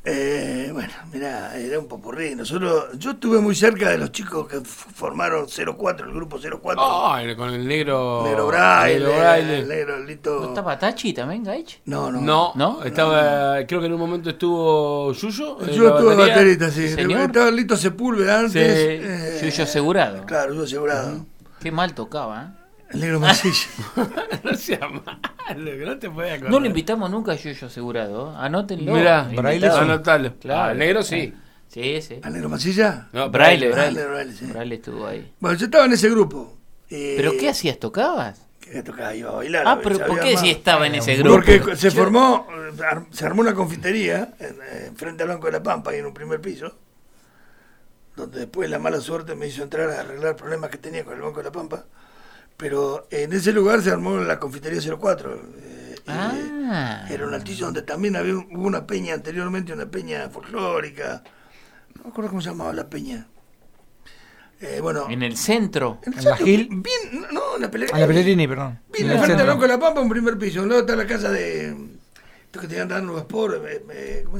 Speaker 13: Bueno, mirá, era un popurrí. Yo estuve muy cerca de los chicos que formaron 04, el grupo 04.
Speaker 5: Con el negro.
Speaker 13: Negro Braille, el negro Lito.
Speaker 3: ¿No estaba Tachi también, Gaich?
Speaker 13: No.
Speaker 5: Estaba, creo que en un momento estuvo Yuyo.
Speaker 13: Yo estuve baterista, sí.
Speaker 3: ¿Señor?
Speaker 13: Estaba Lito Sepúlveda antes.
Speaker 3: Yuyo Asegurado.
Speaker 13: Claro, Yuyo Asegurado.
Speaker 3: Qué mal tocaba, ¿eh?
Speaker 13: El negro Masilla.
Speaker 5: No sea malo, que no te puede acordar.
Speaker 3: No lo invitamos nunca a Yuyo Asegurado. Anótenlo.
Speaker 5: Mirá,
Speaker 3: Braille.
Speaker 5: Anotalo.
Speaker 3: Claro.
Speaker 5: Al negro sí.
Speaker 3: Sí.
Speaker 13: ¿Al negro Masilla?
Speaker 5: No,
Speaker 3: Braille,
Speaker 13: sí.
Speaker 3: Braille estuvo ahí.
Speaker 13: Bueno, yo estaba en ese grupo.
Speaker 3: ¿Pero qué hacías? ¿Tocabas?
Speaker 13: ¿Qué tocaba? Iba a bailar.
Speaker 3: Pero ¿por qué si estaba en ese grupo?
Speaker 13: Porque se armó una confitería frente al Banco de la Pampa, ahí en un primer piso, donde después la mala suerte me hizo entrar a arreglar problemas que tenía con el Banco de la Pampa. Pero en ese lugar se armó la confitería 04. Era un altillo donde también hubo una peña anteriormente, una peña folclórica. No me acuerdo cómo se llamaba la peña.
Speaker 3: En el centro.
Speaker 13: En
Speaker 4: la Gil.
Speaker 13: Bien, no, en la Pellegrini.
Speaker 4: A la Pellegrini, perdón.
Speaker 13: Bien, frente al Banco de la Pampa, un primer piso. Un lado está la casa de. Estos que tenían dando Sport. ¿Cómo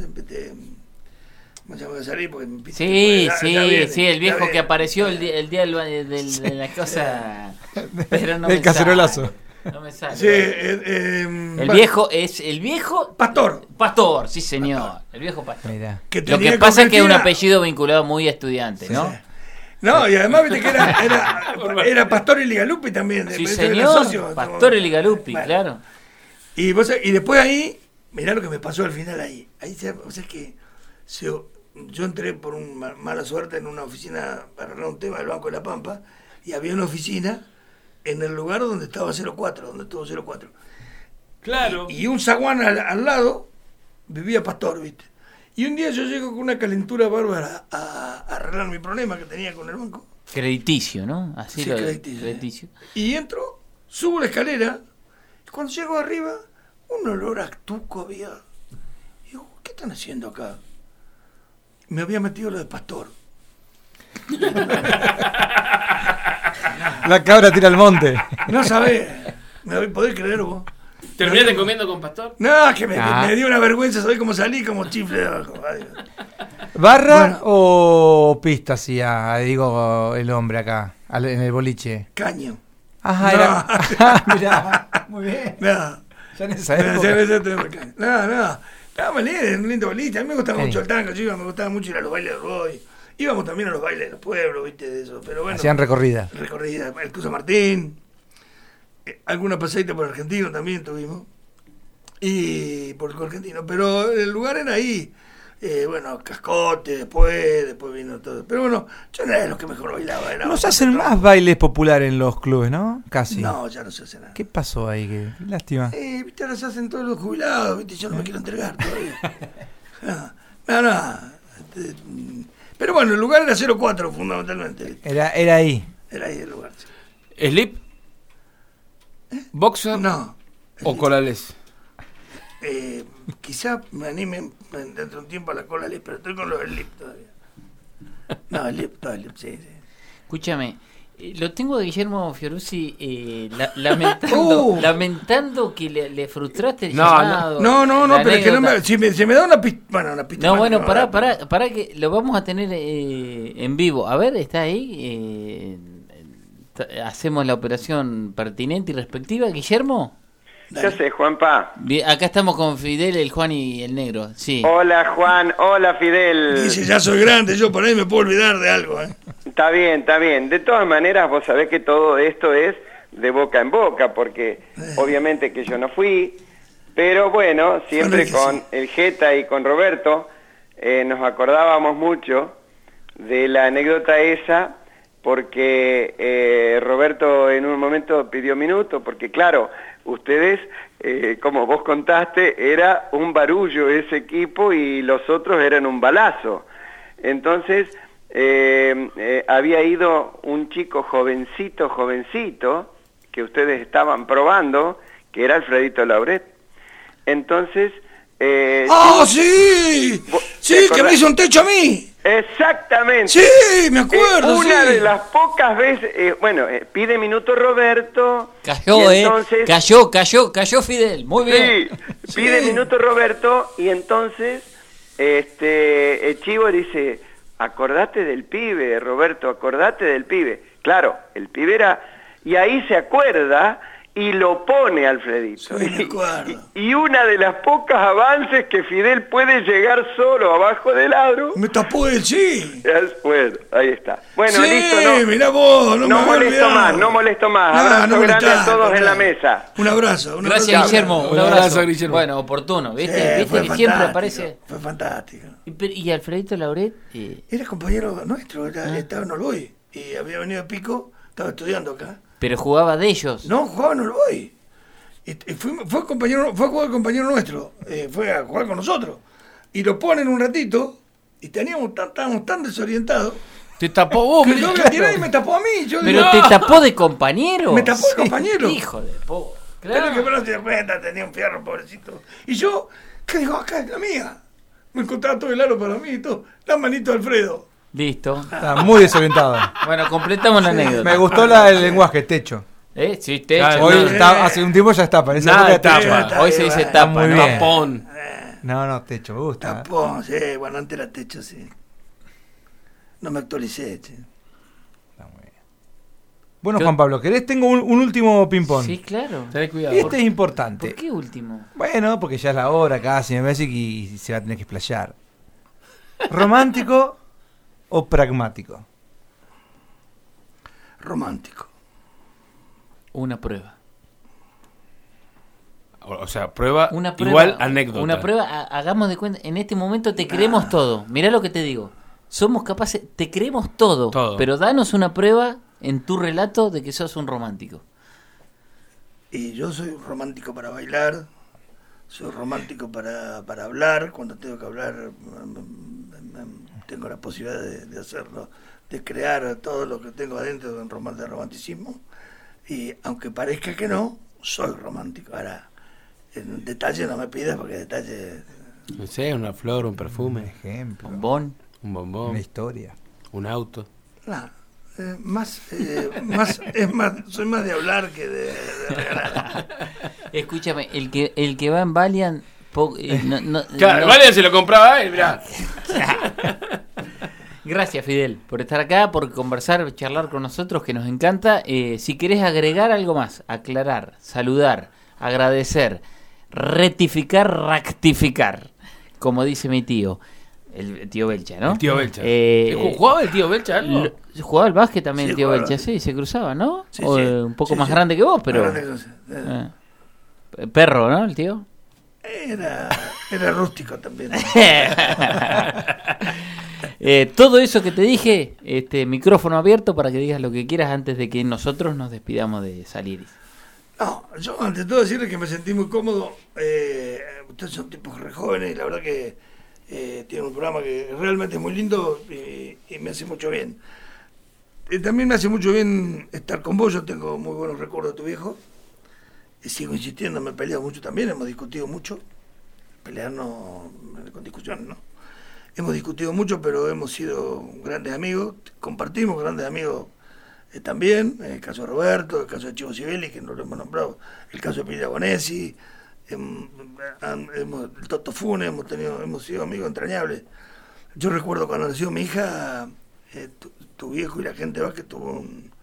Speaker 13: se llama? Salir porque
Speaker 3: sí, el viejo que apareció el día de la cosa. Pero no
Speaker 4: el cacerolazo.
Speaker 3: No me sale.
Speaker 13: Sí,
Speaker 3: el viejo es el viejo Pastor, sí señor. El viejo Pastor. Lo que pasa es que es un apellido vinculado muy a estudiante, ¿no?
Speaker 13: Sí. No, y además viste que era Pastor y Ligalupi también.
Speaker 3: Sí, señor. Pastor y Ligalupi, claro.
Speaker 13: Y después ahí, mirá lo que me pasó al final ahí. O sea, es que yo entré por una mala suerte en una oficina para arreglar un tema del Banco de la Pampa, y había una oficina en el lugar donde estaba 04, donde estuvo 04.
Speaker 5: Claro.
Speaker 13: Y un zaguán al lado vivía Pastor, ¿viste? Y un día yo llego con una calentura bárbara a arreglar mi problema que tenía con el banco.
Speaker 3: Crediticio, ¿no? Así
Speaker 13: sí,
Speaker 3: lo
Speaker 13: crediticio. Y entro, subo la escalera, y cuando llego arriba, un olor a tuco había. Y digo, ¿qué están haciendo acá? Me había metido lo de Pastor.
Speaker 4: La cabra tira al monte.
Speaker 13: No sabés. ¿Me podés creer vos?
Speaker 5: ¿Terminaste comiendo con Pastor?
Speaker 13: No, que me dio una vergüenza. ¿Sabés cómo salí? Como chifle de abajo.
Speaker 4: ¿Barra o pista hacía, digo, el hombre acá, en el boliche?
Speaker 13: Caño.
Speaker 4: Ajá, era. Mirá, muy bien.
Speaker 13: No.
Speaker 4: Ya en esa época.
Speaker 13: No, un lindo boliche. A mí me gustaba mucho el tango, me gustaba mucho ir a los bailes de Roy. Íbamos también a los bailes de los pueblos, viste, de eso. Pero bueno.
Speaker 4: Hacían recorrida.
Speaker 13: El Cruz Martín. Alguna pasadita por Argentino también tuvimos. Y por el Argentino. Pero el lugar era ahí. Cascote, después vino todo. Pero bueno, yo no era los que mejor bailaba.
Speaker 4: No se hacen más bailes populares en los clubes, ¿no? Casi.
Speaker 13: No, ya no se hace nada.
Speaker 4: ¿Qué pasó ahí? Qué lástima.
Speaker 13: Viste, ahora se hacen todos los jubilados, viste, yo no me quiero entregar todavía. No. Pero bueno, el lugar era 04 fundamentalmente. ¿Viste?
Speaker 4: Era ahí.
Speaker 13: Era ahí el lugar.
Speaker 5: Sí. ¿Slip? ¿Boxer?
Speaker 13: No.
Speaker 5: ¿O Corales?
Speaker 13: Quizá me anime dentro de un tiempo a la cola Lip, pero estoy con los Lip todavía. No, el Lip, sí.
Speaker 3: Escúchame, lo tengo de Guillermo Fiorucci lamentando que le frustraste el llamado.
Speaker 13: No, pero es que no se me da una pista. Bueno,
Speaker 3: pará que lo vamos a tener en vivo. A ver, ¿está ahí? ¿Hacemos la operación pertinente y respectiva, Guillermo?
Speaker 1: ¿Qué haces, Juanpa?
Speaker 3: Bien, acá estamos con Fidel, el Juan y el Negro. Sí.
Speaker 1: Hola, Juan. Hola, Fidel.
Speaker 13: Dice, ya soy grande, yo por ahí me puedo olvidar de algo.
Speaker 1: Está bien. De todas maneras, vos sabés que todo esto es de boca en boca, porque obviamente que yo no fui, pero bueno, siempre con el Jeta y con Roberto nos acordábamos mucho de la anécdota esa, porque Roberto en un momento pidió minuto, porque claro, ustedes, como vos contaste, era un barullo ese equipo y los otros eran un balazo. Entonces, había ido un chico jovencito, que ustedes estaban probando, que era Alfredito Lauret. Entonces...
Speaker 13: ¡sí! Sí, que me hizo un techo a mí.
Speaker 1: Exactamente.
Speaker 13: Sí, me acuerdo.
Speaker 1: Una de las pocas veces, pide minuto Roberto.
Speaker 3: Cayó, entonces, cayó Fidel, muy bien.
Speaker 1: Sí, pide minuto Roberto y entonces el Chivo dice, acordate del pibe, Roberto, acordate del pibe. Claro, el pibe era... Y ahí se acuerda y lo pone Alfredito. Y una de las pocas avances que Fidel puede llegar solo abajo del aro.
Speaker 13: Me tapó él, sí.
Speaker 1: Bueno, ahí está. Bueno,
Speaker 13: sí,
Speaker 1: listo, no,
Speaker 13: mirá vos,
Speaker 1: no molesto más. Abrazo grande a todos en la mesa.
Speaker 13: Un abrazo.
Speaker 3: Gracias, Guillermo. Un abrazo, Guillermo. Bueno, oportuno, ¿viste? ¿Viste que siempre aparece?
Speaker 13: Fue fantástico.
Speaker 3: ¿Y Alfredito Lauret?
Speaker 13: Era compañero nuestro, estaba en Olboy. Y había venido a Pico, estaba estudiando acá.
Speaker 3: Pero jugaba de ellos.
Speaker 13: No, jugaba en Olboy. Fue a jugar compañero nuestro. Fue a jugar con nosotros. Y lo ponen un ratito. Y estábamos tan desorientados.
Speaker 5: Te tapó vos,
Speaker 13: que yo me tiré y me tapó a mí.
Speaker 3: Pero te tapó de compañero.
Speaker 13: Me tapó de compañero.
Speaker 3: Hijo de po.
Speaker 13: Claro que no se dio cuenta, tenía un fierro, pobrecito. Y yo, ¿qué digo? Acá es la mía. Me encontraba todo el aro para mí y todo. La manito de Alfredo.
Speaker 3: Listo.
Speaker 4: Está muy desorientado.
Speaker 3: Bueno, completamos la anécdota.
Speaker 4: Me gustó el lenguaje, techo.
Speaker 3: Sí, techo.
Speaker 4: Hoy hace un tiempo ya está, parece
Speaker 3: tapa. Hoy se dice tapa,
Speaker 4: muy
Speaker 3: ¿no?
Speaker 4: bien.
Speaker 3: Tapón.
Speaker 4: No, techo, me gusta.
Speaker 13: Tapón, sí, bueno, antes era techo, sí. No me actualicé, che.
Speaker 4: Bueno, Juan Pablo, ¿querés? Tengo un último ping-pong.
Speaker 3: Sí, claro.
Speaker 5: Ten cuidado.
Speaker 4: Este es importante.
Speaker 3: ¿Por qué último?
Speaker 4: Bueno, porque ya es la hora casi, me parece que se va a tener que explayar. ¿Romántico o pragmático?
Speaker 13: Romántico.
Speaker 3: Una prueba.
Speaker 5: O sea, prueba igual anécdota.
Speaker 3: Una prueba, hagamos de cuenta, en este momento te creemos todo. Mirá lo que te digo. Somos capaces, te creemos todo. Pero danos una prueba en tu relato de que sos un romántico.
Speaker 13: Y yo soy un romántico para bailar, soy romántico para hablar, cuando tengo que hablar tengo la posibilidad de hacerlo, de crear todo lo que tengo adentro de romanticismo, y aunque parezca que no, soy romántico. Ahora, en detalle no me pidas porque detalle...
Speaker 5: No sé, una flor, un perfume.
Speaker 4: Un ejemplo.
Speaker 3: Un
Speaker 5: bombón.
Speaker 4: Una historia.
Speaker 5: Un auto.
Speaker 13: No, soy más de hablar que de regalar.
Speaker 3: Escúchame, el que va en Valiant...
Speaker 5: Claro, Valiant se lo compraba él, mirá.
Speaker 3: Gracias, Fidel, por estar acá, por conversar, charlar con nosotros, que nos encanta. Si querés agregar algo más, aclarar, saludar, agradecer, rectificar, como dice mi tío. El tío Belcha, ¿no?
Speaker 5: El tío Belcha. ¿Jugaba el tío Belcha algo?
Speaker 3: Jugaba al básquet también, sí, el tío Belcha, sí, se cruzaba, ¿no? Sí, un poco más grande que vos, pero... Perro, ¿no? El tío.
Speaker 13: Era rústico también.
Speaker 3: Todo eso que te dije, micrófono abierto para que digas lo que quieras antes de que nosotros nos despidamos de Salieri.
Speaker 13: No, yo ante todo decirles que me sentí muy cómodo. Ustedes son tipos re jóvenes y la verdad que tienen un programa que realmente es muy lindo y me hace mucho bien. También me hace mucho bien estar con vos. Yo tengo muy buenos recuerdos de tu viejo. Sigo insistiendo, me he peleado mucho también, hemos discutido mucho. Pelear no, con discusiones, ¿no? Hemos discutido mucho, pero hemos sido grandes amigos. Compartimos grandes amigos también. El caso de Roberto, el caso de Chivo Sibeli, que no lo hemos nombrado. El caso de Pilla Bonesi. El Toto Funes, hemos sido amigos entrañables. Yo recuerdo cuando nació mi hija, tu viejo y la gente va que tuvo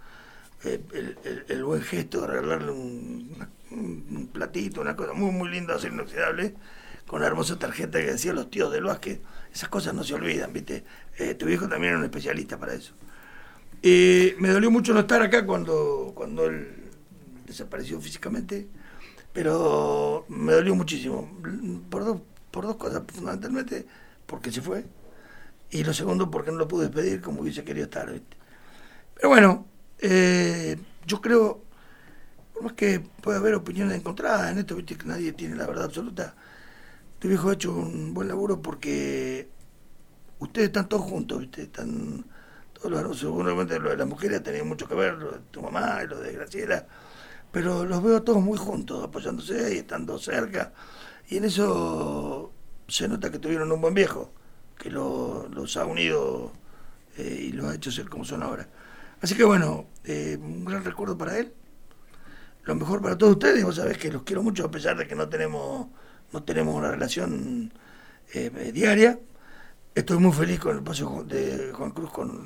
Speaker 13: el buen gesto de regalarle un platito, una cosa muy muy linda, acero inoxidable, con una hermosa tarjeta que decía los tíos del básquet. Esas cosas no se olvidan, ¿viste? Tu viejo también era un especialista para eso. Me dolió mucho no estar acá cuando él desapareció físicamente, pero me dolió muchísimo por dos cosas, fundamentalmente porque se fue, y lo segundo porque no lo pude despedir como hubiese querido estar, ¿viste? Pero bueno, yo creo, por más que pueda haber opiniones encontradas en esto, ¿viste? Que nadie tiene la verdad absoluta. Tu viejo ha hecho un buen laburo porque ustedes están todos juntos, ¿viste? Están todos seguramente lo de las mujeres ha tenido mucho que ver, lo de tu mamá y lo de Graciela, pero los veo todos muy juntos, apoyándose y estando cerca, y en eso se nota que tuvieron un buen viejo, que los ha unido y los ha hecho ser como son ahora. Así que bueno, un gran recuerdo para él, lo mejor para todos ustedes. Vos sabés que los quiero mucho a pesar de que no tenemos una relación diaria. Estoy muy feliz con el paso de Juan Cruz,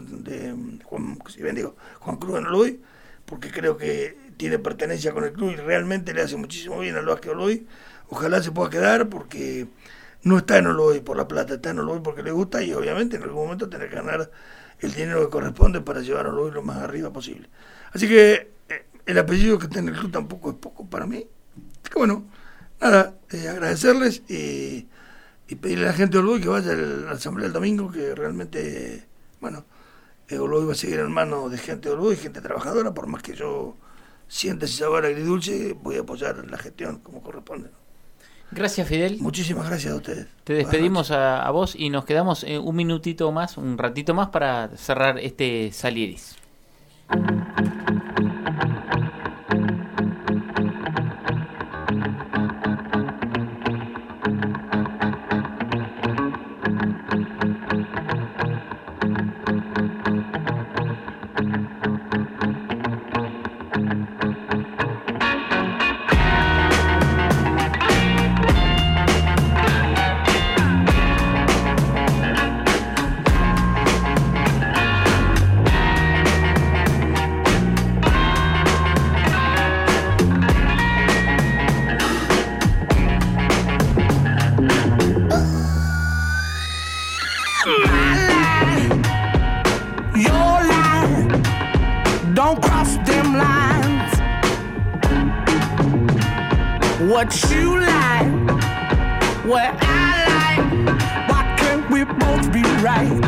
Speaker 13: Juan Cruz en Oloy, porque creo que tiene pertenencia con el club y realmente le hace muchísimo bien al básquet Oloy. Ojalá se pueda quedar, porque no está en Oloy por la plata, está en Oloy porque le gusta, y obviamente en algún momento tener que ganar el dinero que corresponde para llevar a Oloy lo más arriba posible. Así que el apellido que está en el club tampoco es poco para mí. Así que bueno, nada, agradecerles y pedirle a la gente de Oloy que vaya a la asamblea el domingo, que realmente, bueno, Oloy va a seguir en manos de gente de Oloy, gente trabajadora, por más que yo sienta ese sabor agridulce, voy a apoyar la gestión como corresponde.
Speaker 3: Gracias, Fidel.
Speaker 13: Muchísimas gracias a ustedes.
Speaker 3: Te despedimos a vos y nos quedamos un minutito más, un ratito más para cerrar este Salieris.
Speaker 10: What you like, what I like, why can't we both be right?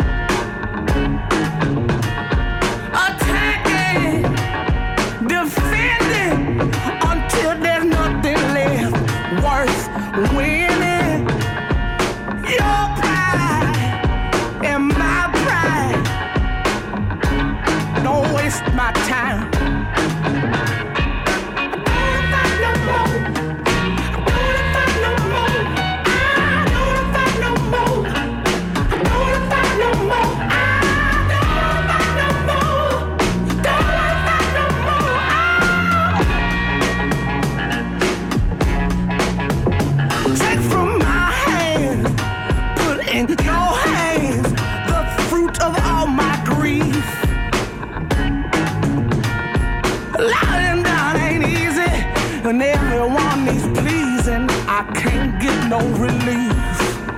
Speaker 10: Attacking, defending, until there's nothing left worth winning. Your pride and my pride, don't waste my time. And everyone is pleasing, I can't get no relief.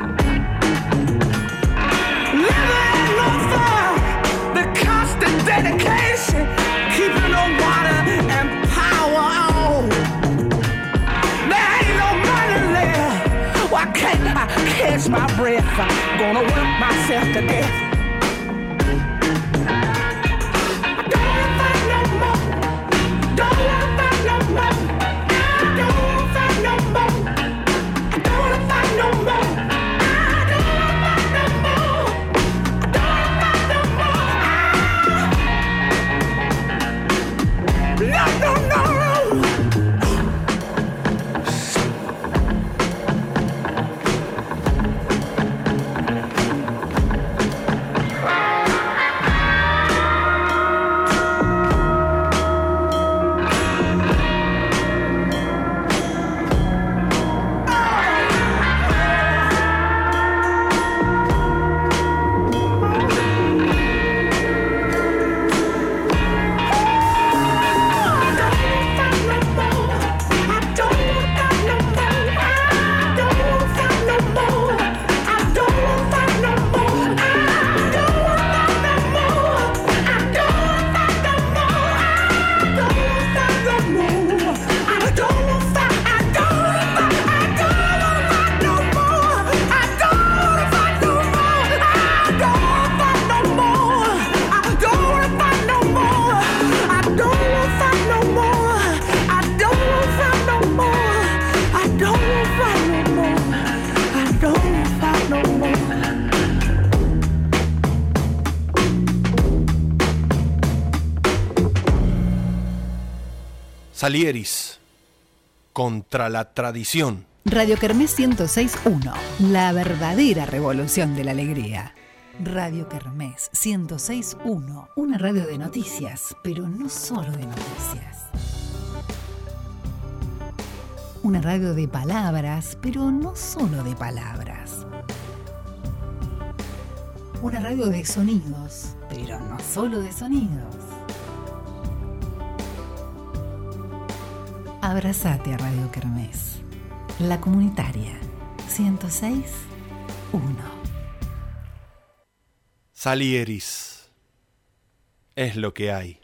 Speaker 10: Living on fire, the constant dedication, keeping the water and power on. There ain't no money left, why can't I catch my breath? I'm gonna work myself to death.
Speaker 19: Salieris, contra la tradición.
Speaker 18: Radio Kermés 106.1, la verdadera revolución de la alegría. Radio Kermés 106.1, una radio de noticias, pero no solo de noticias. Una radio de palabras, pero no solo de palabras. Una radio de sonidos, pero no solo de sonidos. Abrazate a Radio Kermés, la comunitaria 106.1.
Speaker 19: Salieris. Es lo que hay.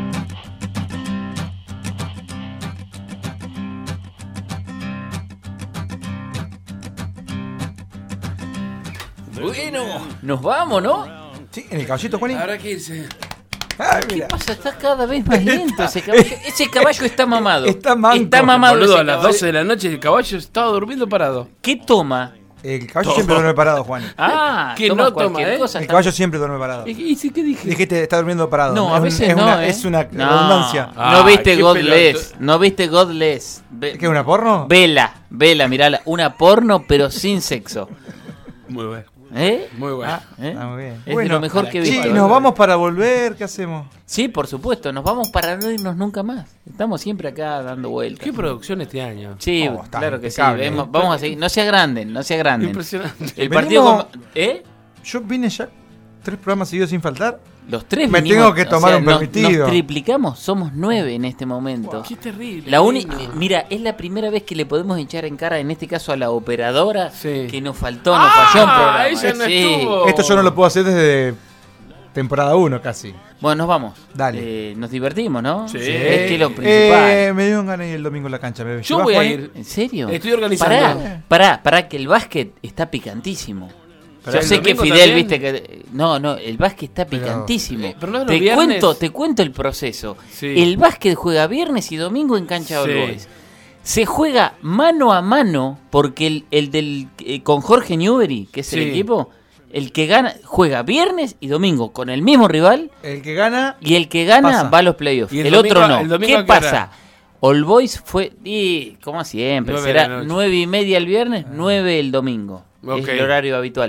Speaker 3: Bueno, nos vamos, ¿no?
Speaker 4: Sí, en el caballito, Juanín.
Speaker 5: Habrá que irse.
Speaker 3: ¿Qué pasa? Está cada vez más lento ese caballo. Ese caballo está mamado.
Speaker 4: Está manco.
Speaker 3: Está mamado.
Speaker 5: Boludo,
Speaker 3: ese
Speaker 5: a las
Speaker 3: caballo.
Speaker 5: 12 de la noche el caballo estaba durmiendo parado.
Speaker 3: ¿Qué toma?
Speaker 4: El caballo siempre duerme parado, Juan.
Speaker 5: Que no toma,
Speaker 3: cosa.
Speaker 4: El caballo siempre duerme parado.
Speaker 5: ¿Y sí, qué dije?
Speaker 4: Dijiste, está durmiendo parado.
Speaker 3: No, a veces
Speaker 4: es
Speaker 3: no,
Speaker 4: una,
Speaker 3: ¿eh?
Speaker 4: Es una
Speaker 3: No.
Speaker 4: redundancia.
Speaker 3: No viste Godless. No viste Godless.
Speaker 4: ¿Es que una porno?
Speaker 3: Vela, mirala. Una porno, pero sin sexo.
Speaker 5: Muy bueno.
Speaker 3: ¿Eh?
Speaker 5: Muy bueno.
Speaker 3: ¿Eh?
Speaker 4: Muy bien.
Speaker 3: Es de lo mejor que vi.
Speaker 4: Sí, nos vamos para volver. ¿Qué hacemos?
Speaker 3: Sí, por supuesto. Nos vamos para no irnos nunca más. Estamos siempre acá dando vueltas.
Speaker 5: ¿Qué producción este año?
Speaker 3: Sí,
Speaker 4: está
Speaker 3: claro que sí.
Speaker 4: impecable.
Speaker 3: Vamos a seguir. No se agranden.
Speaker 5: Impresionante.
Speaker 3: El partido... ¿Eh?
Speaker 4: Yo vine ya 3 programas seguidos sin faltar.
Speaker 3: Los 3
Speaker 4: Me
Speaker 3: vinimos,
Speaker 4: tengo que tomar un
Speaker 3: nos
Speaker 4: permitido.
Speaker 3: triplicamos, somos 9 en este momento.
Speaker 5: Qué terrible.
Speaker 3: La única, mira, es la primera vez que le podemos echar en cara, en este caso a la operadora, que nos faltó, nos falló un programa.
Speaker 5: Ella no
Speaker 3: Sí.
Speaker 5: estuvo.
Speaker 4: Esto yo no lo puedo hacer desde temporada 1 casi.
Speaker 3: Bueno, nos vamos.
Speaker 4: Dale.
Speaker 3: Nos divertimos, ¿no?
Speaker 5: Sí.
Speaker 3: Es que es lo principal.
Speaker 4: Me dio ganas de ir el domingo a la cancha. ¿Me
Speaker 5: Yo
Speaker 4: llevas,
Speaker 5: voy a
Speaker 4: Juan?
Speaker 5: ir.
Speaker 3: ¿En serio?
Speaker 5: Estoy organizando.
Speaker 3: Pará, que el básquet está picantísimo.
Speaker 5: Pero
Speaker 3: Yo
Speaker 5: el
Speaker 3: sé que
Speaker 5: domingo
Speaker 3: Fidel,
Speaker 5: también.
Speaker 3: viste que... No, el básquet está picantísimo.
Speaker 5: pero no es los viernes.
Speaker 3: Te cuento el proceso.
Speaker 5: Sí.
Speaker 3: El básquet juega viernes y domingo en cancha de
Speaker 5: Sí.
Speaker 3: All Boys. Se juega mano a mano porque el del con Jorge Newbery, que es el
Speaker 5: Sí.
Speaker 3: equipo, el que gana juega viernes y domingo con el mismo rival
Speaker 4: El que gana.
Speaker 3: y el que gana
Speaker 4: Pasa.
Speaker 3: va a los playoffs.
Speaker 5: ¿Y
Speaker 3: El,
Speaker 5: el domingo-
Speaker 3: otro no.
Speaker 5: el domingo
Speaker 3: ¿Qué
Speaker 5: a qué hora?
Speaker 3: pasa? All Boys fue, y como siempre,
Speaker 5: 9 de la
Speaker 3: será
Speaker 5: noche.
Speaker 3: 9:30 el viernes, 9 el domingo.
Speaker 5: Ok.
Speaker 3: Es el horario habitual.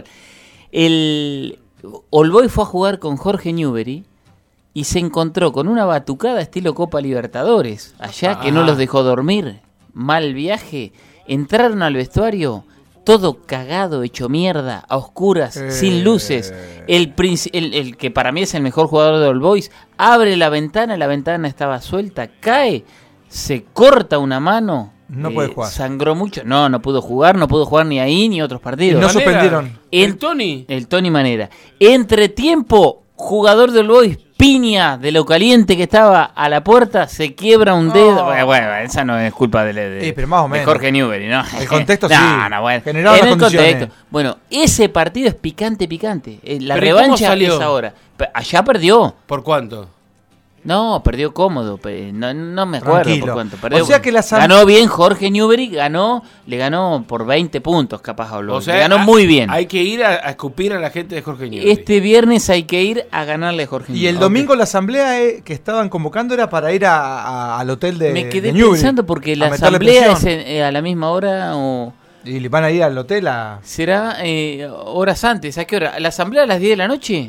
Speaker 3: El All Boys fue a jugar con Jorge Newbery y se encontró con una batucada estilo Copa Libertadores, allá que no los dejó dormir. Mal viaje. Entraron al vestuario, todo cagado, hecho mierda, a oscuras, sin luces. El que para mí es el mejor jugador de All Boys, abre la ventana estaba suelta, cae, se corta una mano.
Speaker 4: No puede jugar.
Speaker 3: Sangró mucho. No pudo jugar ni ahí ni otros partidos.
Speaker 4: Y no suspendieron.
Speaker 5: ¿El Tony?
Speaker 3: El Tony Manera. Entre tiempo, jugador del Boys, piña de lo caliente que estaba a la puerta, se quiebra un dedo. Bueno, esa no es culpa de
Speaker 4: pero más o menos.
Speaker 3: Jorge Newbery, ¿no?
Speaker 4: El contexto
Speaker 3: no,
Speaker 4: sí.
Speaker 3: No, bueno.
Speaker 4: Generaba
Speaker 3: En
Speaker 4: las
Speaker 3: el
Speaker 4: condiciones.
Speaker 3: contexto. Bueno, ese partido es picante. La
Speaker 5: ¿Pero y cómo
Speaker 3: revancha
Speaker 5: salió?
Speaker 3: es ahora. Allá perdió.
Speaker 5: ¿Por cuánto?
Speaker 3: No, perdió cómodo. No me acuerdo
Speaker 4: Tranquilo.
Speaker 3: por cuánto. Perdió.
Speaker 4: O sea que la
Speaker 3: ganó bien Jorge Newbery, le ganó por 20 puntos capaz a All
Speaker 5: O
Speaker 3: Boys.
Speaker 5: sea,
Speaker 3: Le ganó muy bien.
Speaker 5: Hay que ir a escupir a la gente de Jorge Newbery.
Speaker 3: Este viernes hay que ir a ganarle a Jorge
Speaker 4: Y el
Speaker 3: Newbery.
Speaker 4: domingo la asamblea que estaban convocando era para ir al hotel de
Speaker 3: Me quedé
Speaker 4: de Newbery,
Speaker 3: pensando porque
Speaker 4: a
Speaker 3: la
Speaker 4: meterle
Speaker 3: asamblea es
Speaker 4: presión.
Speaker 3: a la misma hora o...
Speaker 4: Y le van a ir al hotel a...
Speaker 3: ¿Será horas antes? ¿A qué hora? ¿La asamblea a las 10 de la noche?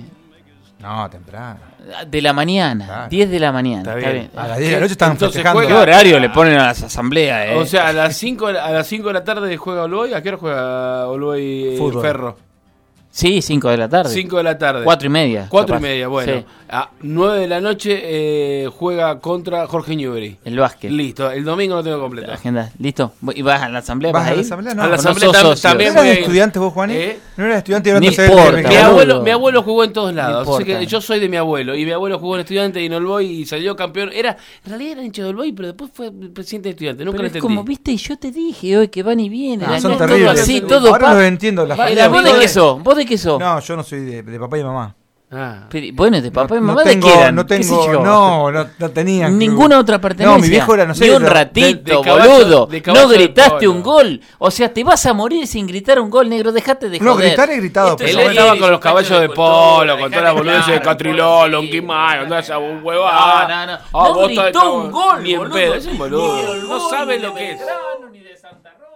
Speaker 4: No, temprano.
Speaker 3: De la mañana,
Speaker 4: Claro.
Speaker 3: 10 de la mañana.
Speaker 5: Está
Speaker 3: Está
Speaker 5: bien.
Speaker 3: bien.
Speaker 4: A las 10 de la noche estaban
Speaker 5: Entonces
Speaker 4: festejando.
Speaker 3: ¿Qué
Speaker 5: juega-
Speaker 3: horario le ponen a las asambleas?
Speaker 5: O sea, a las 5 de la tarde juega All Boys. ¿A qué hora juega All Boys
Speaker 4: Fútbol.
Speaker 5: Ferro?
Speaker 3: Sí, 5 de la tarde.
Speaker 5: 5 de la tarde.
Speaker 3: 4:30.
Speaker 5: 4:30, bueno.
Speaker 3: Sí.
Speaker 5: A 9 de la noche juega contra Jorge Newbery.
Speaker 3: El básquet.
Speaker 5: Listo, el domingo lo tengo completo.
Speaker 3: La agenda. ¿Listo? ¿Y vas a la asamblea?
Speaker 4: ¿Vas a la
Speaker 3: ir?
Speaker 4: asamblea? No.
Speaker 5: A la
Speaker 3: ¿O no
Speaker 5: asamblea
Speaker 3: sos socio?
Speaker 5: también
Speaker 4: ¿No
Speaker 5: voy a
Speaker 4: eras
Speaker 5: ir.
Speaker 4: estudiante vos, Juani?
Speaker 5: ¿Eh?
Speaker 4: ¿No eras estudiante y ahora
Speaker 3: Ni
Speaker 4: no sé
Speaker 3: importa, boludo.
Speaker 5: Mi abuelo jugó en todos lados.
Speaker 3: No
Speaker 5: Así que
Speaker 3: importa.
Speaker 5: yo soy de mi abuelo. Y mi abuelo jugó en Estudiante y en All Boys y salió campeón. En realidad era hincha de All Boys, pero después fue presidente de Estudiante. Nunca
Speaker 3: Pero
Speaker 5: lo
Speaker 3: es
Speaker 5: entendí.
Speaker 3: como, viste, yo te dije hoy que van y vienen.
Speaker 4: Ah,
Speaker 3: acá
Speaker 4: son
Speaker 3: es todo
Speaker 4: terribles.
Speaker 3: así, todo
Speaker 4: Ahora los entiendo. La
Speaker 3: ¿Vos
Speaker 4: familia
Speaker 3: de qué sos? ¿Vos de qué sos?
Speaker 4: No, yo no soy de papá y mamá.
Speaker 3: Pero, bueno, de papá y mamá
Speaker 4: no
Speaker 3: de
Speaker 4: tengo,
Speaker 3: qué eran.
Speaker 4: no
Speaker 3: ¿Qué sé
Speaker 4: tengo,
Speaker 3: yo?
Speaker 4: no tenían.
Speaker 3: Ninguna otra pertenencia.
Speaker 4: No, mi viejo era, no sé.
Speaker 3: Ni un
Speaker 4: de-
Speaker 3: ratito,
Speaker 5: de caballo-
Speaker 3: boludo.
Speaker 5: de caballo
Speaker 3: No
Speaker 5: de
Speaker 3: gritaste
Speaker 5: polo.
Speaker 3: un gol. O sea, te vas a morir sin gritar un gol, negro. Dejate de
Speaker 4: No,
Speaker 3: joder.
Speaker 4: gritar he gritado,
Speaker 3: Esto
Speaker 4: pero
Speaker 5: Él
Speaker 3: es
Speaker 5: estaba
Speaker 3: Salieris,
Speaker 5: con los
Speaker 3: un cacho
Speaker 5: caballos de
Speaker 3: cultura,
Speaker 5: polo, con toda la
Speaker 3: dejate
Speaker 5: boludez de
Speaker 3: claro,
Speaker 5: Catrilolo, un Quimayo, toda esa huevada.
Speaker 3: No.
Speaker 5: Ah,
Speaker 3: No
Speaker 5: vos
Speaker 3: gritó
Speaker 5: estás-
Speaker 3: un gol,
Speaker 5: Ni en
Speaker 3: boludo.
Speaker 5: pedo, es un boludo.
Speaker 3: Ni el
Speaker 5: No
Speaker 3: gol,
Speaker 5: sabe
Speaker 3: ni
Speaker 5: lo
Speaker 3: de
Speaker 5: que es.
Speaker 3: Belgrano, ni de Santa Rosa.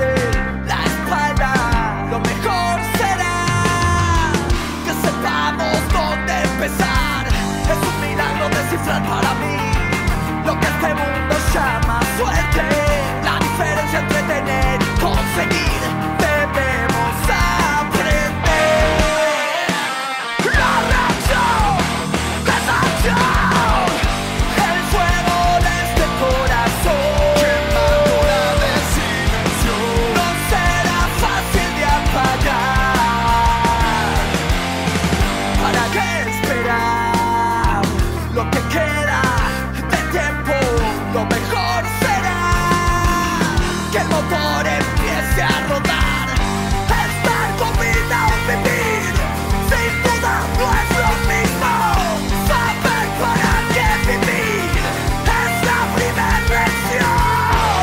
Speaker 10: la espalda. Lo mejor será que sepamos dónde empezar. Es un milagro descifrar para mí lo que este mundo llama suerte. La diferencia entre tener y conseguir debemos aprender. La reacción es acción. El fuego de este corazón quemando la desilusión no será fácil de apagar. ¿Para qué esperar lo que queda de tiempo? Lo mejor será que el motor empiece a rodar. Estar con vida o vivir, sin duda no es lo mismo. Saber para qué vivir es la primera lección.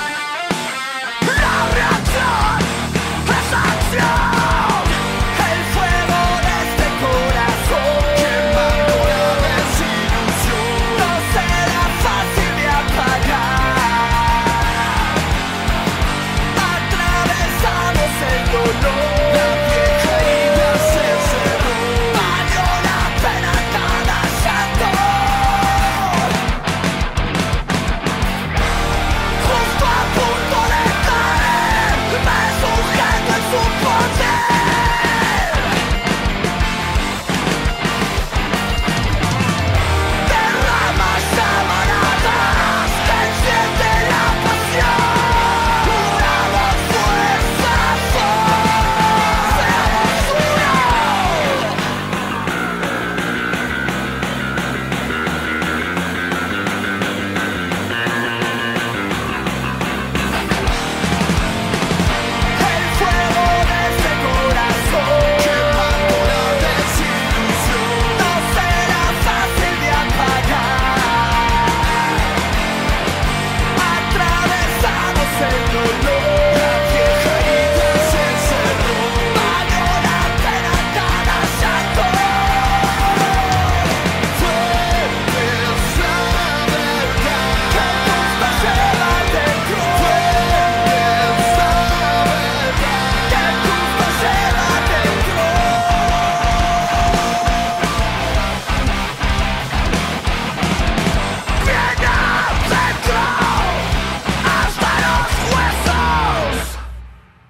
Speaker 10: La reacción es acción. El fuego de este corazón quemando la desilusión no será fácil de apagar. Atravesamos el dolor.